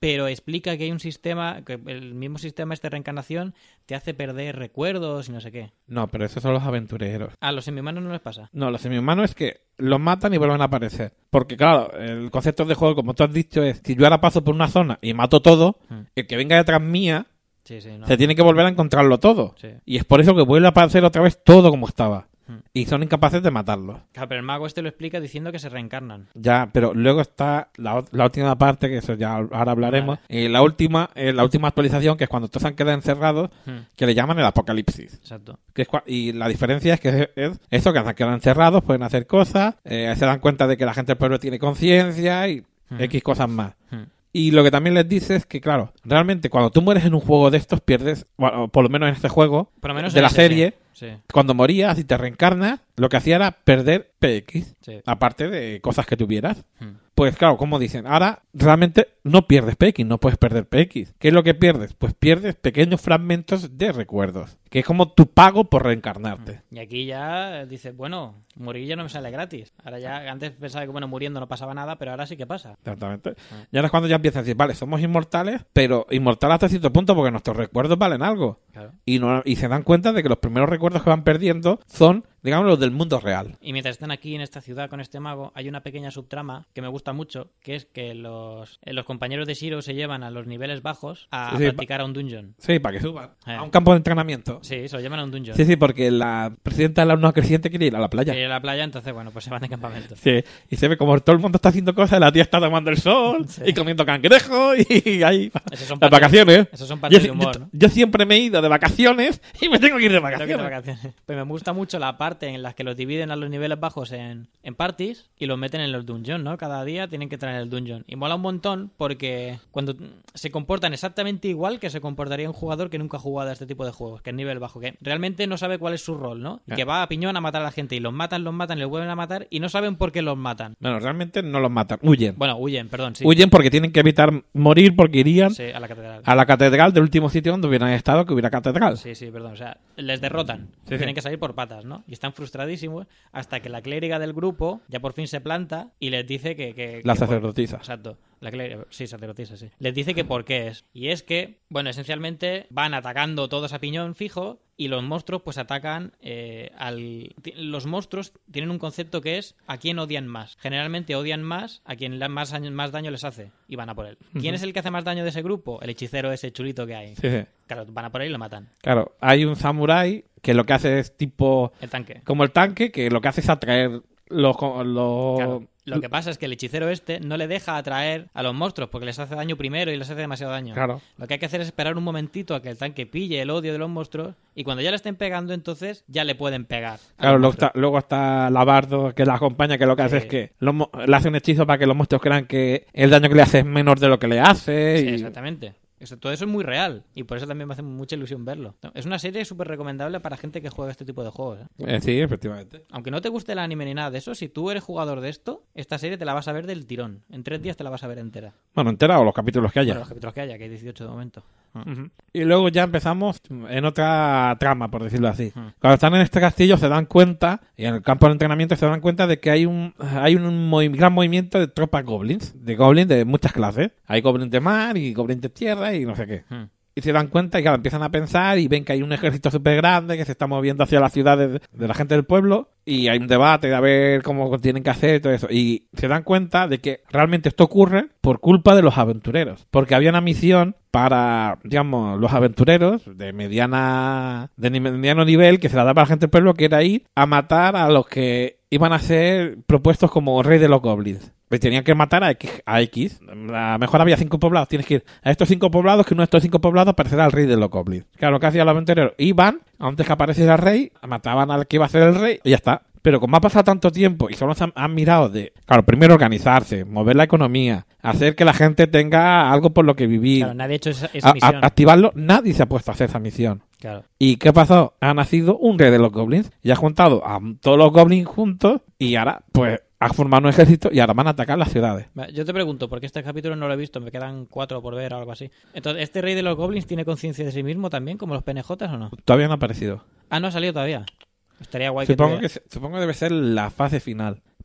pero explica que hay un sistema, que el mismo sistema este de reencarnación te hace perder recuerdos y no sé qué. No, pero esos son los aventureros. A los semihumanos no les pasa. No, los semihumanos es que los matan y vuelven a aparecer. Porque claro, el concepto de juego, como tú has dicho, es si yo ahora paso por una zona y mato todo, hmm. el que venga detrás mía sí, sí, no. se tiene que volver a encontrarlo todo. Sí. Y es por eso que vuelve a aparecer otra vez todo como estaba. Y son incapaces de matarlos. Claro, pero el mago este lo explica diciendo que se reencarnan. Ya, pero luego está la, la última parte, que eso ya ahora hablaremos. Vale. Y la última eh, la última actualización, que es cuando todos han quedado encerrados, hmm. que le llaman el apocalipsis. Exacto. Que es, y la diferencia es que es, es eso, que han quedado encerrados, pueden hacer cosas, eh, se dan cuenta de que la gente del pueblo tiene conciencia y hmm. X cosas más. Hmm. Y lo que también les dice es que, claro, realmente cuando tú mueres en un juego de estos pierdes, bueno, por lo menos en este juego, por lo menos de la ese, serie, sí. Sí. Cuando morías y te reencarnas, lo que hacía era perder P X, sí. aparte de cosas que tuvieras. Hmm. Pues claro, como dicen, ahora realmente no pierdes P X, no puedes perder P X. ¿Qué es lo que pierdes? Pues pierdes pequeños fragmentos de recuerdos, que es como tu pago por reencarnarte. Y aquí ya dices, bueno, morir ya no me sale gratis. Ahora ya, antes pensaba que bueno, muriendo no pasaba nada, pero ahora sí que pasa. Exactamente. Ah. Y ahora es cuando ya empiezas a decir, vale, somos inmortales, pero inmortales hasta cierto punto porque nuestros recuerdos valen algo. Claro. Y, no, y se dan cuenta de que los primeros recuerdos que van perdiendo son, digamos, los del mundo real. Y mientras están aquí en esta ciudad con este mago, hay una pequeña subtrama que me gusta mucho, que es que los, los compañeros de Shiro se llevan a los niveles bajos a sí, sí, practicar a un dungeon. Sí, para que suban. Eh. A un campo de entrenamiento. Sí, se lo llevan a un dungeon. Sí, sí, porque la presidenta de la nueva creciente quiere ir a la playa. Quiere ir a la playa, entonces, bueno, pues se van de campamento. Sí, y se ve como todo el mundo está haciendo cosas, la tía está tomando el sol sí. y comiendo cangrejo y ahí... Esos son las vacaciones. Esos son partes de humor, yo, ¿no? Yo siempre me he ido de vacaciones y me tengo que ir de vacaciones. Ir de vacaciones. Pues me gusta mucho la parte en la que los dividen a los niveles bajos en, en parties y los meten en los dungeons, ¿no? Cada día tienen que traer el dungeon. Y mola un montón porque cuando se comportan exactamente igual que se comportaría un jugador que nunca ha jugado a este tipo de juegos, que es nivel bajo, que realmente no sabe cuál es su rol, ¿no? Y que va a piñón a matar a la gente y los matan, los matan, y los vuelven a matar y no saben por qué los matan. Bueno, realmente no los matan, huyen. Bueno, huyen, perdón, sí. Huyen porque tienen que evitar morir porque irían sí, a la catedral. A la catedral del último sitio donde hubieran estado, que hubiera catedral. Sí, sí, perdón. O sea, les derrotan. Sí, tienen sí. que salir por patas, ¿no? Y están frustradísimos hasta que la clériga del grupo ya por fin se planta y les dice que... que la que sacerdotisa. Por... Exacto. La clériga... Sí, sacerdotisa, sí. Les dice que por qué es. Y es que, bueno, esencialmente van atacando todos a piñón fijo y los monstruos pues atacan eh, al... Los monstruos tienen un concepto que es a quién odian más. Generalmente odian más a quien más, más daño les hace y van a por él. ¿Quién uh-huh. es el que hace más daño de ese grupo? El hechicero ese chulito que hay. Sí, sí. Claro, van a por él y lo matan. Claro, hay un samurái que lo que hace es tipo... El tanque. Como el tanque, que lo que hace es atraer los... los... Claro. Lo que pasa es que el hechicero este no le deja atraer a los monstruos porque les hace daño primero y les hace demasiado daño. Claro. Lo que hay que hacer es esperar un momentito a que el tanque pille el odio de los monstruos y cuando ya le estén pegando, entonces ya le pueden pegar. Claro, luego está, luego está Labardo que la acompaña, que lo que hace sí. es que los, le hace un hechizo para que los monstruos crean que el daño que le hace es menor de lo que le hace. Sí, y... exactamente. Eso, todo eso es muy real y por eso también me hace mucha ilusión verlo. Es una serie súper recomendable para gente que juega este tipo de juegos. ¿eh? Eh, sí, efectivamente. Aunque no te guste el anime ni nada de eso, si tú eres jugador de esto, esta serie te la vas a ver del tirón. En tres días te la vas a ver entera. Bueno, entera o los capítulos que haya. Bueno, los capítulos que haya, que hay dieciocho de momento. Uh-huh. Y luego ya empezamos en otra trama, por decirlo así. Uh-huh. Cuando están en este castillo se dan cuenta, y en el campo de entrenamiento se dan cuenta de que hay un hay un muy, gran movimiento de tropas goblins, de goblins de muchas clases. Hay goblins de mar y goblins de tierra y no sé qué. Uh-huh. Y se dan cuenta y claro, empiezan a pensar y ven que hay un ejército súper grande que se está moviendo hacia las ciudades de, de la gente del pueblo y hay un debate de a ver cómo tienen que hacer todo eso. Y se dan cuenta de que realmente esto ocurre por culpa de los aventureros. Porque había una misión para, digamos, los aventureros de mediana de mediano nivel que se la daba a la gente del pueblo, que era ir a matar a los que iban a ser propuestos como rey de los goblins. Pues tenían que matar a X, a X. A lo mejor había cinco poblados. Tienes que ir a estos cinco poblados, que uno de estos cinco poblados parecerá al rey de los goblins. Claro, lo que hacían los aventureros, iban, antes que apareciera el rey, mataban al que iba a ser el rey y ya está. Pero como ha pasado tanto tiempo y solo se han, han mirado de, claro, primero organizarse, mover la economía, hacer que la gente tenga algo por lo que vivir. Claro, nadie ha hecho esa, esa a, misión. A, activarlo, nadie se ha puesto a hacer esa misión. Claro. ¿Y qué pasó? Ha nacido un rey de los goblins y ha juntado a todos los goblins juntos y ahora, pues, ha formado un ejército y ahora van a atacar las ciudades. Yo te pregunto, porque este capítulo no lo he visto, me quedan cuatro por ver o algo así. Entonces, ¿este rey de los goblins tiene conciencia de sí mismo también, como los P N Js o no? Todavía no ha aparecido. Ah, no ha salido todavía. Estaría guay supongo que, que Supongo que debe ser la fase final.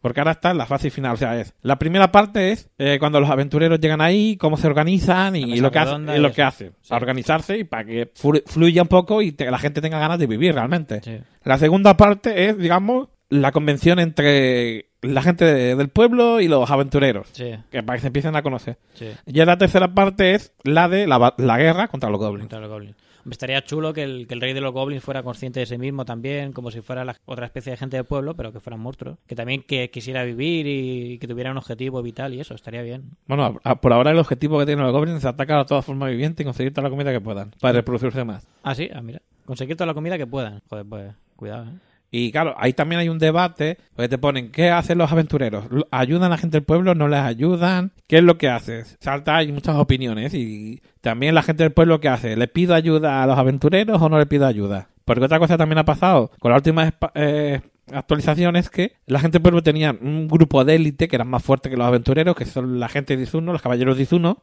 Porque ahora está en la fase final. O sea, es la primera parte es eh, cuando los aventureros llegan ahí, cómo se organizan y, y lo que hacen, y lo que hacen sí. Para organizarse y para que fluya un poco y te, la gente tenga ganas de vivir realmente. Sí. La segunda parte es, digamos, la convención entre la gente de, del pueblo y los aventureros, sí. Que para que se empiecen a conocer. Sí. Y la tercera parte es la de la, la guerra contra los goblins. Contra los goblins. Estaría chulo que el, que el rey de los goblins fuera consciente de sí mismo también, como si fuera la, otra especie de gente del pueblo, pero que fueran monstruos. Que también que quisiera vivir y que tuviera un objetivo vital y eso, estaría bien. Bueno, a, por ahora el objetivo que tienen los goblins es atacar a toda forma viviente y conseguir toda la comida que puedan, para reproducirse más. Ah, sí, ah, mira. Conseguir toda la comida que puedan. Joder, pues, cuidado, ¿eh? Y claro, ahí también hay un debate, porque te ponen, ¿qué hacen los aventureros? ¿Ayudan a la gente del pueblo? ¿No les ayudan? ¿Qué es lo que haces? Salta, hay muchas opiniones y también la gente del pueblo, ¿qué hace? ¿Le pido ayuda a los aventureros o no le pido ayuda? Porque otra cosa también ha pasado con la última eh, actualización es que la gente del pueblo tenía un grupo de élite que eran más fuertes que los aventureros, que son la gente de Izuno, los caballeros de Izuno,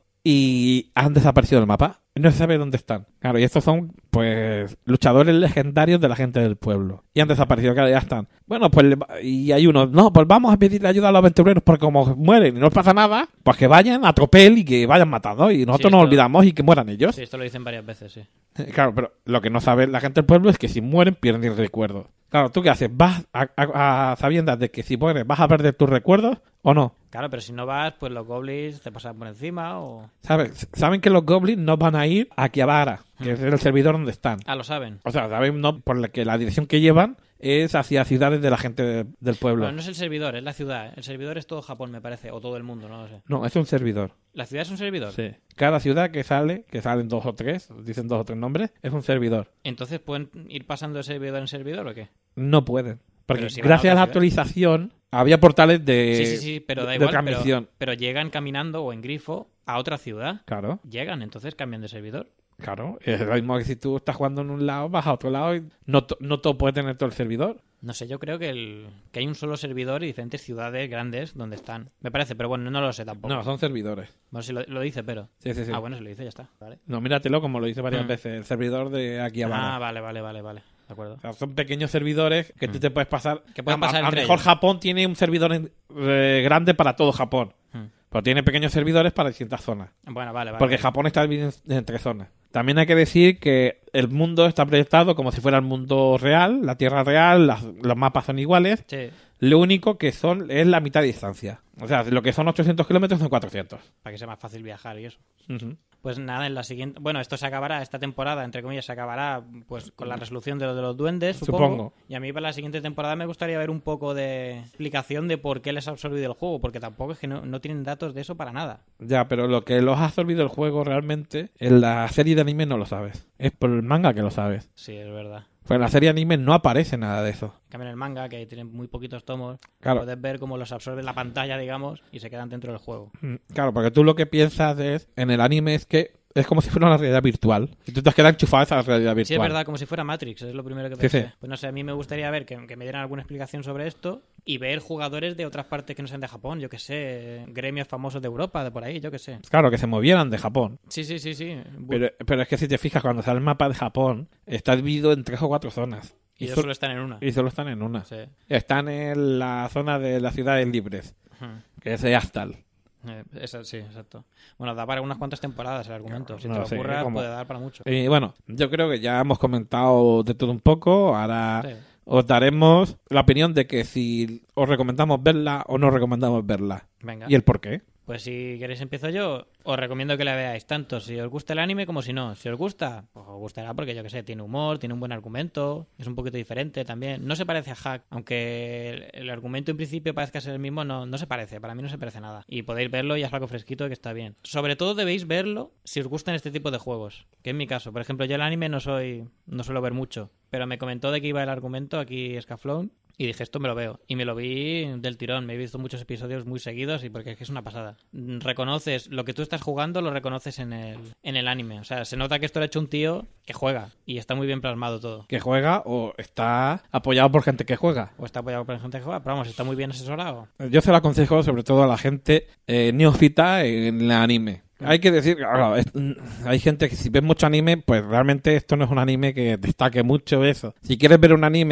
y han desaparecido del mapa. No se sabe dónde están. Claro, y estos son, pues, luchadores legendarios de la gente del pueblo. Y han desaparecido, claro, ya están. Bueno, pues, y hay uno, no, pues vamos a pedirle ayuda a los aventureros porque como mueren y no les pasa nada, pues que vayan a tropel y que vayan matando. Y nosotros sí, nos olvidamos y que mueran ellos. Sí, esto lo dicen varias veces, sí. Claro, pero lo que no sabe la gente del pueblo es que si mueren pierden el recuerdo. Claro, ¿tú qué haces? ¿Vas a, a, a sabiendas de que si mueres vas a perder tus recuerdos o no? Claro, pero si no vas, pues los goblins te pasan por encima o... ¿Sabes? Saben que los goblins no van a ir a Kiabara, que es el servidor donde están. Ah, lo saben. O sea, saben no por la que la dirección que llevan es hacia ciudades de la gente de, del pueblo. Bueno, no es el servidor, es la ciudad. El servidor es todo Japón, me parece, o todo el mundo, no lo sé. No, es un servidor. ¿La ciudad es un servidor? Sí. Cada ciudad que sale, que salen dos o tres, dicen dos o tres nombres, es un servidor. ¿Entonces pueden ir pasando de servidor en servidor o qué? No pueden. Porque si gracias a la actualización había portales de Sí, sí, sí, pero da igual, pero, pero llegan caminando o en grifo a otra ciudad. Claro. Llegan, entonces cambian de servidor. Claro, es lo mismo que si tú estás jugando en un lado, vas a otro lado y no, to- no todo puede tener todo el servidor. No sé, yo creo que, el, que hay un solo servidor y diferentes ciudades grandes donde están. Me parece, pero bueno, no lo sé tampoco. No, son servidores. Bueno, si lo, lo dice, pero... Sí, sí, sí. Ah, bueno, si lo dice, ya está. Vale. No, míratelo como lo dice varias Mm. veces, el servidor de aquí abajo. Ah, vale, vale, vale, vale. De acuerdo. O sea, son pequeños servidores que mm. tú te puedes pasar. Que pueden a, pasar a, a lo entre mejor ellos. Japón tiene un servidor en, eh, grande para todo Japón. Mm. Pero tiene pequeños servidores para distintas zonas. Bueno, vale, vale. Porque vale. Japón está dividido en, en tres zonas. También hay que decir que el mundo está proyectado como si fuera el mundo real, la Tierra real, las, los mapas son iguales. Sí. Lo único que son es la mitad de distancia. O sea, lo que son ochocientos kilómetros son cuatrocientos. Para que sea más fácil viajar y eso. Uh-huh. Pues nada, en la siguiente... Bueno, esto se acabará, esta temporada, entre comillas, se acabará pues con la resolución de lo de los duendes, supongo. Supongo. Y a mí para la siguiente temporada me gustaría ver un poco de explicación de por qué les ha absorbido el juego, porque tampoco es que no, no tienen datos de eso para nada. Ya, pero lo que los ha absorbido el juego realmente, en la serie de anime no lo sabes. Es por el manga que lo sabes. Sí, es verdad. Pues en la serie de anime no aparece nada de eso. En cambio en el manga, que tiene muy poquitos tomos, Claro. puedes ver cómo los absorbe la pantalla, digamos, y se quedan dentro del juego. Mm, Claro, porque tú lo que piensas es, en el anime es que es como si fuera una realidad virtual. Y tú te has quedado enchufado a esa realidad virtual. Sí, es verdad, como si fuera Matrix, es lo primero que Sí, pensé. sí. Pues no sé, a mí me gustaría ver que, que me dieran alguna explicación sobre esto y ver jugadores de otras partes que no sean de Japón, yo que sé, gremios famosos de Europa, de por ahí, yo que sé. Claro, que se movieran de Japón. Sí, sí, sí, sí. Pero, pero es que si te fijas, cuando sale el mapa de Japón, está dividido en tres o cuatro zonas. Y ellos sol- solo están en una. Y solo están en una. Sí. Están en la zona de las ciudades libres, Ujú. que es de Astal. Eh, eso, sí, exacto. Bueno, da para unas cuantas temporadas el argumento. Si No te lo lo sé, ocurra, como- puede dar para mucho. Y bueno, yo creo que ya hemos comentado de todo un poco. Ahora Sí. os daremos la opinión de que si os recomendamos verla o no recomendamos verla. Venga. Y el por qué. Pues si queréis empiezo yo. Os recomiendo que la veáis tanto si os gusta el anime como si no. Si os gusta, pues os gustará porque yo que sé, tiene humor, tiene un buen argumento, es un poquito diferente también. No se parece a Hack, aunque el, el argumento en principio parezca ser el mismo, no, no se parece. Para mí no se parece nada. Y podéis verlo y es algo fresquito que está bien. Sobre todo debéis verlo si os gustan este tipo de juegos, que es mi caso. Por ejemplo, yo el anime no soy, no suelo ver mucho, pero me comentó de que iba el argumento aquí Scaflón. Y dije, esto me lo veo. Y me lo vi del tirón. Me he visto muchos episodios muy seguidos y porque es que es una pasada. Mm, Reconoces lo que tú estás jugando, lo reconoces en el, en el anime. O sea, se nota que esto lo ha hecho un tío que juega. Y está muy bien plasmado todo. Que juega o está apoyado por gente que juega. O está apoyado por gente que juega. Pero vamos, está muy bien asesorado. Yo se lo aconsejo sobre todo a la gente eh, neófita en el anime. Hay que decir, claro, es- mm, hay gente que si ves mucho anime, pues realmente esto no es un anime que destaque mucho eso. Si quieres ver un anime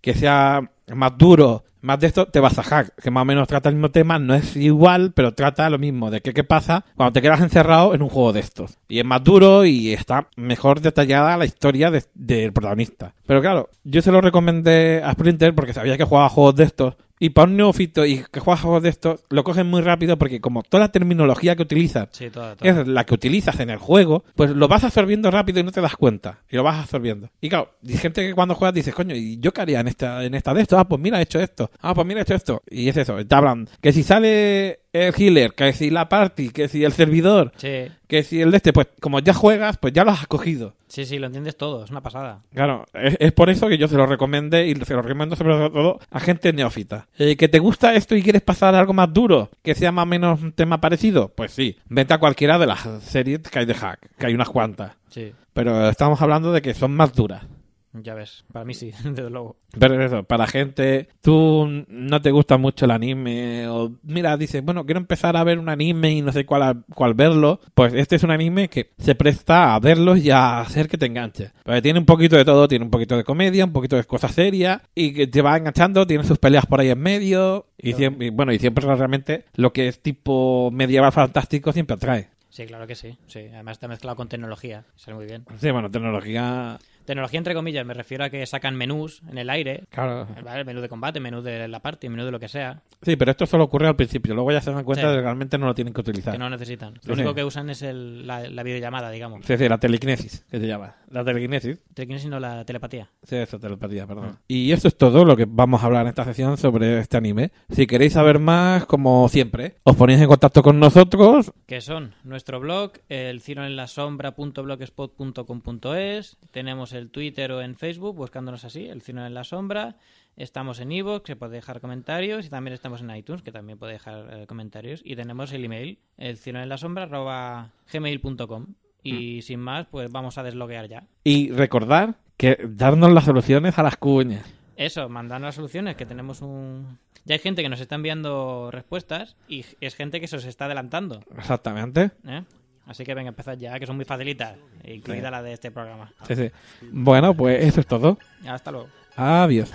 que sea más duro, más de esto, te vas a Hack, que más o menos trata el mismo tema, no es igual, pero trata lo mismo, de que qué pasa cuando te quedas encerrado en un juego de estos. Y es más duro y está mejor detallada la historia de, del protagonista. Pero claro, yo se lo recomendé a Splinter porque sabía que jugaba juegos de estos. Y para un neófito y que juega juegos de estos, lo cogen muy rápido porque como toda la terminología que utilizas sí, toda, toda. es la que utilizas en el juego, pues lo vas absorbiendo rápido y no te das cuenta. Y lo vas absorbiendo. Y claro, hay gente que cuando juegas dices, coño, ¿y yo qué haría en esta, en esta de esto? Ah, pues mira, he hecho esto. Ah, pues mira, he hecho esto. Y es eso, te hablan que si sale el healer, que si la party, que si el servidor, sí. que si el de este, pues como ya juegas, pues ya lo has cogido. Sí, sí, lo entiendes todo, es una pasada. Claro, es, es por eso que yo se lo recomendé y se lo recomiendo sobre todo a gente neófita. Eh, ¿Que te gusta esto y quieres pasar a algo más duro? ¿Que sea más o menos un tema parecido? Pues sí, vete a cualquiera de las series que hay de Hack, que hay unas cuantas. Sí. Pero estamos hablando de que son más duras. Ya ves, para mí sí, desde luego. Pero eso, para gente, tú no te gusta mucho el anime, o mira, dices, bueno, quiero empezar a ver un anime y no sé cuál, cuál verlo, pues este es un anime que se presta a verlo y a hacer que te enganches. Porque tiene un poquito de todo, tiene un poquito de comedia, un poquito de cosas serias, y que te va enganchando, tiene sus peleas por ahí en medio, y, Claro. siempre, y bueno, y siempre realmente lo que es tipo medieval fantástico siempre atrae. Sí, claro que sí, sí. Además está mezclado con tecnología, sale muy bien. Sí, bueno, tecnología... Tecnología entre comillas, me refiero a que sacan menús en el aire. Claro. ¿Vale? El menú de combate, menú de la party, menú de lo que sea. Sí, pero esto solo ocurre al principio, luego ya se dan cuenta Sí. de que realmente no lo tienen que utilizar. Que no necesitan. Sí, Lo único sí. que usan es el, la, la videollamada, digamos. Sí, sí, la telequinesis, que se llama. La telequinesis. Telequinesis no la telepatía. Sí, eso, telepatía, perdón. Mm. Y eso es todo lo que vamos a hablar en esta sesión sobre este anime. Si queréis saber más, como siempre, os ponéis en contacto con nosotros. Que son nuestro blog, el ciro en la sombra punto blogspot punto com punto es. Tenemos el Twitter o en Facebook, buscándonos así, el ciro en la sombra. Estamos en iVoox, se puede dejar comentarios. Y también estamos en iTunes, que también puede dejar eh, comentarios. Y tenemos el email, el ciro en la sombra arroba gmail punto com. Y sin más, pues vamos a desloguear ya. Y recordar que darnos las soluciones a las cuñas. Eso, mandarnos las soluciones, que tenemos un... Ya hay gente que nos está enviando respuestas y es gente que se os está adelantando. Exactamente. ¿Eh? Así que venga, empezad ya, que son muy facilitas, incluida Sí. la de este programa. Sí, sí. Bueno, pues eso es todo. Hasta luego. Adiós.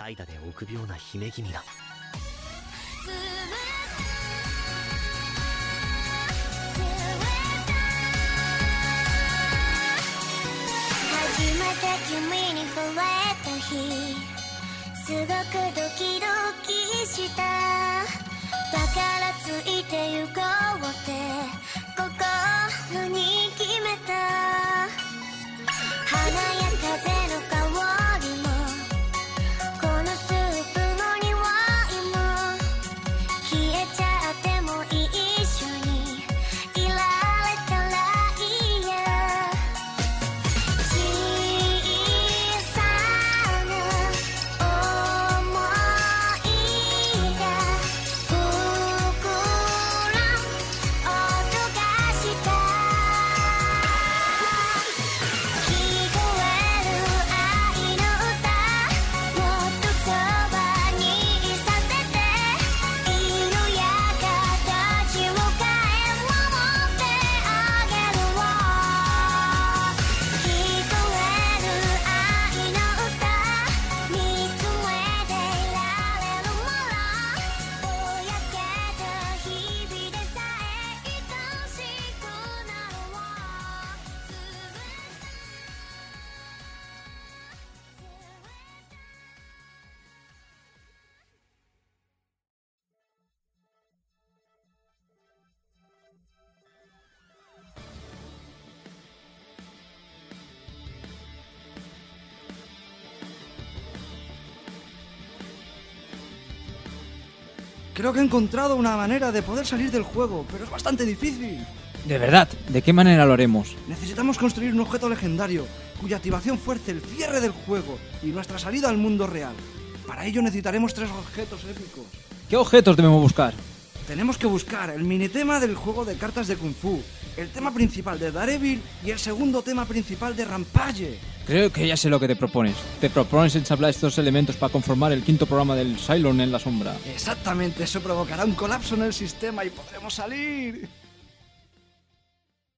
初めて君に触れた日すごくドキドキしただからついて行こうって心に決めた花や風の香りもこのスープの匂いも消えちゃっても一緒にいられたらいいや小さな想いが膨らむ音がした聞こえる愛の歌もっとそばにいさせて色や形を変え守ってあげるわ聞こえる愛の歌見つめていられるものぼやけた日々でさえ愛しくなるわ Creo que he encontrado una manera de poder salir del juego, pero es bastante difícil. De verdad, ¿de qué manera lo haremos? Necesitamos construir un objeto legendario, cuya activación fuerce el cierre del juego y nuestra salida al mundo real. Para ello necesitaremos tres objetos épicos. ¿Qué objetos debemos buscar? Tenemos que buscar el minitema del juego de cartas de Kung Fu, el tema principal de Daredevil y el segundo tema principal de Rampage. Creo que ya sé lo que te propones. Te propones ensamblar estos elementos para conformar el quinto programa del Cylon en la sombra. Exactamente, eso provocará un colapso en el sistema y podremos salir.